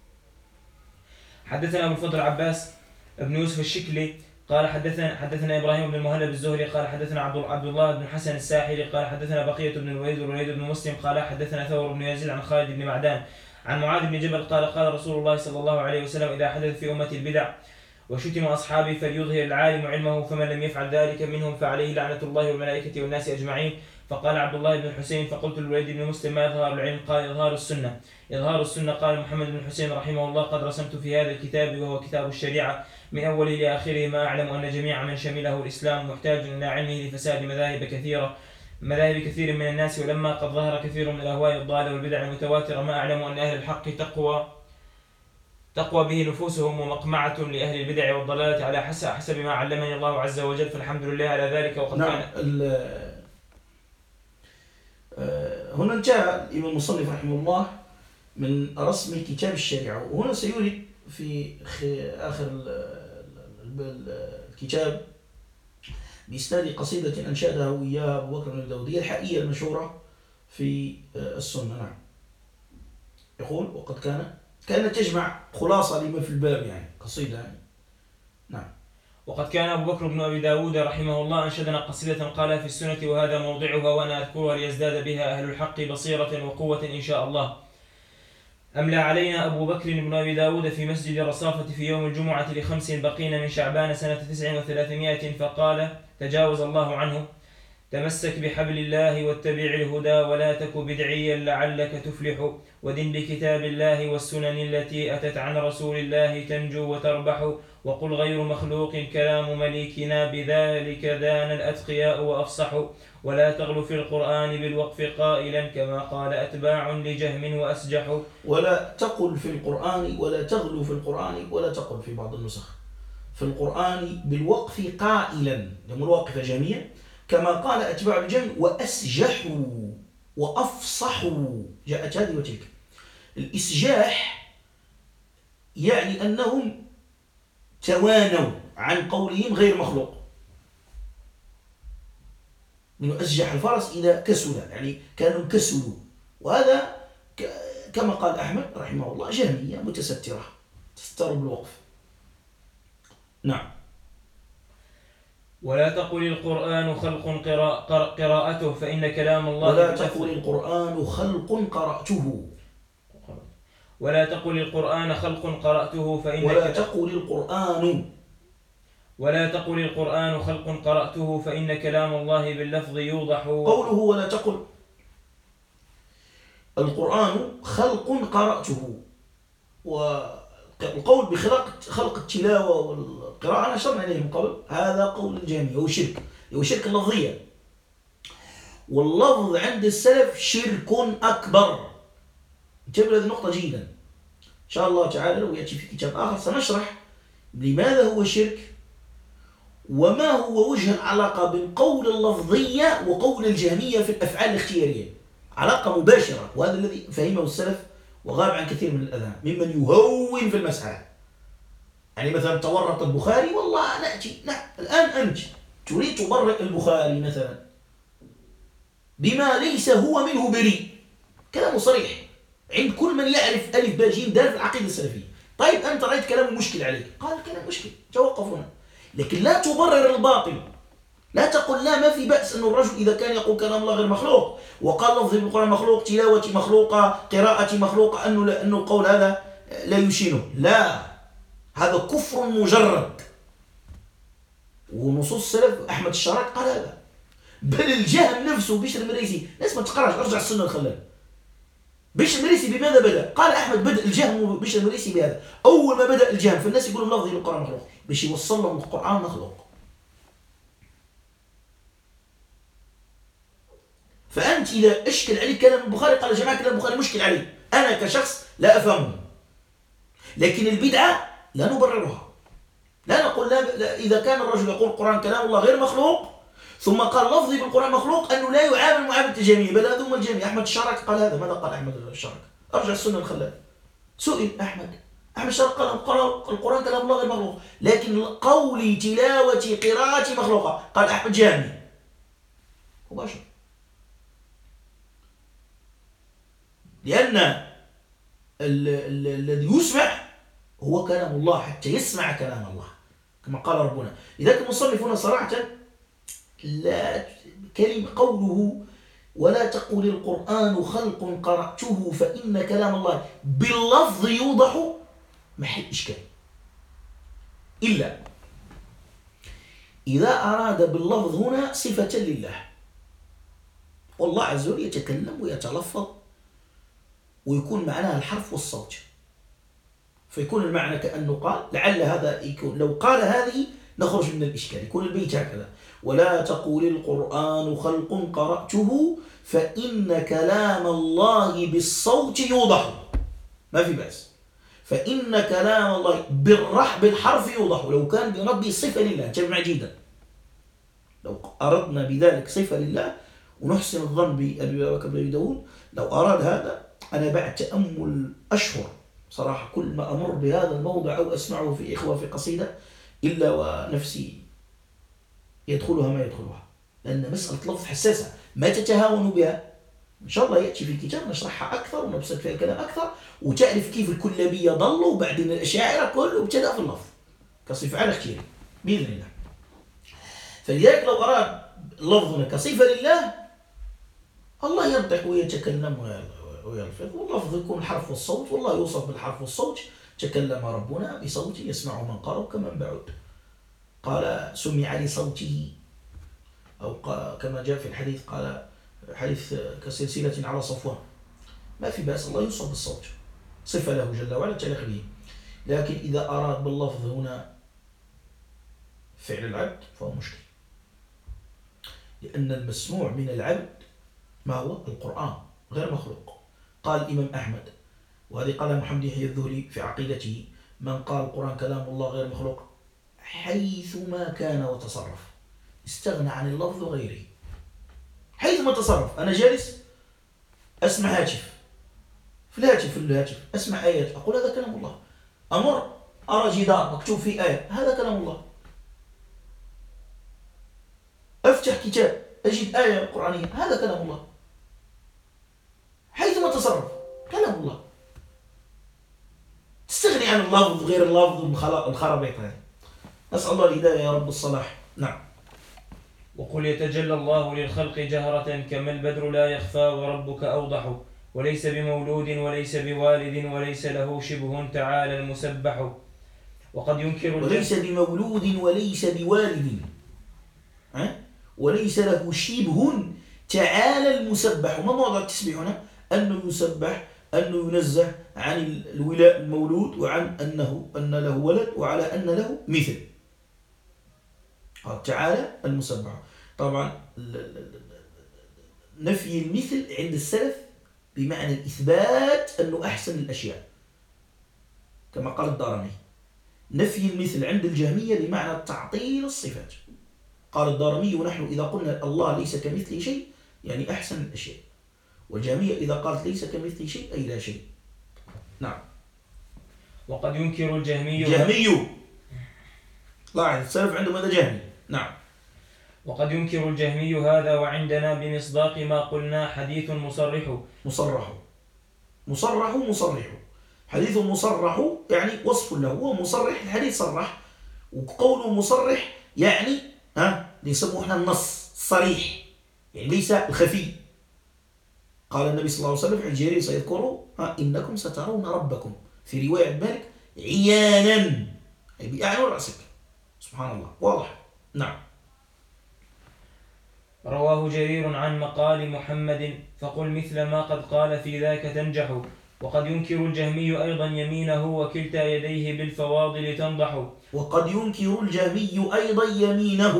حدثنا أبو الفضل عباس بن يوسف الشكلي قال حدثنا إبراهيم بن المهلب الزهري قال حدثنا عبد الله بن حسن الساحلي قال حدثنا بقية بن الوليد والوليد بن مسلم قال حدثنا ثور بن يزيد عن خالد بن معدان عن معاذ بن جبل قال قال رسول الله صلى الله عليه وسلم إذا حدث في أمة البدع وشتم أصحابي فليظهر العالم علمه، فمن لم يفعل ذلك منهم فعليه لعنة الله والملائكة والناس أجمعين. فقال عبد الله بن الحسين فقلت للوليد بن مسلم ما إظهار العلم؟ قال إظهار السنة. قال محمد بن الحسين رحمه الله قد رسمت في هذا الكتاب وهو كتاب الشريعة من أوله لآخره ما أعلم أن جميع من شمله الإسلام محتاج إلى علمه لفساد مذاهب كثير من الناس، ولما قد ظهر كثير من الأهواء الضالة والبدع المتواترة ما أعلم أن أهل الحق تقوى به نفوسهم ومقمعة لأهل البدع والضلالة على حسب ما علمني الله عز وجل، فالحمد لله على ذلك. وقد نعم. هنا انتهى الإمام المصنف رحمه الله من رسم كتاب الشريعة، وهنا سيورد في آخر الكتاب بإسناد قصيدة أنشأها إياها أبو بكر بن الدودية الحائية المشهورة في السنة. نعم. يقول وقد كانت تجمع خلاصة لما في الباب، يعني قصيدة يعني. نعم. وقد كان أبو بكر بن أبي داود رحمه الله أنشدنا قصيدة قالها في السنة وهذا موضعها وأنا أذكرها ليزداد بها أهل الحق بصيرة وقوة إن شاء الله. أملى علينا أبو بكر بن أبي داود في مسجد الرصافة في يوم الجمعة ل5 بقين من شعبان سنة 9 و300 فقال تجاوز الله عنه تمسك بحبل الله واتبع الهدى ولا تك بدعيا لعلك تفلح، ودن بكتاب الله والسنن التي أتت عن رسول الله تنجو وتربح، وقل غير مخلوق كلام مليكنا بذلك دان الأتقياء وأفصحوا، ولا تغلو في القرآن بالوقف قائلا كما قال أتباع لجهم وأسجحوا. ولا تقل في القرآن ولا تغلو في القرآن ولا تقل في بعض النسخ في القرآن بالوقف قائلا، لأن الواقف جميع كما قال أتباع الجن وأسجحوا وأفصحوا، جاءت هذه وتلك. الإسجاح يعني أنهم توانوا عن قولهم غير مخلوق، من أسجح الفرس إذا كسل، يعني كانوا كسلوا، وهذا كما قال أحمد رحمه الله جهمية متسترة تستر بالوقف. نعم. ولا تقل القرآن خلق قراءته فإن كلام الله ولا تقل القرآن خلق قرأته ولا تقل القرآن خلق قرأته فإن ولا تقل القرآن خلق قرأته فإن كلام الله باللفظ يوضح. قوله ولا تقل القرآن خلق قرأته، والقول بخلق التلاوة والقراءة أنا أشرنا إليه من قبل، هذا قول الجهمية هو شرك لفظيا، واللفظ عند السلف شرك أكبر، انتبه هذه النقطة جيدا. إن شاء الله تعالى لو يأتي في كتاب آخر سنشرح لماذا هو شرك، وما هو وجه العلاقة بين قول اللفظية وقول الجهمية في الأفعال الاختيارية. علاقة مباشرة، وهذا الذي فهمه السلف وغاب عن كثير من الأذهان ممن يهون في المسألة. يعني مثلا تورط البخاري، والله نأتي الآن أنت تريد تبرئ البخاري مثلا بما ليس هو منه بريء، كلامه صريح عند كل من يعرف ألف باء جيم دال في العقيدة السلفية. طيب أنت رأيت كلامه مشكل عليك، قال الكلام مشكل، توقف هنا. لكن لا تبرر الباطل، لا تقل لا ما في بأس أن الرجل إذا كان يقول كلام الله غير مخلوق وقال لفظ بالقرآن مخلوق، تلاوة مخلوقة، قراءة مخلوقة، أنه القول هذا لا يشينه. لا، هذا كفر مجرد. ونصوص السلف أحمد الشراك قال هذا، بل الجهم نفسه بشر المريسي، ناس ما تقراش، ارجع السنة الخلال. بشر المريسي بماذا بدأ؟ قال أحمد بدأ الجهم بشر المريسي بهذا. أول ما بدأ الجهم فالناس يقولون لفظي بالقرآن مخلوق، باش يوصل لهم القرآن مخلوق. فأنت إذا أشكل عليك كلام البخاري، قال يا جماعة كلام البخاري مشكل علي، أنا كشخص لا أفهمه، لكن البدعة لا نبررها. لا نقول لا إذا كان الرجل يقول القرآن كلام الله غير مخلوق ثم قال لفظي بالقرآن مخلوق، أنه لا يعامل معاملة الجميع، بل هذا هم الجميع. أحمد الشراك قال هذا. ماذا قال أحمد الشراك؟ أرجع السنة الخلال، سئل أحمد الشراك قال القرآن كلام الله غير مخلوق، لكن قولي تلاوتي قراءتي مخلوقة. قال أحمد جامي مباشر، لأن الذي يسمع هو كلام الله حتى يسمع كلام الله كما قال ربنا. لذلك المصنف هنا صراحة لا كلمة قوله ولا تقل القرآن خلق قرأته فإن كلام الله باللفظ يوضح محل إشكال، إلا إذا أراد باللفظ هنا صفة لله، والله عز وجل يتكلم ويتلفظ ويكون معناها الحرف والصوت، فيكون المعنى كأنه قال. لعل هذا يكون لو قال هذه نخرج من الإشكال، يكون البيت هكذا: ولا تقول القرآن خلق قرأته فإن كلام الله بالصوت يوضح، ما في بأس. فإن كلام الله بالحرف يوضح، لو كان بربي صفة لله جمع جدا، لو أردنا بذلك صفة لله ونحسن الظن بأبي بكر بن داود، لو أراد هذا، أنا بعد تأمل أشهر صراحة كل ما أمر بهذا الموضع أو أسمعه في إخوة في قصيدة إلا ونفسي يدخلها ما يدخلها، لأن مسألة لفظ حساسة ما تتهاون بها. إن شاء الله يأتي في الكتاب نشرحها أكثر ونبسط فيها الكلام أكثر، وتعرف كيف الكلابية ضلوا وبعدين الأشاعرة كله ابتدأ في اللفظ كصفة على اختياري بإذن الله. فلذلك لو أراد لفظنا كصفة لله، الله ينطق ويتكلم ويلفظ، واللفظ يكون الحرف والصوت، والله يوصف بالحرف والصوت: تكلم ربنا بصوت يسمع من قرب كمن بعد. قال سمع لصوته، أو كما جاء في الحديث، قال حديث كسلسلة على صفوان، ما في بأس، الله يوصف بالصوت، صفة له جل وعلا تليق به. لكن إذا أراد باللفظ هنا فعل العبد فهو مشكل، لأن المسموع من العبد ما هو القرآن غير مخلوق. قال الإمام أحمد، وهذه قال محمد يحيى الذهلي في عقيدته: من قال القرآن كلام الله غير مخلوق حيثما كان وتصرف استغنى عن اللفظ وغيره. حيثما تصرف، أنا جالس أسمع هاتف، في الهاتف أسمع آيات، أقول هذا كلام الله. أمر أرى جدار مكتوب فيه آية، هذا كلام الله. أفتح كتاب أجد آية قرآنية، هذا كلام الله. حيثما تصرف كلام الله، تستغني عن اللفظ غير اللفظ الخرابيط هذه. نسأل الله الهداية يا رب الصلاح. نعم. وقل يتجلى الله للخلق جهرة كما البدر لا يخفى وربك أوضح، وليس بمولود وليس بوالد وليس له شبه تعالى المسبح. وقد ينكر وليس بمولود وليس بوالد وليس له شبه تعالى المسبح. ما موضع التسبيح هنا؟ أنه يسبح، أنه ينزه عن الولاء المولود، وعن أن له ولد، وعلى أن له مثل. تعالى المسبح. طبعا نفي المثل عند السلف بمعنى الإثبات أنه أحسن الأشياء كما قال الدارمي. نفي المثل عند الجهمية بمعنى تعطيل الصفات. قال الدارمي ونحن إذا قلنا الله ليس كمثله شيء يعني أحسن الأشياء، والجهمية إذا قالت ليس كمثله شيء أي لا شيء. نعم. وقد ينكر الجهمي لاحظ السلف عندهم هذا جهمي. نعم. وقد ينكر الجهمي هذا وعندنا بمصداق ما قلنا حديث مصرح. حديث مصرح يعني وصف له، هو مصرح الحديث صرح، وقوله مصرح يعني يسموه احنا النص صريح، يعني ليس الخفي. قال النبي صلى الله عليه وسلم في الجرير سيذكره إنكم سترون ربكم، في رواية مالك عيانا أي بأعين رأسك. سبحان الله، واضح. نعم. رواه جرير عن مقال محمد فقل مثل ما قد قال في ذاك تنجح. وقد ينكر الجهمي أيضا يمينه وكلتا يديه بالفواضل تنضح. وقد ينكر الجهمي أيضا يمينه.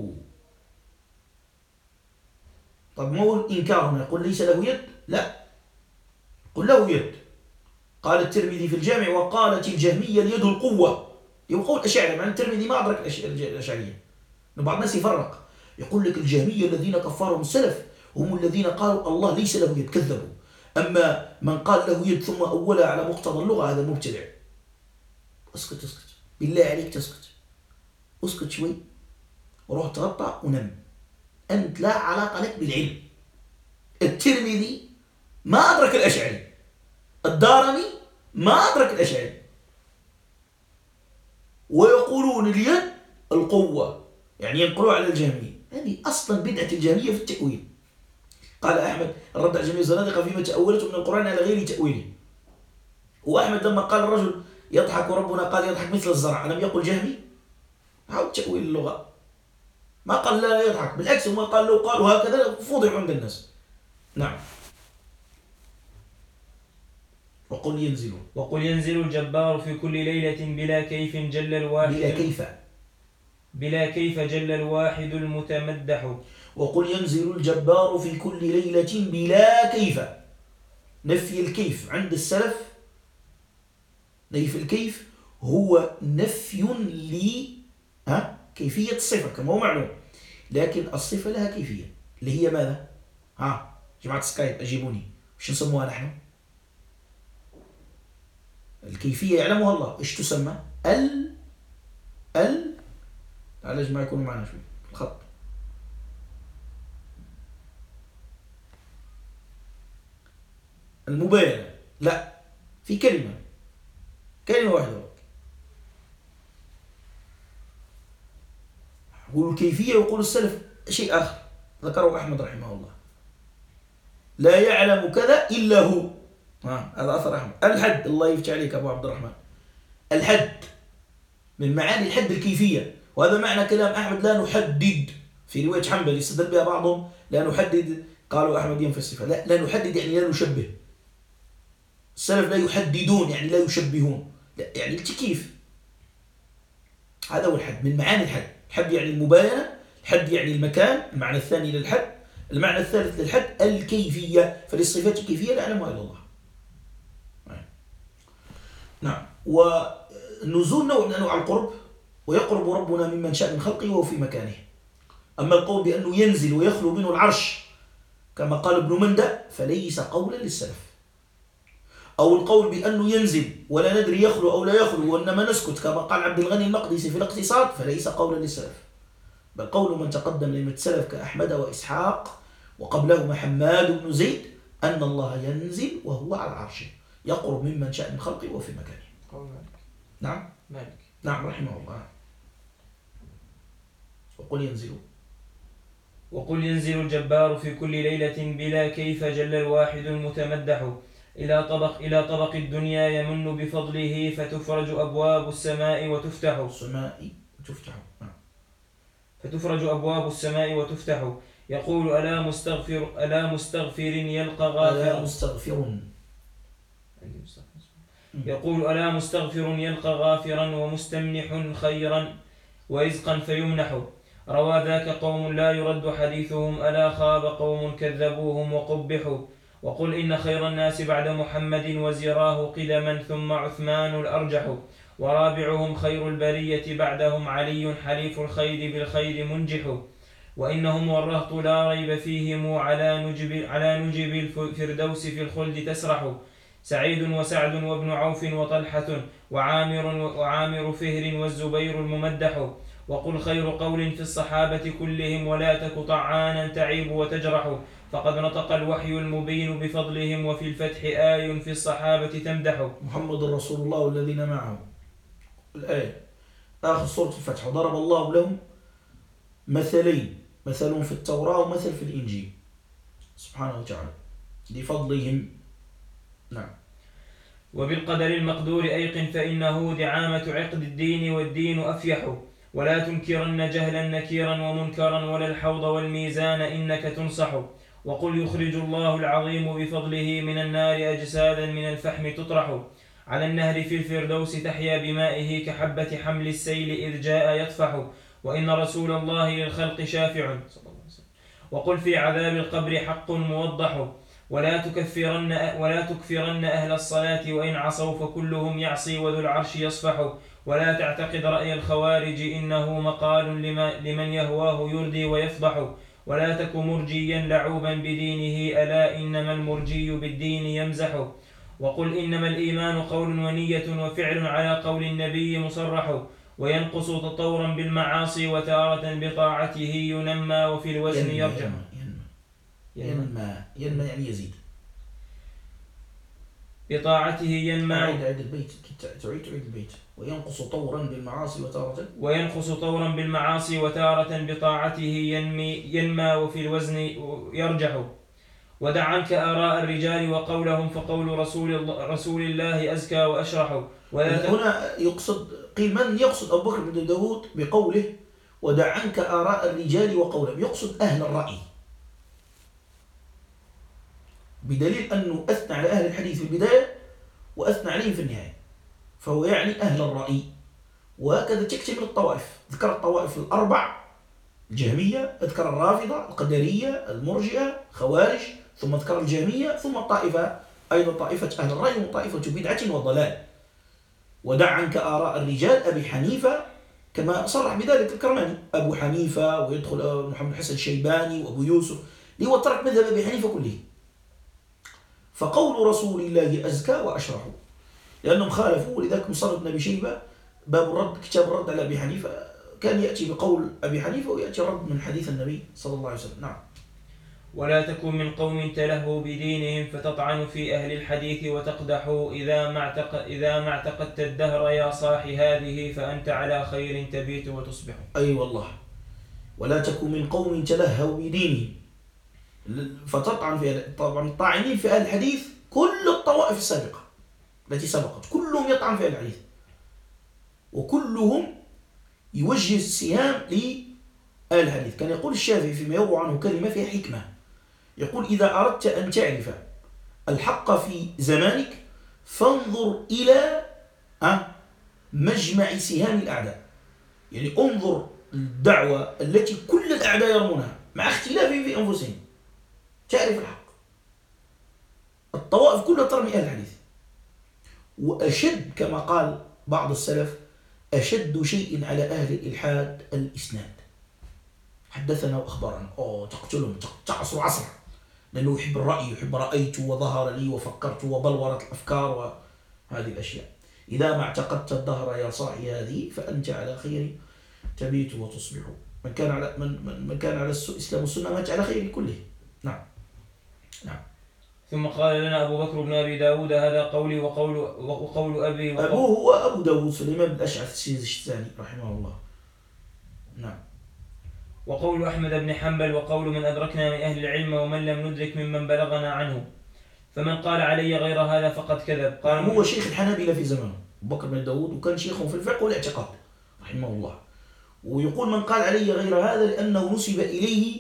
طب ما هو الإنكار هنا؟ يقول ليس له يد؟ لا، قل له يد. قال الترمذي في الجامع وقالت الجهمية اليد القوة. يقول الأشاعرة، مع الترمذي ما أدرك الأشاعرية، بعض الناس يفرق يقول لك الجهمية الذين كفرهم السلف هم الذين قالوا الله ليس له يد، كذبوا. أما من قال له يد ثم أولها على مقتضى اللغة هذا مبتدع. اسكت بالله عليك، تسكت، اسكت شوي وروح تغطى ونم. أنت لا علاقة لك بالعلم. الترمذي ما أدرك الأشعري، الدارمي ما أدرك الأشعري، ويقولون اليد القوة، يعني ينقلوا على الجهمية. هذه أصلا بدعة الجهمية في التأويل. قال أحمد الرد على جميع الزنادقة فيما تأولته من القرآن على غير تأويله. وأحمد لما قال الرجل يضحك ربنا قال يضحك مثل الزرع، لم يقل جهمي؟ حاول تأويل اللغة، ما قال لا يضحك، بالعكس ما قال لو قالوا هكذا فوضع عند الناس. نعم. وقل ينزل الجبار في كل ليلة بلا كيف جل الواحد بلا كيف جل الواحد المتمدح. وقل ينزل الجبار في كل ليلة بلا كيف. نفي الكيف عند السلف، نفي الكيف هو نفي كيفية الصفة كما هو معلوم، لكن الصفة لها كيفية اللي هي ماذا؟ جماعة سكايب أجيبوني، وش نسموها نحن؟ الكيفية يعلمها الله، إيش تسمى؟ تعال يا جماعة يكونوا معنا شوي الخط. المباينة، لا، في كلمة واحدة. والكيفية يقول السلف شيء آخر ذكره أحمد رحمه الله، لا يعلم كذا إلا هو. هذا أثر أحمد. الحد، الله يفتح عليك أبو عبد الرحمن، الحد من معاني الحد الكيفية، وهذا معنى كلام أحمد لا نحدد. في رواية حنبل يستدل بها بعضهم لا نحدد، قالوا أحمد ينفي الصفة، لا نحدد يعني لا نشبه. السلف لا يحددون يعني لا يشبهون، لا يعني التكييف. هذا هو الحد من معاني الحد. الحد يعني المباينة، الحد يعني المكان، المعنى الثاني للحد. المعنى الثالث للحد الكيفية، فللصفات الكيفية لا يعلمها إلا الله. نعم. والنزول نوع من أنواع القرب، ويقرب ربنا ممن شاء من خلقه وهو في مكانه. أما القول بأنه ينزل ويخلو منه العرش كما قال ابن مندى فليس قولا للسلف، أو القول بأنه ينزل ولا ندري يخلو أو لا يخلو وإنما نسكت كما قال عبد الغني المقدسي في الاقتصاد فليس قولا للسلف، بل قول من تقدم لأئمة السلف كأحمد وإسحاق وقبلهما حماد بن زيد أن الله ينزل وهو على عرشه يقرب ممن شاء من خلقه وفي مكانه. قول مالك. نعم مالك. نعم رحمه الله. وقل ينزل الجبار في كل ليلة بلا كيف جل الواحد المتمدح إلى طبق الدنيا يمن بفضله فتفرج أبواب السماء وتفتح. فتفرج أبواب السماء وتفتح. يقول ألا مستغفر يلقى غافرا. يقول ألا مستغفر يلقى غافرا ومستمنح خيرا ورزقا فيمنح. روى ذاك قوم لا يرد حديثهم ألا خاب قوم كذبوهم وقبحوا وقل إن خير الناس بعد محمد وزراه قدما ثم عثمان الأرجح ورابعهم خير البرية بعدهم علي حليف الخير بالخير منجح وإنهم والرهط لا ريب فيهم على نجب الفردوس في الخلد تسرح سعيد وسعد وابن عوف وطلحة وعامر فهر والزبير الممدح وقل خير قول في الصحابة كلهم ولا تك طعانا تعيب وتجرح فقد نطق الوحي المبين بفضلهم وفي الفتح آي في الصحابة تمدح محمد رسول الله والذين معه. الآية آخر سورة الفتح. وضرب الله لهم مثلين، مثل في التوراة ومثل في الإنجيل سبحانه وتعالى لفضلهم. نعم. وبالقدر المقدور أيقن فإنه دعامة عقد الدين والدين أفيح ولا تنكرن جهلا نكيرا ومنكرا ولا الحوض والميزان إنك تنصح وقل يخرج الله العظيم بفضله من النار أجسادا من الفحم تطرح على النهر في الفردوس تحيا بمائه كحبة حمل السيل إذ جاء يطفح وإن رسول الله للخلق شافع وقل في عذاب القبر حق موضح ولا تكفرن أهل الصلاة وإن عصوا فكلهم يعصي وذو العرش يصفح ولا تعتقد رأي الخوارج إنه مقال لمن يهواه يردي ويفضح ولا تك مرجيا لعوبا بدينه ألا إنما المرجي بالدين يمزح وقل إنما الإيمان قول ونية وفعل على قول النبي مصرح وينقص تطورا بالمعاصي وتارة بطاعته ينمى وفي الوزن يرجع. ينمى يعني يزيد. بطاعته ينمى. عيد البيت. تعيد البيت. وينقص طورا بالمعاصي وتارة بطاعته ينمى وفي الوزن يرجح ودع عنك آراء الرجال وقولهم فقول رسول الله أزكى وأشرح. هنا قيل من يقصد أبو بكر بن داود بقوله ودع عنك آراء الرجال وقولهم؟ يقصد أهل الرأي، بدليل أنه أثنى على أهل الحديث في البداية وأثنى عليهم في النهاية، فهو يعني أهل الرأي. وهكذا تكتمل الطوائف. ذكر الطوائف الأربع: الجهمية، ذكر الرافضة، القدرية، المرجئة، خوارج، ثم ذكر الجهمية، ثم الطائفة أيضا طائفة أهل الرأي وطائفة بدعة وضلال. ودع عنك آراء الرجال أبي حنيفة كما صرح بذلك الكرماني، أبو حنيفة، ويدخل محمد الحسن الشيباني وأبو يوسف، هو ترك مذهب أبي حنيفة كله. فقول رسول الله أزكى وأشرح، لأنهم خالفوا. ولذلك مصنف بن أبي شيبة باب الرد، كتاب الرد على أبي حنيفة، كان يأتي بقول أبي حنيفة ويأتي الرد من حديث النبي صلى الله عليه وسلم. نعم. ولا تكن من قوم تلهوا بدينهم فتطعن في أهل الحديث وتقدحوا إذا ما اعتقدت الدهر يا صاح هذه فأنت على خير تبيت وتصبح. أي والله. ولا تكن من قوم تلهوا بدينهم فتطعن في طبعا الطاعنين في أهل الحديث كل الطوائف السابقة التي سبقت كلهم يطعن في أهل الحديث، وكلهم يوجه السهام لأهل الحديث. كان يقول الشافعي فيما يروى عنه كلمة فيها حكمة، يقول: إذا أردت أن تعرف الحق في زمانك فانظر إلى مجمع سهام الأعداء. يعني انظر الدعوة التي كل الأعداء يرمونها مع اختلافهم في أنفسهم، تعرف الحق. الطوائف كلها ترمي أهل الحديث. وأشد كما قال بعض السلف: أشد شيء على أهل الإلحاد الإسناد. حدثنا وأخبرنا، تقتلهم، تعصر عصر، لأنه يحب الرأي، يحب رأيت وظهر لي وفكرت وبلورت الأفكار وهذه الأشياء. إذا ما اعتقدت الدهر يا صاحي هذه فأنت على خير تبيت وتصبح. من كان على الإسلام والسنة مات على خير كله. نعم. ثم قال لنا أبو بكر بن أبي داود: هذا قولي وقول أبي. أبوه هو أبو داود سليمان بن الأشعث السجستاني رحمه الله. نعم. وقول أحمد بن حنبل وقول من أدركنا من أهل العلم ومن لم ندرك ممن بلغنا عنه، فمن قال علي غير هذا فقد كذب. قال هو شيخ الحنابلة في زمانه أبو بكر بن داود، وكان شيخهم في الفقه والاعتقاد رحمه الله. ويقول من قال علي غير هذا لأنه نسب إليه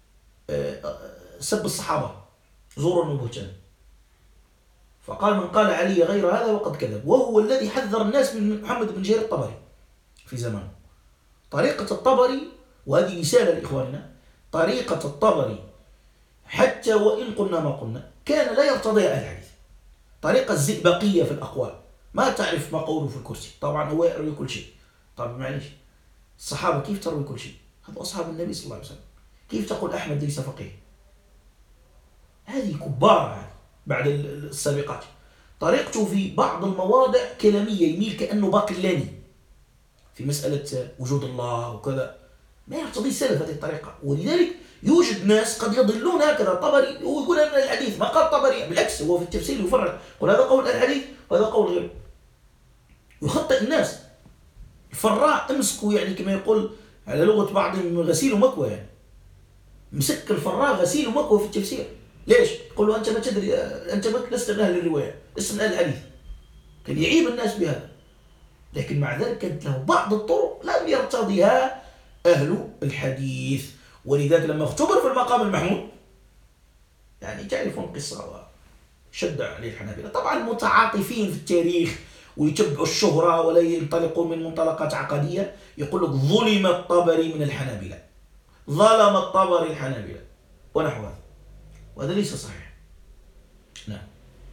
سب الصحابة زورا وبهتانا، فقال من قال علي غير هذا وقد كذب. وهو الذي حذر الناس من محمد بن جرير الطبري في زمانه. طريقة الطبري، وهذه رسالة لإخواننا، طريقة الطبري حتى وإن قلنا ما قلنا كان لا يرتضي أهل الحديث. طريقة الزئبقية في الأقوال، ما تعرف ما قوله في الكرسي. طبعا هو يروي كل شيء. طبعا معليش، الصحابة كيف تروي كل شيء؟ هذا أصحاب النبي صلى الله عليه وسلم. كيف تقول أحمد ليس فقيه؟ هذه كبار بعد السابقات. طريقته في بعض المواضع كلامية، يميل كأنه باقلاني في مسألة وجود الله وكذا، ما يرتضي السلف هذه الطريقة. ولذلك يوجد ناس قد يضلون هكذا. الطبري هو يقول أن الحديث، ما قال الطبري، بالعكس هو في التفسير يفرق، يقول هذا قول الحديث وهذا قول غيره، يخطئ الناس. الفراء امسكوا يعني كما يقول على لغة بعضهم غسيل ومكوى، يعني مسك الفراء غسيل ومكوى في التفسير. ليش؟ يقول له أنت ما تدري، أنت لست من أهل الرواية، لست من أهل الحديث. كان يعيب الناس بهذا، لكن مع ذلك كانت له بعض الطرق لم يرتضيها أهل الحديث. ولذلك لما اختبر في المقام المحمود، يعني تعرفون القصة، وشد عليه الحنابلة. طبعا متعاطفين في التاريخ ويتبعوا الشهرة ولا ينطلقون من منطلقات عقدية. يقول لك ظلم الطبري من الحنابلة، ظلم الطبري الحنابلة ونحو هذا، وهذا ليس صحيح. نعم.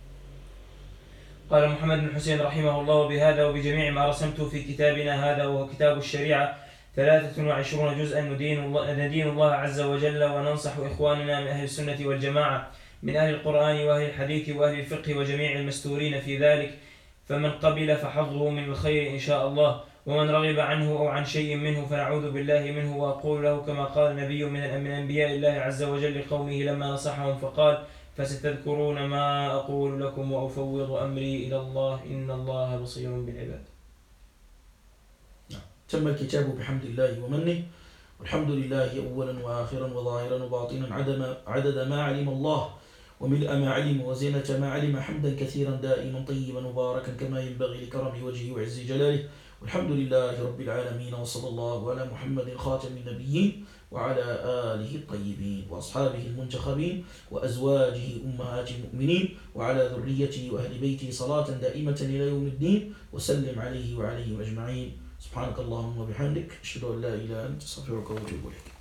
قال محمد بن حسين رحمه الله: بهذا وبجميع ما رسمته في كتابنا هذا، وهو كتاب الشريعة 23 جزءا، ندين الله عز وجل وننصح إخواننا من أهل السنة والجماعة من أهل القرآن وأهل الحديث وأهل الفقه وجميع المستورين في ذلك، فمن قبل فحظه من الخير إن شاء الله، ومن رغب عنه أو عن شيء منه فنعوذ بالله منه. وأقول له كما قال نبي من أنبياء الله عز وجل لقومه لما نصحهم فقال: فستذكرون ما أقول لكم وأفوض أمري إلى الله إن الله بصير بالعباد. تم الكتاب بحمد الله ومنه، والحمد لله أولا وآخرا وظاهرا وباطنا عدد ما علم الله وملء ما علم وزينة ما علم، حمدا كثيرا دائما طيبا مباركا كما ينبغي لكرم وجهه وعز جلاله. والحمد لله رب العالمين، وصلى الله على محمد خاتم النبيين وعلى آله الطيبين وأصحابه المنتخبين وأزواجه أمهات المؤمنين وعلى ذريته وأهل بيته صلاة دائمة إلى يوم الدين، وسلم عليه وعليه أجمعين. سبحانك اللهم وبحمدك، أشهد أن لا إله إلا أنت، أستغفرك وأتوب إليك.